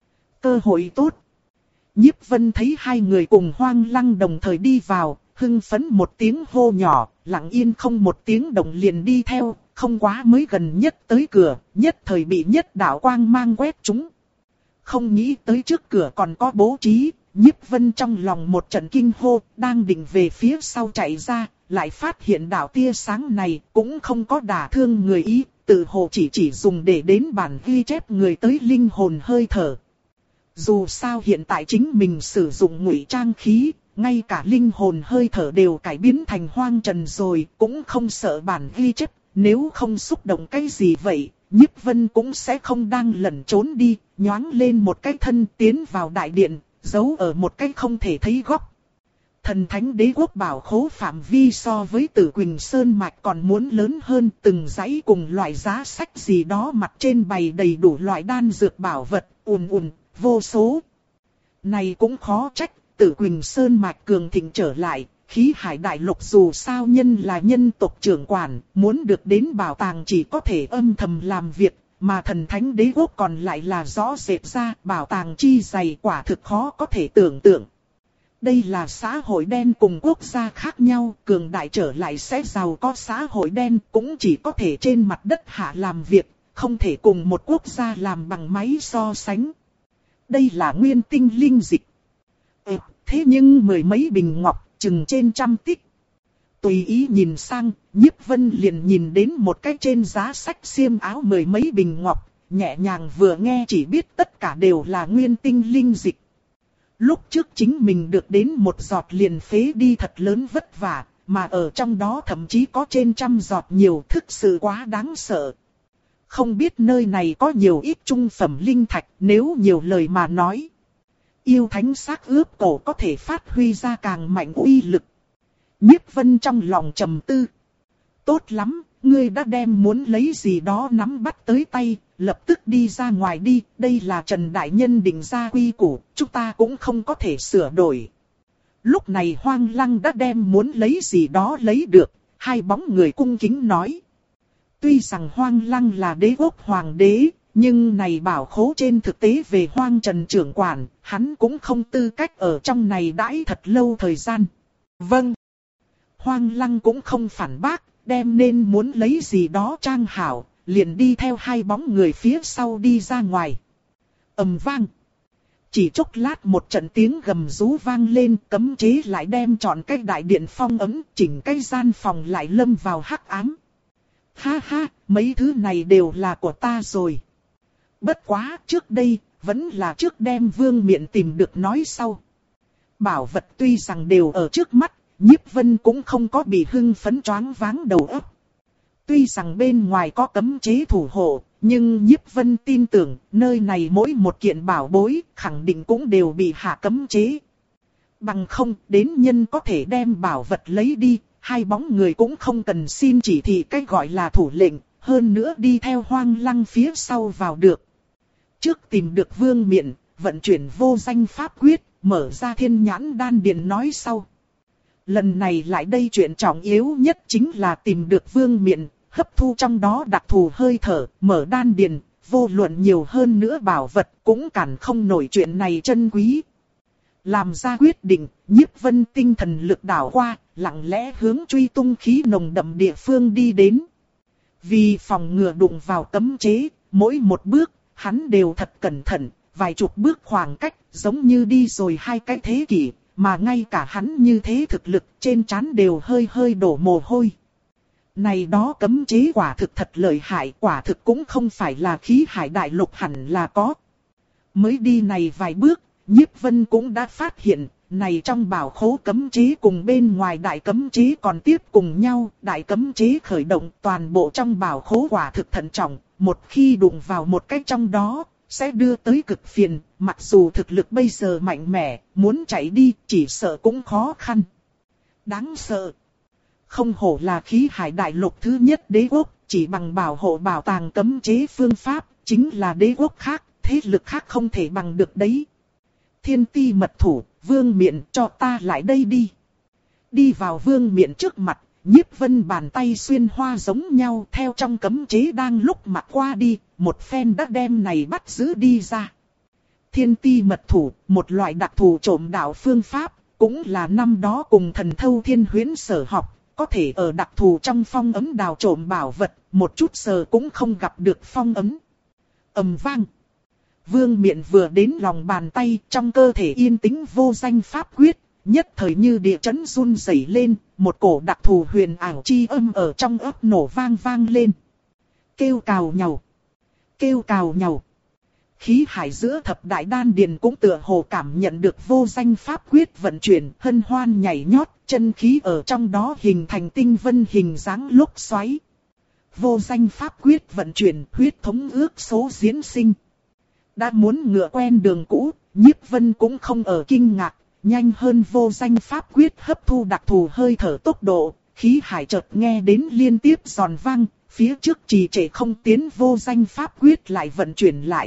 Cơ hội tốt! Nhiếp Vân thấy hai người cùng Hoang Lăng đồng thời đi vào, hưng phấn một tiếng hô nhỏ, lặng yên không một tiếng động liền đi theo, không quá mới gần nhất tới cửa, nhất thời bị nhất đạo quang mang quét chúng. Không nghĩ tới trước cửa còn có bố trí, Nhiếp Vân trong lòng một trận kinh hô, đang định về phía sau chạy ra, lại phát hiện đạo tia sáng này cũng không có đả thương người ý, tự hồ chỉ chỉ dùng để đến bản ghi chép người tới linh hồn hơi thở. Dù sao hiện tại chính mình sử dụng ngụy trang khí, ngay cả linh hồn hơi thở đều cải biến thành Hoang Trần rồi, cũng không sợ bản ghi chép, nếu không xúc động cái gì vậy, Nhiếp Vân cũng sẽ không đang lẩn trốn đi, nhoáng lên một cái thân tiến vào đại điện, giấu ở một cái không thể thấy góc. Thần Thánh Đế Quốc bảo khố phạm vi so với Tử Quỳnh Sơn Mạch còn muốn lớn hơn, từng dãy cùng loại giá sách gì đó mặt trên bày đầy đủ loại đan dược bảo vật, ùn ùn, vô số. Này cũng khó trách. Tử Quỳnh Sơn Mạch cường thịnh trở lại, khí hải đại lục dù sao nhân là nhân tộc trưởng quản, muốn được đến bảo tàng chỉ có thể âm thầm làm việc, mà Thần Thánh Đế Quốc còn lại là rõ rệt ra bảo tàng chi dày quả thực khó có thể tưởng tượng. Đây là xã hội đen cùng quốc gia khác nhau, cường đại trở lại sẽ giàu có xã hội đen cũng chỉ có thể trên mặt đất hạ làm việc, không thể cùng một quốc gia làm bằng máy so sánh. Đây là nguyên tinh linh dịch. Ừ, thế nhưng mười mấy bình ngọc, chừng trên trăm tích. Tùy ý nhìn sang, Nhiếp Vân liền nhìn đến một cái trên giá sách xiêm áo mười mấy bình ngọc, nhẹ nhàng vừa nghe chỉ biết tất cả đều là nguyên tinh linh dịch. Lúc trước chính mình được đến một giọt liền phế đi thật lớn vất vả, mà ở trong đó thậm chí có trên trăm giọt nhiều, thực sự quá đáng sợ. Không biết nơi này có nhiều ít trung phẩm linh thạch, nếu nhiều lời mà nói. Yêu thánh xác ướp cổ có thể phát huy ra càng mạnh uy lực. Nhiếp Vân trong lòng trầm tư. Tốt lắm, ngươi đã đem muốn lấy gì đó nắm bắt tới tay, lập tức đi ra ngoài đi. Đây là Trần Đại Nhân định ra quy củ, chúng ta cũng không có thể sửa đổi. Lúc này Hoang Lăng đã đem muốn lấy gì đó lấy được, hai bóng người cung kính nói. Tuy rằng Hoang Lăng là đế quốc hoàng đế, nhưng này bảo khố trên thực tế về Hoang Trần trưởng quản, hắn cũng không tư cách ở trong này đãi thật lâu thời gian. Vâng. Hoang Lăng cũng không phản bác, đem nên muốn lấy gì đó trang hảo, liền đi theo hai bóng người phía sau đi ra ngoài. Ầm vang. Chỉ chốc lát một trận tiếng gầm rú vang lên, cấm chế lại đem trọn cái đại điện phong ấm, chỉnh cái gian phòng lại lâm vào hắc ám. Ha ha, mấy thứ này đều là của ta rồi. Bất quá, trước đây, vẫn là trước đem Vương Miện tìm được nói sau. Bảo vật tuy rằng đều ở trước mắt, Nhiếp Vân cũng không có bị hưng phấn choáng váng đầu óc. Tuy rằng bên ngoài có cấm chế thủ hộ, nhưng Nhiếp Vân tin tưởng, nơi này mỗi một kiện bảo bối, khẳng định cũng đều bị hạ cấm chế. Bằng không, đến nhân có thể đem bảo vật lấy đi, hai bóng người cũng không cần xin chỉ thị cách gọi là thủ lệnh, hơn nữa đi theo Hoang Lăng phía sau vào được. Trước tìm được Vương Miện, vận chuyển vô danh pháp quyết, mở ra thiên nhãn đan điền nói sau. Lần này lại đây chuyện trọng yếu nhất chính là tìm được Vương Miện, hấp thu trong đó đặc thù hơi thở, mở đan điền, vô luận nhiều hơn nữa bảo vật cũng cản không nổi chuyện này chân quý. Làm ra quyết định, Nhiếp Vân tinh thần lực đảo qua, lặng lẽ hướng truy tung khí nồng đậm địa phương đi đến. Vì phòng ngừa đụng vào cấm chế, mỗi một bước, hắn đều thật cẩn thận, vài chục bước khoảng cách, giống như đi rồi hai cái thế kỷ, mà ngay cả hắn như thế thực lực trên trán đều hơi hơi đổ mồ hôi. Này đó cấm chế quả thực thật lợi hại, quả thực cũng không phải là khí hải đại lục hẳn là có. Mới đi này vài bước, Nhiếp Vân cũng đã phát hiện, này trong bảo khố cấm chế cùng bên ngoài đại cấm chế còn tiếp cùng nhau, đại cấm chế khởi động toàn bộ trong bảo khố quả thực thận trọng, một khi đụng vào một cái trong đó, sẽ đưa tới cực phiền, mặc dù thực lực bây giờ mạnh mẽ, muốn chạy đi chỉ sợ cũng khó khăn. Đáng sợ. Không hổ là khí hải đại lục thứ nhất đế quốc, chỉ bằng bảo hộ bảo tàng cấm chế phương pháp, chính là đế quốc khác, thế lực khác không thể bằng được đấy. Thiên ti mật thủ, Vương Miện cho ta lại đây đi. Đi vào Vương Miện trước mặt, Nhiếp Vân bàn tay xuyên hoa giống nhau theo trong cấm chế đang lúc mặt qua đi, một phen đã đem này bắt giữ đi ra. Thiên ti mật thủ, một loại đặc thù trộm đạo phương pháp, cũng là năm đó cùng thần thâu thiên huyễn sở học, có thể ở đặc thù trong phong ấm đào trộm bảo vật, một chút sờ cũng không gặp được phong ấm. Ầm vang. Vương Miện vừa đến lòng bàn tay, trong cơ thể yên tĩnh vô danh pháp quyết, nhất thời như địa chấn run rẩy lên, một cổ đặc thù huyền ảo chi âm ở trong ấp nổ vang vang lên. Kêu cào nhàu, kêu cào nhàu. Khí hải giữa thập đại đan điền cũng tựa hồ cảm nhận được vô danh pháp quyết vận chuyển, hân hoan nhảy nhót, chân khí ở trong đó hình thành tinh vân hình dáng lốc xoáy. Vô danh pháp quyết vận chuyển, huyết thống ước số diễn sinh. Đã muốn ngựa quen đường cũ, Nhiếp Vân cũng không ở kinh ngạc, nhanh hơn vô danh pháp quyết hấp thu đặc thù hơi thở tốc độ, khí hải chợt nghe đến liên tiếp giòn vang, phía trước trì trệ không tiến vô danh pháp quyết lại vận chuyển lại.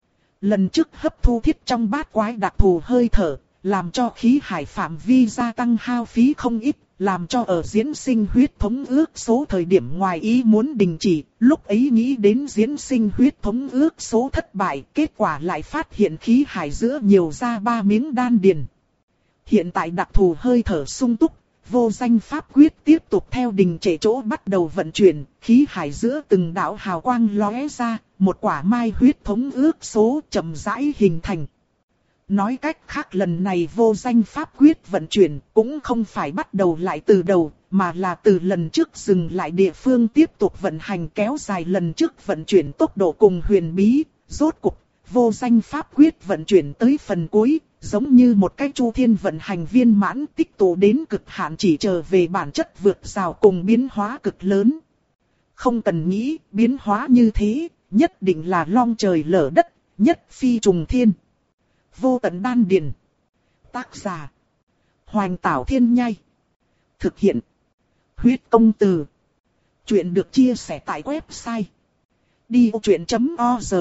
Lần trước hấp thu thiết trong bát quái đặc thù hơi thở, làm cho khí hải phạm vi gia tăng hao phí không ít, làm cho ở diễn sinh huyết thống ước số thời điểm ngoài ý muốn đình chỉ, lúc ấy nghĩ đến diễn sinh huyết thống ước số thất bại, kết quả lại phát hiện khí hải giữa nhiều ra ba miếng đan điền. Hiện tại đặc thù hơi thở sung túc, vô danh pháp quyết tiếp tục theo đình trệ chỗ bắt đầu vận chuyển, khí hải giữa từng đạo hào quang lóe ra, một quả mai huyết thống ước số chậm rãi hình thành. Nói cách khác lần này vô danh pháp quyết vận chuyển cũng không phải bắt đầu lại từ đầu, mà là từ lần trước dừng lại địa phương tiếp tục vận hành kéo dài lần trước vận chuyển tốc độ cùng huyền bí, rốt cục, vô danh pháp quyết vận chuyển tới phần cuối, giống như một cái chu thiên vận hành viên mãn tích tụ đến cực hạn chỉ trở về bản chất vượt rào cùng biến hóa cực lớn. Không cần nghĩ, biến hóa như thế, nhất định là long trời lở đất, nhất phi trùng thiên. Vô tận đan điền. Tác giả: Hoành Tảo Thiên Nhai. Thực hiện: Huyết Công Từ. Chuyện được chia sẻ tại website đi ô chuyện chấm org.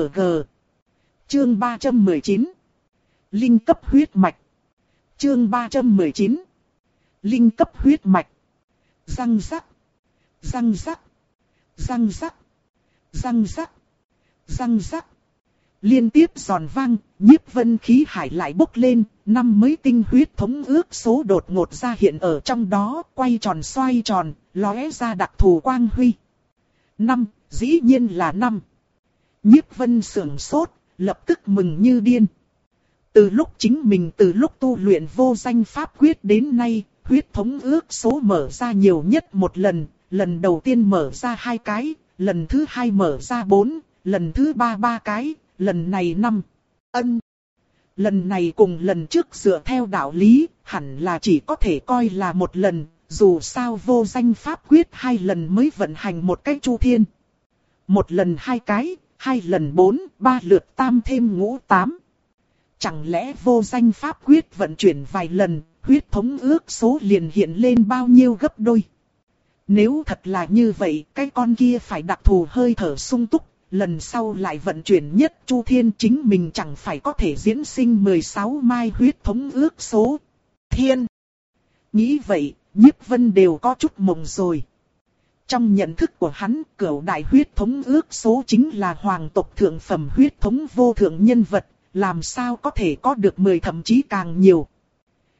Chương ba trăm mười chín. Linh cấp huyết mạch. Chương ba trăm mười chín. Linh cấp huyết mạch. Răng rắc. Răng rắc. Răng rắc. Răng rắc. Răng rắc. Liên tiếp giòn vang, Nhiếp Vân khí hải lại bốc lên, năm mới tinh huyết thống ước số đột ngột ra hiện ở trong đó, quay tròn xoay tròn, lóe ra đặc thù quang huy. Năm, dĩ nhiên là năm. Nhiếp Vân sưởng sốt, lập tức mừng như điên. Từ lúc chính mình từ lúc tu luyện vô danh pháp quyết đến nay, huyết thống ước số mở ra nhiều nhất một lần, lần đầu tiên mở ra hai cái, lần thứ hai mở ra bốn, lần thứ ba ba cái. Lần này năm. Ân. Lần này cùng lần trước dựa theo đạo lý, hẳn là chỉ có thể coi là một lần, dù sao vô danh pháp quyết hai lần mới vận hành một cách chu thiên. Một lần hai cái, hai lần bốn, ba lượt tam thêm ngũ tám. Chẳng lẽ vô danh pháp quyết vận chuyển vài lần, huyết thống ước số liền hiện lên bao nhiêu gấp đôi? Nếu thật là như vậy, cái con kia phải đặc thù hơi thở sung túc. Lần sau lại vận chuyển nhất chu thiên chính mình chẳng phải có thể diễn sinh mười sáu mai huyết thống ước số. Thiên! Nghĩ vậy, Nhiếp Vân đều có chút mộng rồi. Trong nhận thức của hắn, cửu đại huyết thống ước số chính là hoàng tộc thượng phẩm huyết thống vô thượng nhân vật, làm sao có thể có được mười thậm chí càng nhiều.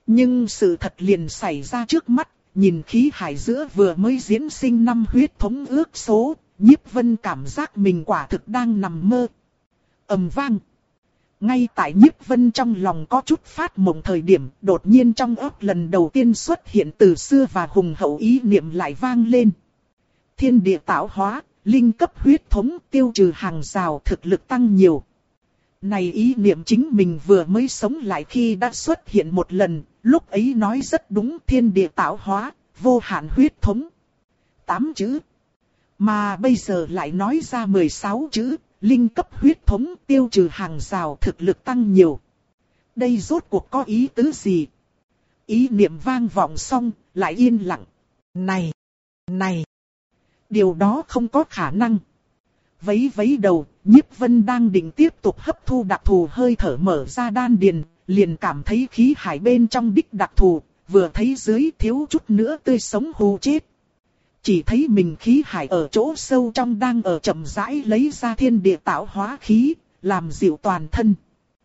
Nhưng sự thật liền xảy ra trước mắt, nhìn khí hải giữa vừa mới diễn sinh năm huyết thống ước số, Nhiếp Vân cảm giác mình quả thực đang nằm mơ. Ầm vang. Ngay tại Nhiếp Vân trong lòng có chút phát mộng thời điểm, đột nhiên trong óc lần đầu tiên xuất hiện từ xưa và hùng hậu ý niệm lại vang lên. Thiên địa tạo hóa, linh cấp huyết thống, tiêu trừ hàng rào, thực lực tăng nhiều. Này ý niệm chính mình vừa mới sống lại khi đã xuất hiện một lần, lúc ấy nói rất đúng, thiên địa tạo hóa, vô hạn huyết thống. Tám chữ. Mà bây giờ lại nói ra mười sáu chữ, linh cấp huyết thống, tiêu trừ hàng rào, thực lực tăng nhiều. Đây rốt cuộc có ý tứ gì? Ý niệm vang vọng xong, lại yên lặng. Này! Này! Điều đó không có khả năng. Vấy vấy đầu, Nhiếp Vân đang định tiếp tục hấp thu đặc thù hơi thở mở ra đan điền, liền cảm thấy khí hải bên trong đích đặc thù, vừa thấy dưới thiếu chút nữa tươi sống hù chết. Chỉ thấy mình khí hải ở chỗ sâu trong đang ở chậm rãi lấy ra thiên địa tạo hóa khí, làm dịu toàn thân.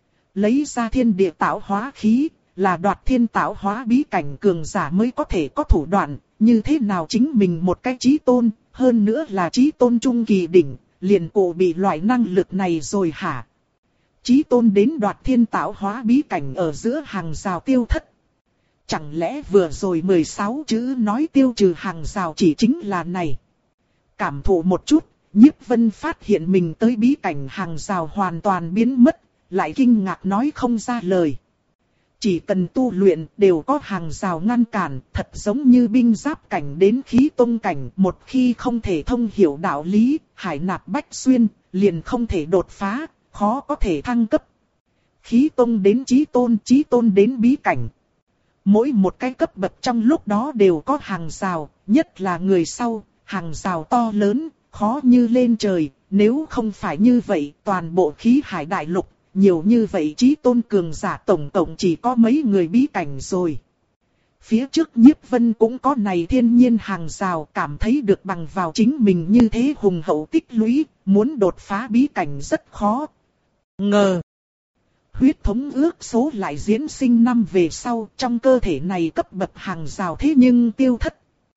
Lấy ra thiên địa tạo hóa khí, là đoạt thiên tạo hóa bí cảnh cường giả mới có thể có thủ đoạn, như thế nào chính mình một cái chí tôn, hơn nữa là chí tôn trung kỳ đỉnh, liền cổ bị loại năng lực này rồi hả? Chí tôn đến đoạt thiên tạo hóa bí cảnh ở giữa hàng rào tiêu thất. Chẳng lẽ vừa rồi mười sáu chữ nói tiêu trừ hàng rào chỉ chính là này? Cảm thụ một chút, Nhiếp Vân phát hiện mình tới bí cảnh hàng rào hoàn toàn biến mất, lại kinh ngạc nói không ra lời. Chỉ cần tu luyện đều có hàng rào ngăn cản, thật giống như binh giáp cảnh đến khí tông cảnh, một khi không thể thông hiểu đạo lý, hải nạp bách xuyên, liền không thể đột phá, khó có thể thăng cấp. Khí tông đến chí tôn, chí tôn đến bí cảnh. Mỗi một cái cấp bậc trong lúc đó đều có hàng rào, nhất là người sau, hàng rào to lớn, khó như lên trời, nếu không phải như vậy, toàn bộ khí hải đại lục, nhiều như vậy chí tôn cường giả tổng cộng chỉ có mấy người bí cảnh rồi. Phía trước Nhiếp Vân cũng có này thiên nhiên hàng rào, cảm thấy được bằng vào chính mình như thế hùng hậu tích lũy, muốn đột phá bí cảnh rất khó. Ngờ. Huyết thống ước số lại diễn sinh năm về sau, trong cơ thể này cấp bậc hàng rào thế nhưng tiêu thất.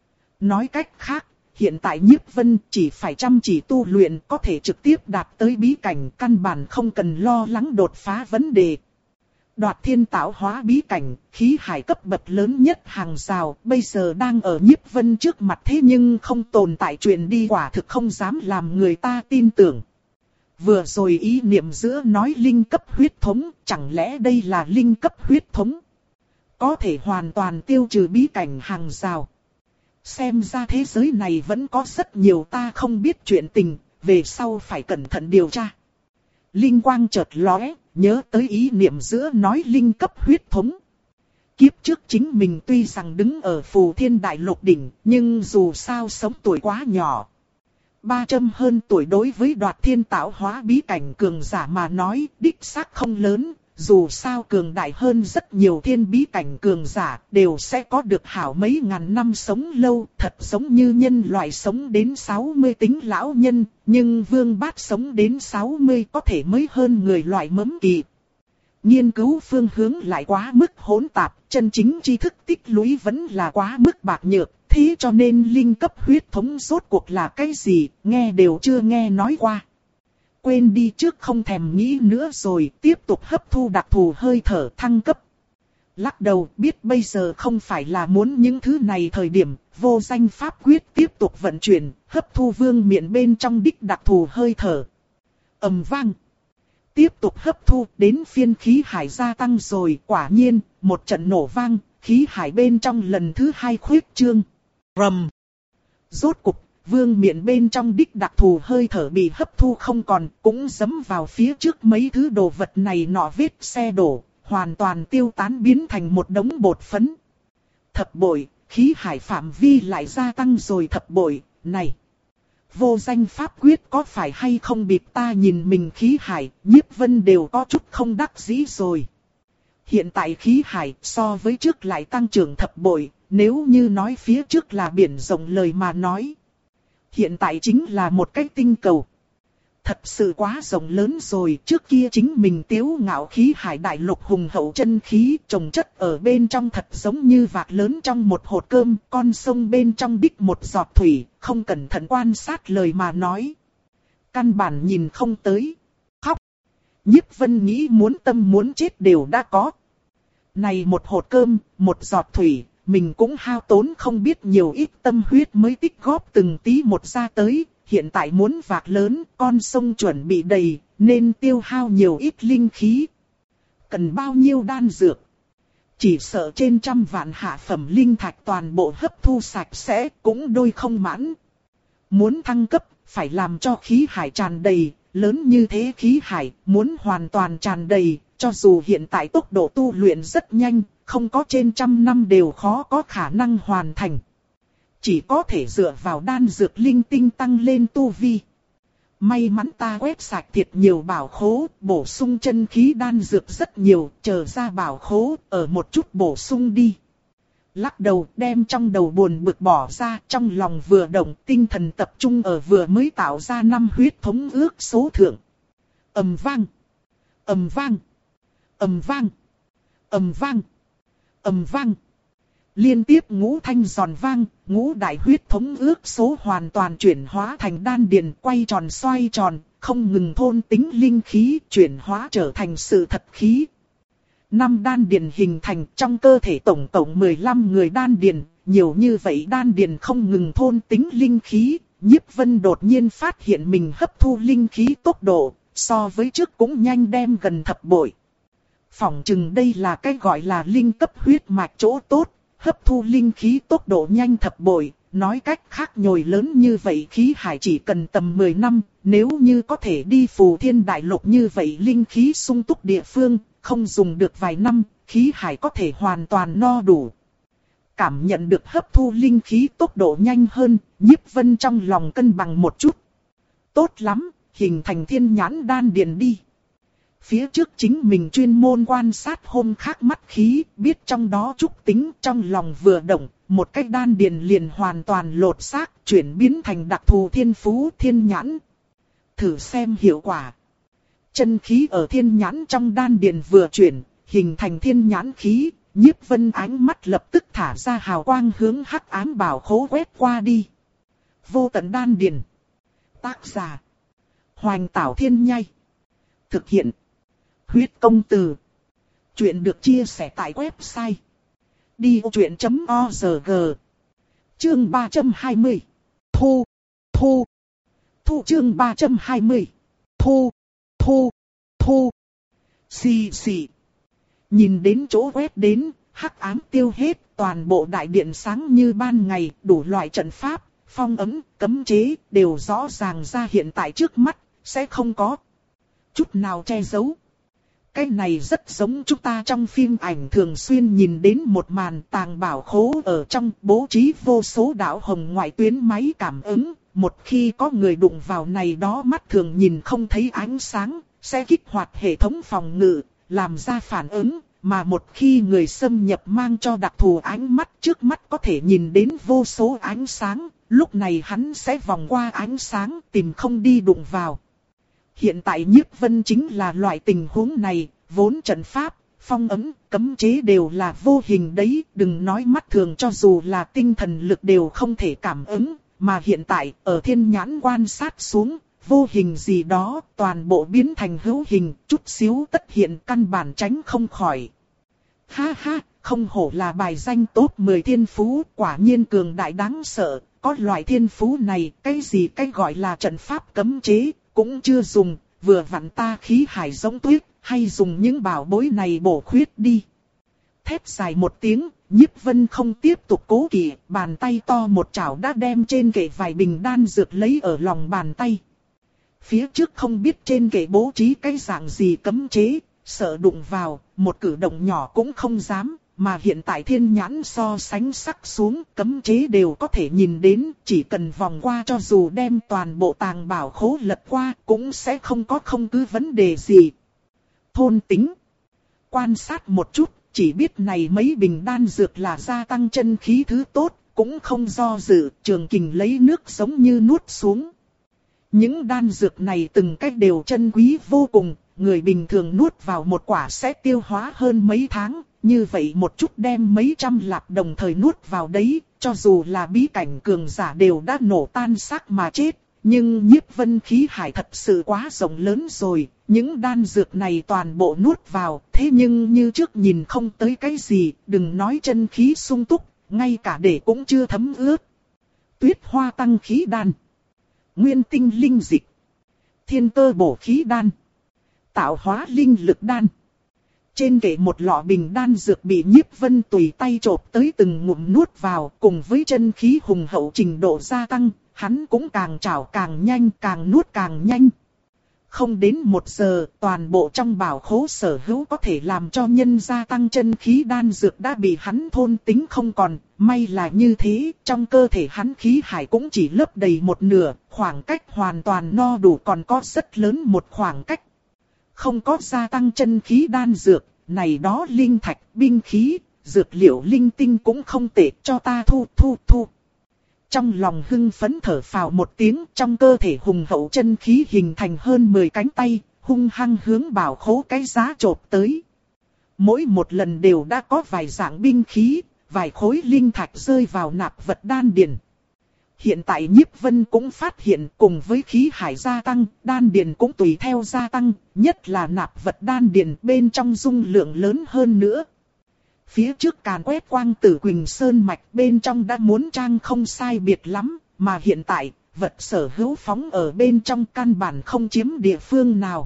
Nói cách khác, hiện tại Nhiếp Vân chỉ phải chăm chỉ tu luyện có thể trực tiếp đạt tới bí cảnh, căn bản không cần lo lắng đột phá vấn đề. Đoạt thiên tạo hóa bí cảnh, khí hải cấp bậc lớn nhất hàng rào, bây giờ đang ở Nhiếp Vân trước mặt thế nhưng không tồn tại chuyện đi, quả thực không dám làm người ta tin tưởng. Vừa rồi ý niệm giữa nói linh cấp huyết thống, chẳng lẽ đây là linh cấp huyết thống? Có thể hoàn toàn tiêu trừ bí cảnh hàng rào. Xem ra thế giới này vẫn có rất nhiều ta không biết chuyện tình, về sau phải cẩn thận điều tra. Linh quang chợt lóe, nhớ tới ý niệm giữa nói linh cấp huyết thống. Kiếp trước chính mình tuy rằng đứng ở Phù Thiên Đại Lục đỉnh, nhưng dù sao sống tuổi quá nhỏ. ba trăm hơn tuổi đối với đoạt thiên tạo hóa bí cảnh cường giả mà nói, đích xác không lớn. Dù sao cường đại hơn rất nhiều thiên bí cảnh cường giả, đều sẽ có được hảo mấy ngàn năm sống lâu, thật giống như nhân loại sống đến sáu mươi tính lão nhân, nhưng vương bát sống đến sáu mươi có thể mới hơn người loại mấm kỳ. Nghiên cứu phương hướng lại quá mức hỗn tạp, chân chính tri thức tích lũy vẫn là quá mức bạc nhược, thế cho nên linh cấp huyết thống rốt cuộc là cái gì, nghe đều chưa nghe nói qua. Quên đi trước không thèm nghĩ nữa rồi, tiếp tục hấp thu đặc thù hơi thở thăng cấp. Lắc đầu biết bây giờ không phải là muốn những thứ này thời điểm, vô danh pháp quyết tiếp tục vận chuyển, hấp thu vương miện bên trong đích đặc thù hơi thở. Ầm vang. Tiếp tục hấp thu đến phiên khí hải gia tăng rồi, quả nhiên, một trận nổ vang, khí hải bên trong lần thứ hai khuyết trương. Rầm. Rốt cục. Vương miện bên trong đích đặc thù hơi thở bị hấp thu không còn, cũng giẫm vào phía trước mấy thứ đồ vật này nọ vết xe đổ, hoàn toàn tiêu tán biến thành một đống bột phấn. Thập bội, khí hải phạm vi lại gia tăng rồi thập bội, này. Vô danh pháp quyết có phải hay không bịp ta nhìn mình khí hải, Nhiếp Vân đều có chút không đắc dĩ rồi. Hiện tại khí hải so với trước lại tăng trưởng thập bội, nếu như nói phía trước là biển rộng lời mà nói. Hiện tại chính là một cái tinh cầu. Thật sự quá rộng lớn rồi, trước kia chính mình tiếu ngạo khí hải đại lục hùng hậu chân khí trồng chất ở bên trong thật giống như vạc lớn trong một hột cơm, con sông bên trong đích một giọt thủy, không cẩn thận quan sát lời mà nói. Căn bản nhìn không tới. Khóc. Nhiếp Vân nghĩ muốn tâm muốn chết đều đã có. Này một hột cơm, một giọt thủy, mình cũng hao tốn không biết nhiều ít tâm huyết mới tích góp từng tí một ra tới. Hiện tại muốn vạc lớn, con sông chuẩn bị đầy, nên tiêu hao nhiều ít linh khí. Cần bao nhiêu đan dược? Chỉ sợ trên trăm vạn hạ phẩm linh thạch toàn bộ hấp thu sạch sẽ, cũng đôi không mãn. Muốn thăng cấp, phải làm cho khí hải tràn đầy, lớn như thế khí hải, muốn hoàn toàn tràn đầy, cho dù hiện tại tốc độ tu luyện rất nhanh, không có trên trăm năm đều khó có khả năng hoàn thành. Chỉ có thể dựa vào đan dược linh tinh tăng lên tu vi. May mắn ta quét sạch thiệt nhiều bảo khố, bổ sung chân khí đan dược rất nhiều, chờ ra bảo khố, ở một chút bổ sung đi. Lắc đầu đem trong đầu buồn bực bỏ ra, trong lòng vừa động, tinh thần tập trung ở vừa mới tạo ra năm huyết thống ước số thượng. Ầm vang, ầm vang, ầm vang, ầm vang, ầm vang. Liên tiếp ngũ thanh giòn vang, ngũ đại huyết thống ước số hoàn toàn chuyển hóa thành đan điền quay tròn xoay tròn, không ngừng thôn tính linh khí chuyển hóa trở thành sự thật khí. Năm đan điền hình thành trong cơ thể tổng tổng mười lăm người đan điền, nhiều như vậy đan điền không ngừng thôn tính linh khí, Nhiếp Vân đột nhiên phát hiện mình hấp thu linh khí tốc độ, so với trước cũng nhanh đem gần thập bội. Phỏng chừng đây là cái gọi là linh cấp huyết mạch chỗ tốt. Hấp thu linh khí tốc độ nhanh thập bội, nói cách khác nhồi lớn như vậy khí hải chỉ cần tầm mười năm, nếu như có thể đi phù thiên đại lục như vậy linh khí sung túc địa phương, không dùng được vài năm, khí hải có thể hoàn toàn no đủ. Cảm nhận được hấp thu linh khí tốc độ nhanh hơn, Nhiếp Vân trong lòng cân bằng một chút. Tốt lắm, hình thành thiên nhãn đan điền đi. Phía trước chính mình chuyên môn quan sát hôm khác mắt khí, biết trong đó trúc tính, trong lòng vừa động, một cách đan điền liền hoàn toàn lột xác, chuyển biến thành đặc thù thiên phú thiên nhãn. Thử xem hiệu quả. Chân khí ở thiên nhãn trong đan điền vừa chuyển, hình thành thiên nhãn khí, Nhiếp Vân ánh mắt lập tức thả ra hào quang hướng hắc ám bảo khố quét qua đi. Vô tận đan điền. Tác giả: Hoành Tảo Thiên Nhai. Thực hiện: Huyết Công Từ. Chuyện được chia sẻ tại website đi ô chuyện chấm org. Chương ba trăm hai mươi. Thu, thu, thu chương ba trăm hai mươi. Thu, thu, thu. Xì xì. Nhìn đến chỗ quét đến, hắc ám tiêu hết, toàn bộ đại điện sáng như ban ngày, đủ loại trận pháp, phong ấn, cấm chế, đều rõ ràng ra hiện tại trước mắt, sẽ không có chút nào che giấu. Cái này rất giống chúng ta trong phim ảnh thường xuyên nhìn đến một màn tàng bảo khố ở trong bố trí vô số đạo hồng ngoại tuyến máy cảm ứng. Một khi có người đụng vào này đó mắt thường nhìn không thấy ánh sáng, sẽ kích hoạt hệ thống phòng ngự, làm ra phản ứng. Mà một khi người xâm nhập mang cho đặc thù ánh mắt trước mắt có thể nhìn đến vô số ánh sáng, lúc này hắn sẽ vòng qua ánh sáng tìm không đi đụng vào. Hiện tại Nhiếp Vân chính là loại tình huống này, vốn trận pháp, phong ấn, cấm chế đều là vô hình đấy, đừng nói mắt thường cho dù là tinh thần lực đều không thể cảm ứng, mà hiện tại ở thiên nhãn quan sát xuống, vô hình gì đó toàn bộ biến thành hữu hình, chút xíu tất hiện căn bản tránh không khỏi. Ha ha, không hổ là bài danh top mười thiên phú, quả nhiên cường đại đáng sợ, có loại thiên phú này, cái gì cái gọi là trận pháp cấm chế. Cũng chưa dùng, vừa vặn ta khí hải giống tuyết, hay dùng những bảo bối này bổ khuyết đi. Thét dài một tiếng, Nhiếp Vân không tiếp tục cố kỵ, bàn tay to một chảo đã đem trên kệ vài bình đan dược lấy ở lòng bàn tay. Phía trước không biết trên kệ bố trí cái dạng gì cấm chế, sợ đụng vào, một cử động nhỏ cũng không dám. Mà hiện tại thiên nhãn so sánh sắc xuống, cấm chế đều có thể nhìn đến, chỉ cần vòng qua cho dù đem toàn bộ tàng bảo khố lật qua, cũng sẽ không có không cứ vấn đề gì. Thôn tính. Quan sát một chút, chỉ biết này mấy bình đan dược là gia tăng chân khí thứ tốt, cũng không do dự, Trường Kình lấy nước giống như nuốt xuống. Những đan dược này từng cách đều chân quý vô cùng, người bình thường nuốt vào một quả sẽ tiêu hóa hơn mấy tháng, như vậy một chút đem mấy trăm lạp đồng thời nuốt vào đấy, cho dù là bí cảnh cường giả đều đã nổ tan xác mà chết. Nhưng Nhiếp Vân khí hải thật sự quá rộng lớn rồi, những đan dược này toàn bộ nuốt vào, thế nhưng như trước nhìn không tới cái gì, đừng nói chân khí sung túc, ngay cả để cũng chưa thấm ướt. Tuyết hoa tăng khí đan, nguyên tinh linh dịch, thiên cơ bổ khí đan, tạo hóa linh lực đan. Trên kệ một lọ bình đan dược bị Nhiếp Vân tùy tay chộp tới từng ngụm nuốt vào, cùng với chân khí hùng hậu trình độ gia tăng, hắn cũng càng trào càng nhanh, càng nuốt càng nhanh. Không đến một giờ, toàn bộ trong bảo khố sở hữu có thể làm cho nhân gia tăng chân khí đan dược đã bị hắn thôn tính không còn. May là như thế, trong cơ thể hắn khí hải cũng chỉ lấp đầy một nửa, khoảng cách hoàn toàn no đủ còn có rất lớn một khoảng cách. Không có gia tăng chân khí đan dược, này đó linh thạch, binh khí, dược liệu linh tinh cũng không tệ, cho ta thu thu thu. Trong lòng hưng phấn thở phào một tiếng, trong cơ thể hùng hậu chân khí hình thành hơn mười cánh tay, hung hăng hướng bảo khố cái giá chộp tới. Mỗi một lần đều đã có vài dạng binh khí, vài khối linh thạch rơi vào nạp vật đan điền. Hiện tại Nhiếp Vân cũng phát hiện cùng với khí hải gia tăng, đan điền cũng tùy theo gia tăng, nhất là nạp vật đan điền bên trong dung lượng lớn hơn nữa. Phía trước càn quét quang tử Quỳnh Sơn mạch bên trong đã muốn trang không sai biệt lắm, mà hiện tại, vật sở hữu phóng ở bên trong căn bản không chiếm địa phương nào.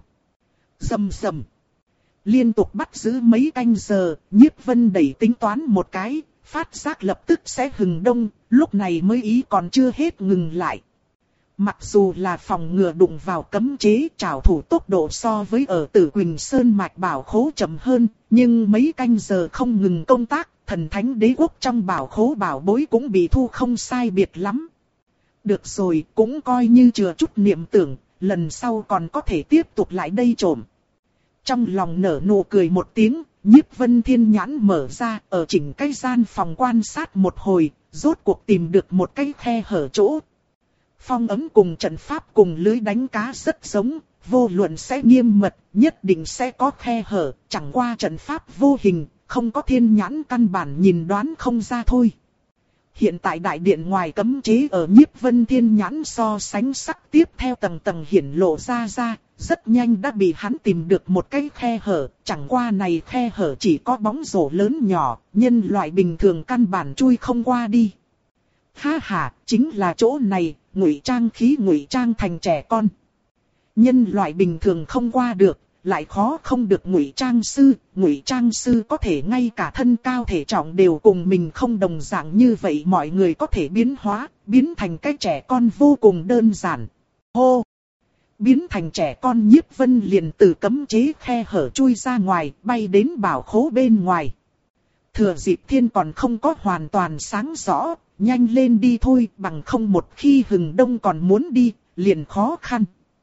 Rầm rầm. Liên tục bắt giữ mấy canh giờ, Nhiếp Vân đẩy tính toán một cái, phát giác lập tức sẽ hừng đông, lúc này mới ý còn chưa hết ngừng lại. Mặc dù là phòng ngừa đụng vào cấm chế trảo thủ tốc độ so với ở Tử Quỳnh Sơn mạch bảo khố chậm hơn, nhưng mấy canh giờ không ngừng công tác, thần thánh đế quốc trong bảo khố bảo bối cũng bị thu không sai biệt lắm. Được rồi, cũng coi như chừa chút niệm tưởng, lần sau còn có thể tiếp tục lại đây trộm. Trong lòng nở nụ cười một tiếng, Nhiếp Vân thiên nhãn mở ra, ở chỉnh cái gian phòng quan sát một hồi, rốt cuộc tìm được một cái khe hở chỗ. Phong ấm cùng trận pháp cùng lưới đánh cá rất giống, vô luận sẽ nghiêm mật, nhất định sẽ có khe hở, chẳng qua trận pháp vô hình, không có thiên nhãn căn bản nhìn đoán không ra thôi. Hiện tại đại điện ngoài cấm chế ở Nhiếp Vân thiên nhãn so sánh sắc tiếp theo tầng tầng hiển lộ ra ra, rất nhanh đã bị hắn tìm được một cái khe hở, chẳng qua này khe hở chỉ có bóng rổ lớn nhỏ, nhân loại bình thường căn bản chui không qua đi. Ha ha, chính là chỗ này, ngụy trang khí ngụy trang thành trẻ con. Nhân loại bình thường không qua được, lại khó không được ngụy trang sư, ngụy trang sư có thể ngay cả thân cao thể trọng đều cùng mình không đồng dạng như vậy, mọi người có thể biến hóa, biến thành cái trẻ con vô cùng đơn giản. Hô! Biến thành trẻ con, Nhiếp Vân liền từ cấm chế khe hở chui ra ngoài, bay đến bảo khố bên ngoài. Thừa dịp thiên còn không có hoàn toàn sáng rõ, nhanh lên đi thôi, bằng không một khi hừng đông còn muốn đi, liền khó khăn.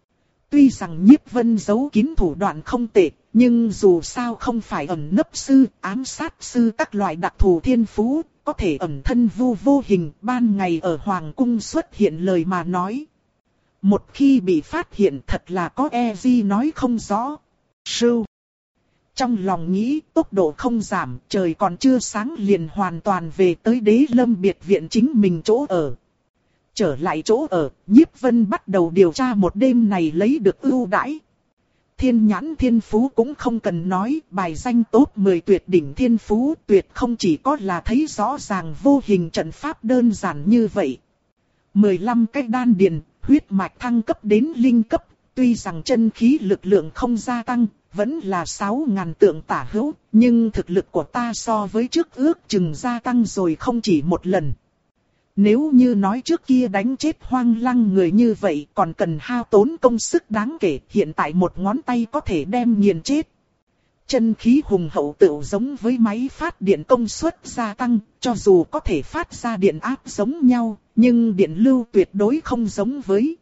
Tuy rằng Nhiếp Vân giấu kín thủ đoạn không tệ, nhưng dù sao không phải ẩn nấp sư, ám sát sư các loại đặc thù thiên phú, có thể ẩn thân vu vô hình, ban ngày ở Hoàng cung xuất hiện lời mà nói. Một khi bị phát hiện thật là có e gì nói không rõ. Sưu. Trong lòng nghĩ tốc độ không giảm, trời còn chưa sáng liền hoàn toàn về tới Đế Lâm biệt viện chính mình chỗ ở. Trở lại chỗ ở, Nhiếp Vân bắt đầu điều tra một đêm này lấy được ưu đãi. Thiên nhãn thiên phú cũng không cần nói, bài danh top mười tuyệt đỉnh thiên phú, tuyệt không chỉ có là thấy rõ ràng vô hình trận pháp đơn giản như vậy. mười lăm cái đan điền, huyết mạch thăng cấp đến linh cấp, tuy rằng chân khí lực lượng không gia tăng, vẫn là sáu ngàn tượng tả hữu, nhưng thực lực của ta so với trước ước chừng gia tăng rồi không chỉ một lần. Nếu như nói trước kia đánh chết Hoang Lăng người như vậy còn cần hao tốn công sức đáng kể, hiện tại một ngón tay có thể đem nghiền chết. Chân khí hùng hậu tựu giống với máy phát điện công suất gia tăng, cho dù có thể phát ra điện áp giống nhau, nhưng điện lưu tuyệt đối không giống với.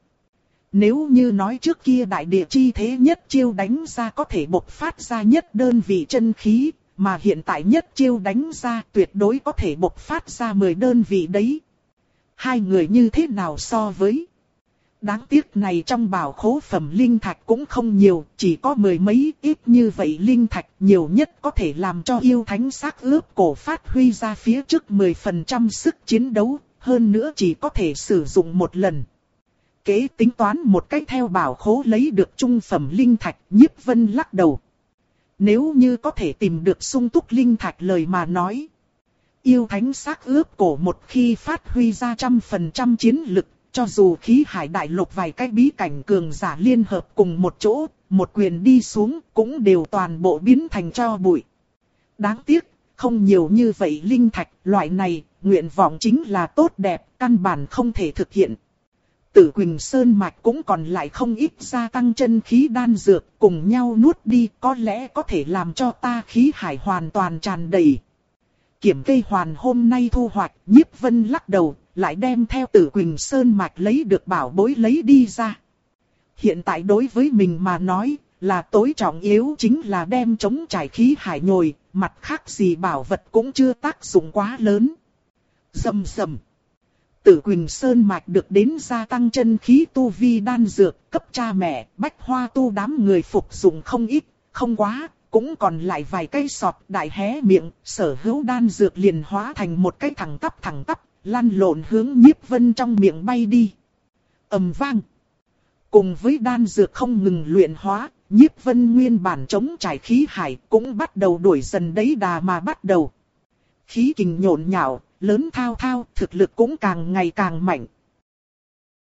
Nếu như nói trước kia đại địa chi thế nhất chiêu đánh ra có thể bộc phát ra nhất đơn vị chân khí, mà hiện tại nhất chiêu đánh ra tuyệt đối có thể bộc phát ra mười đơn vị đấy. Hai người như thế nào so với? Đáng tiếc này trong bảo khố phẩm linh thạch cũng không nhiều, chỉ có mười mấy, ít như vậy linh thạch nhiều nhất có thể làm cho yêu thánh xác ướp cổ phát huy ra phía trước mười phần trăm sức chiến đấu, hơn nữa chỉ có thể sử dụng một lần. Kế tính toán một cách theo bảo khố lấy được trung phẩm linh thạch, Nhiếp Vân lắc đầu. Nếu như có thể tìm được sung túc linh thạch lời mà nói. Yêu thánh xác ướp cổ một khi phát huy ra trăm phần trăm chiến lực, cho dù khí hải đại lục vài cái bí cảnh cường giả liên hợp cùng một chỗ, một quyền đi xuống cũng đều toàn bộ biến thành tro bụi. Đáng tiếc, không nhiều như vậy linh thạch, loại này, nguyện vọng chính là tốt đẹp, căn bản không thể thực hiện. Tử Quỳnh Sơn Mạch cũng còn lại không ít gia tăng chân khí đan dược, cùng nhau nuốt đi, có lẽ có thể làm cho ta khí hải hoàn toàn tràn đầy. Kiểm cây hoàn hôm nay thu hoạch, Nhiếp Vân lắc đầu, lại đem theo Tử Quỳnh Sơn Mạch lấy được bảo bối lấy đi ra. Hiện tại đối với mình mà nói, là tối trọng yếu chính là đem chống trải khí hải nhồi, mặt khác gì bảo vật cũng chưa tác dụng quá lớn. Rầm rầm. Tử Quỳnh Sơn Mạch được đến gia tăng chân khí tu vi đan dược, cấp cha mẹ, bách hoa tu đám người phục dụng không ít, không quá, cũng còn lại vài cây sọt đại hé miệng, sở hữu đan dược liền hóa thành một cái thẳng tắp thẳng tắp, lăn lộn hướng Nhiếp Vân trong miệng bay đi. Ầm vang. Cùng với đan dược không ngừng luyện hóa, Nhiếp Vân nguyên bản chống trải khí hải cũng bắt đầu đuổi dần đấy đà mà bắt đầu. Khí kình nhộn nhạo, lớn thao thao, thực lực cũng càng ngày càng mạnh.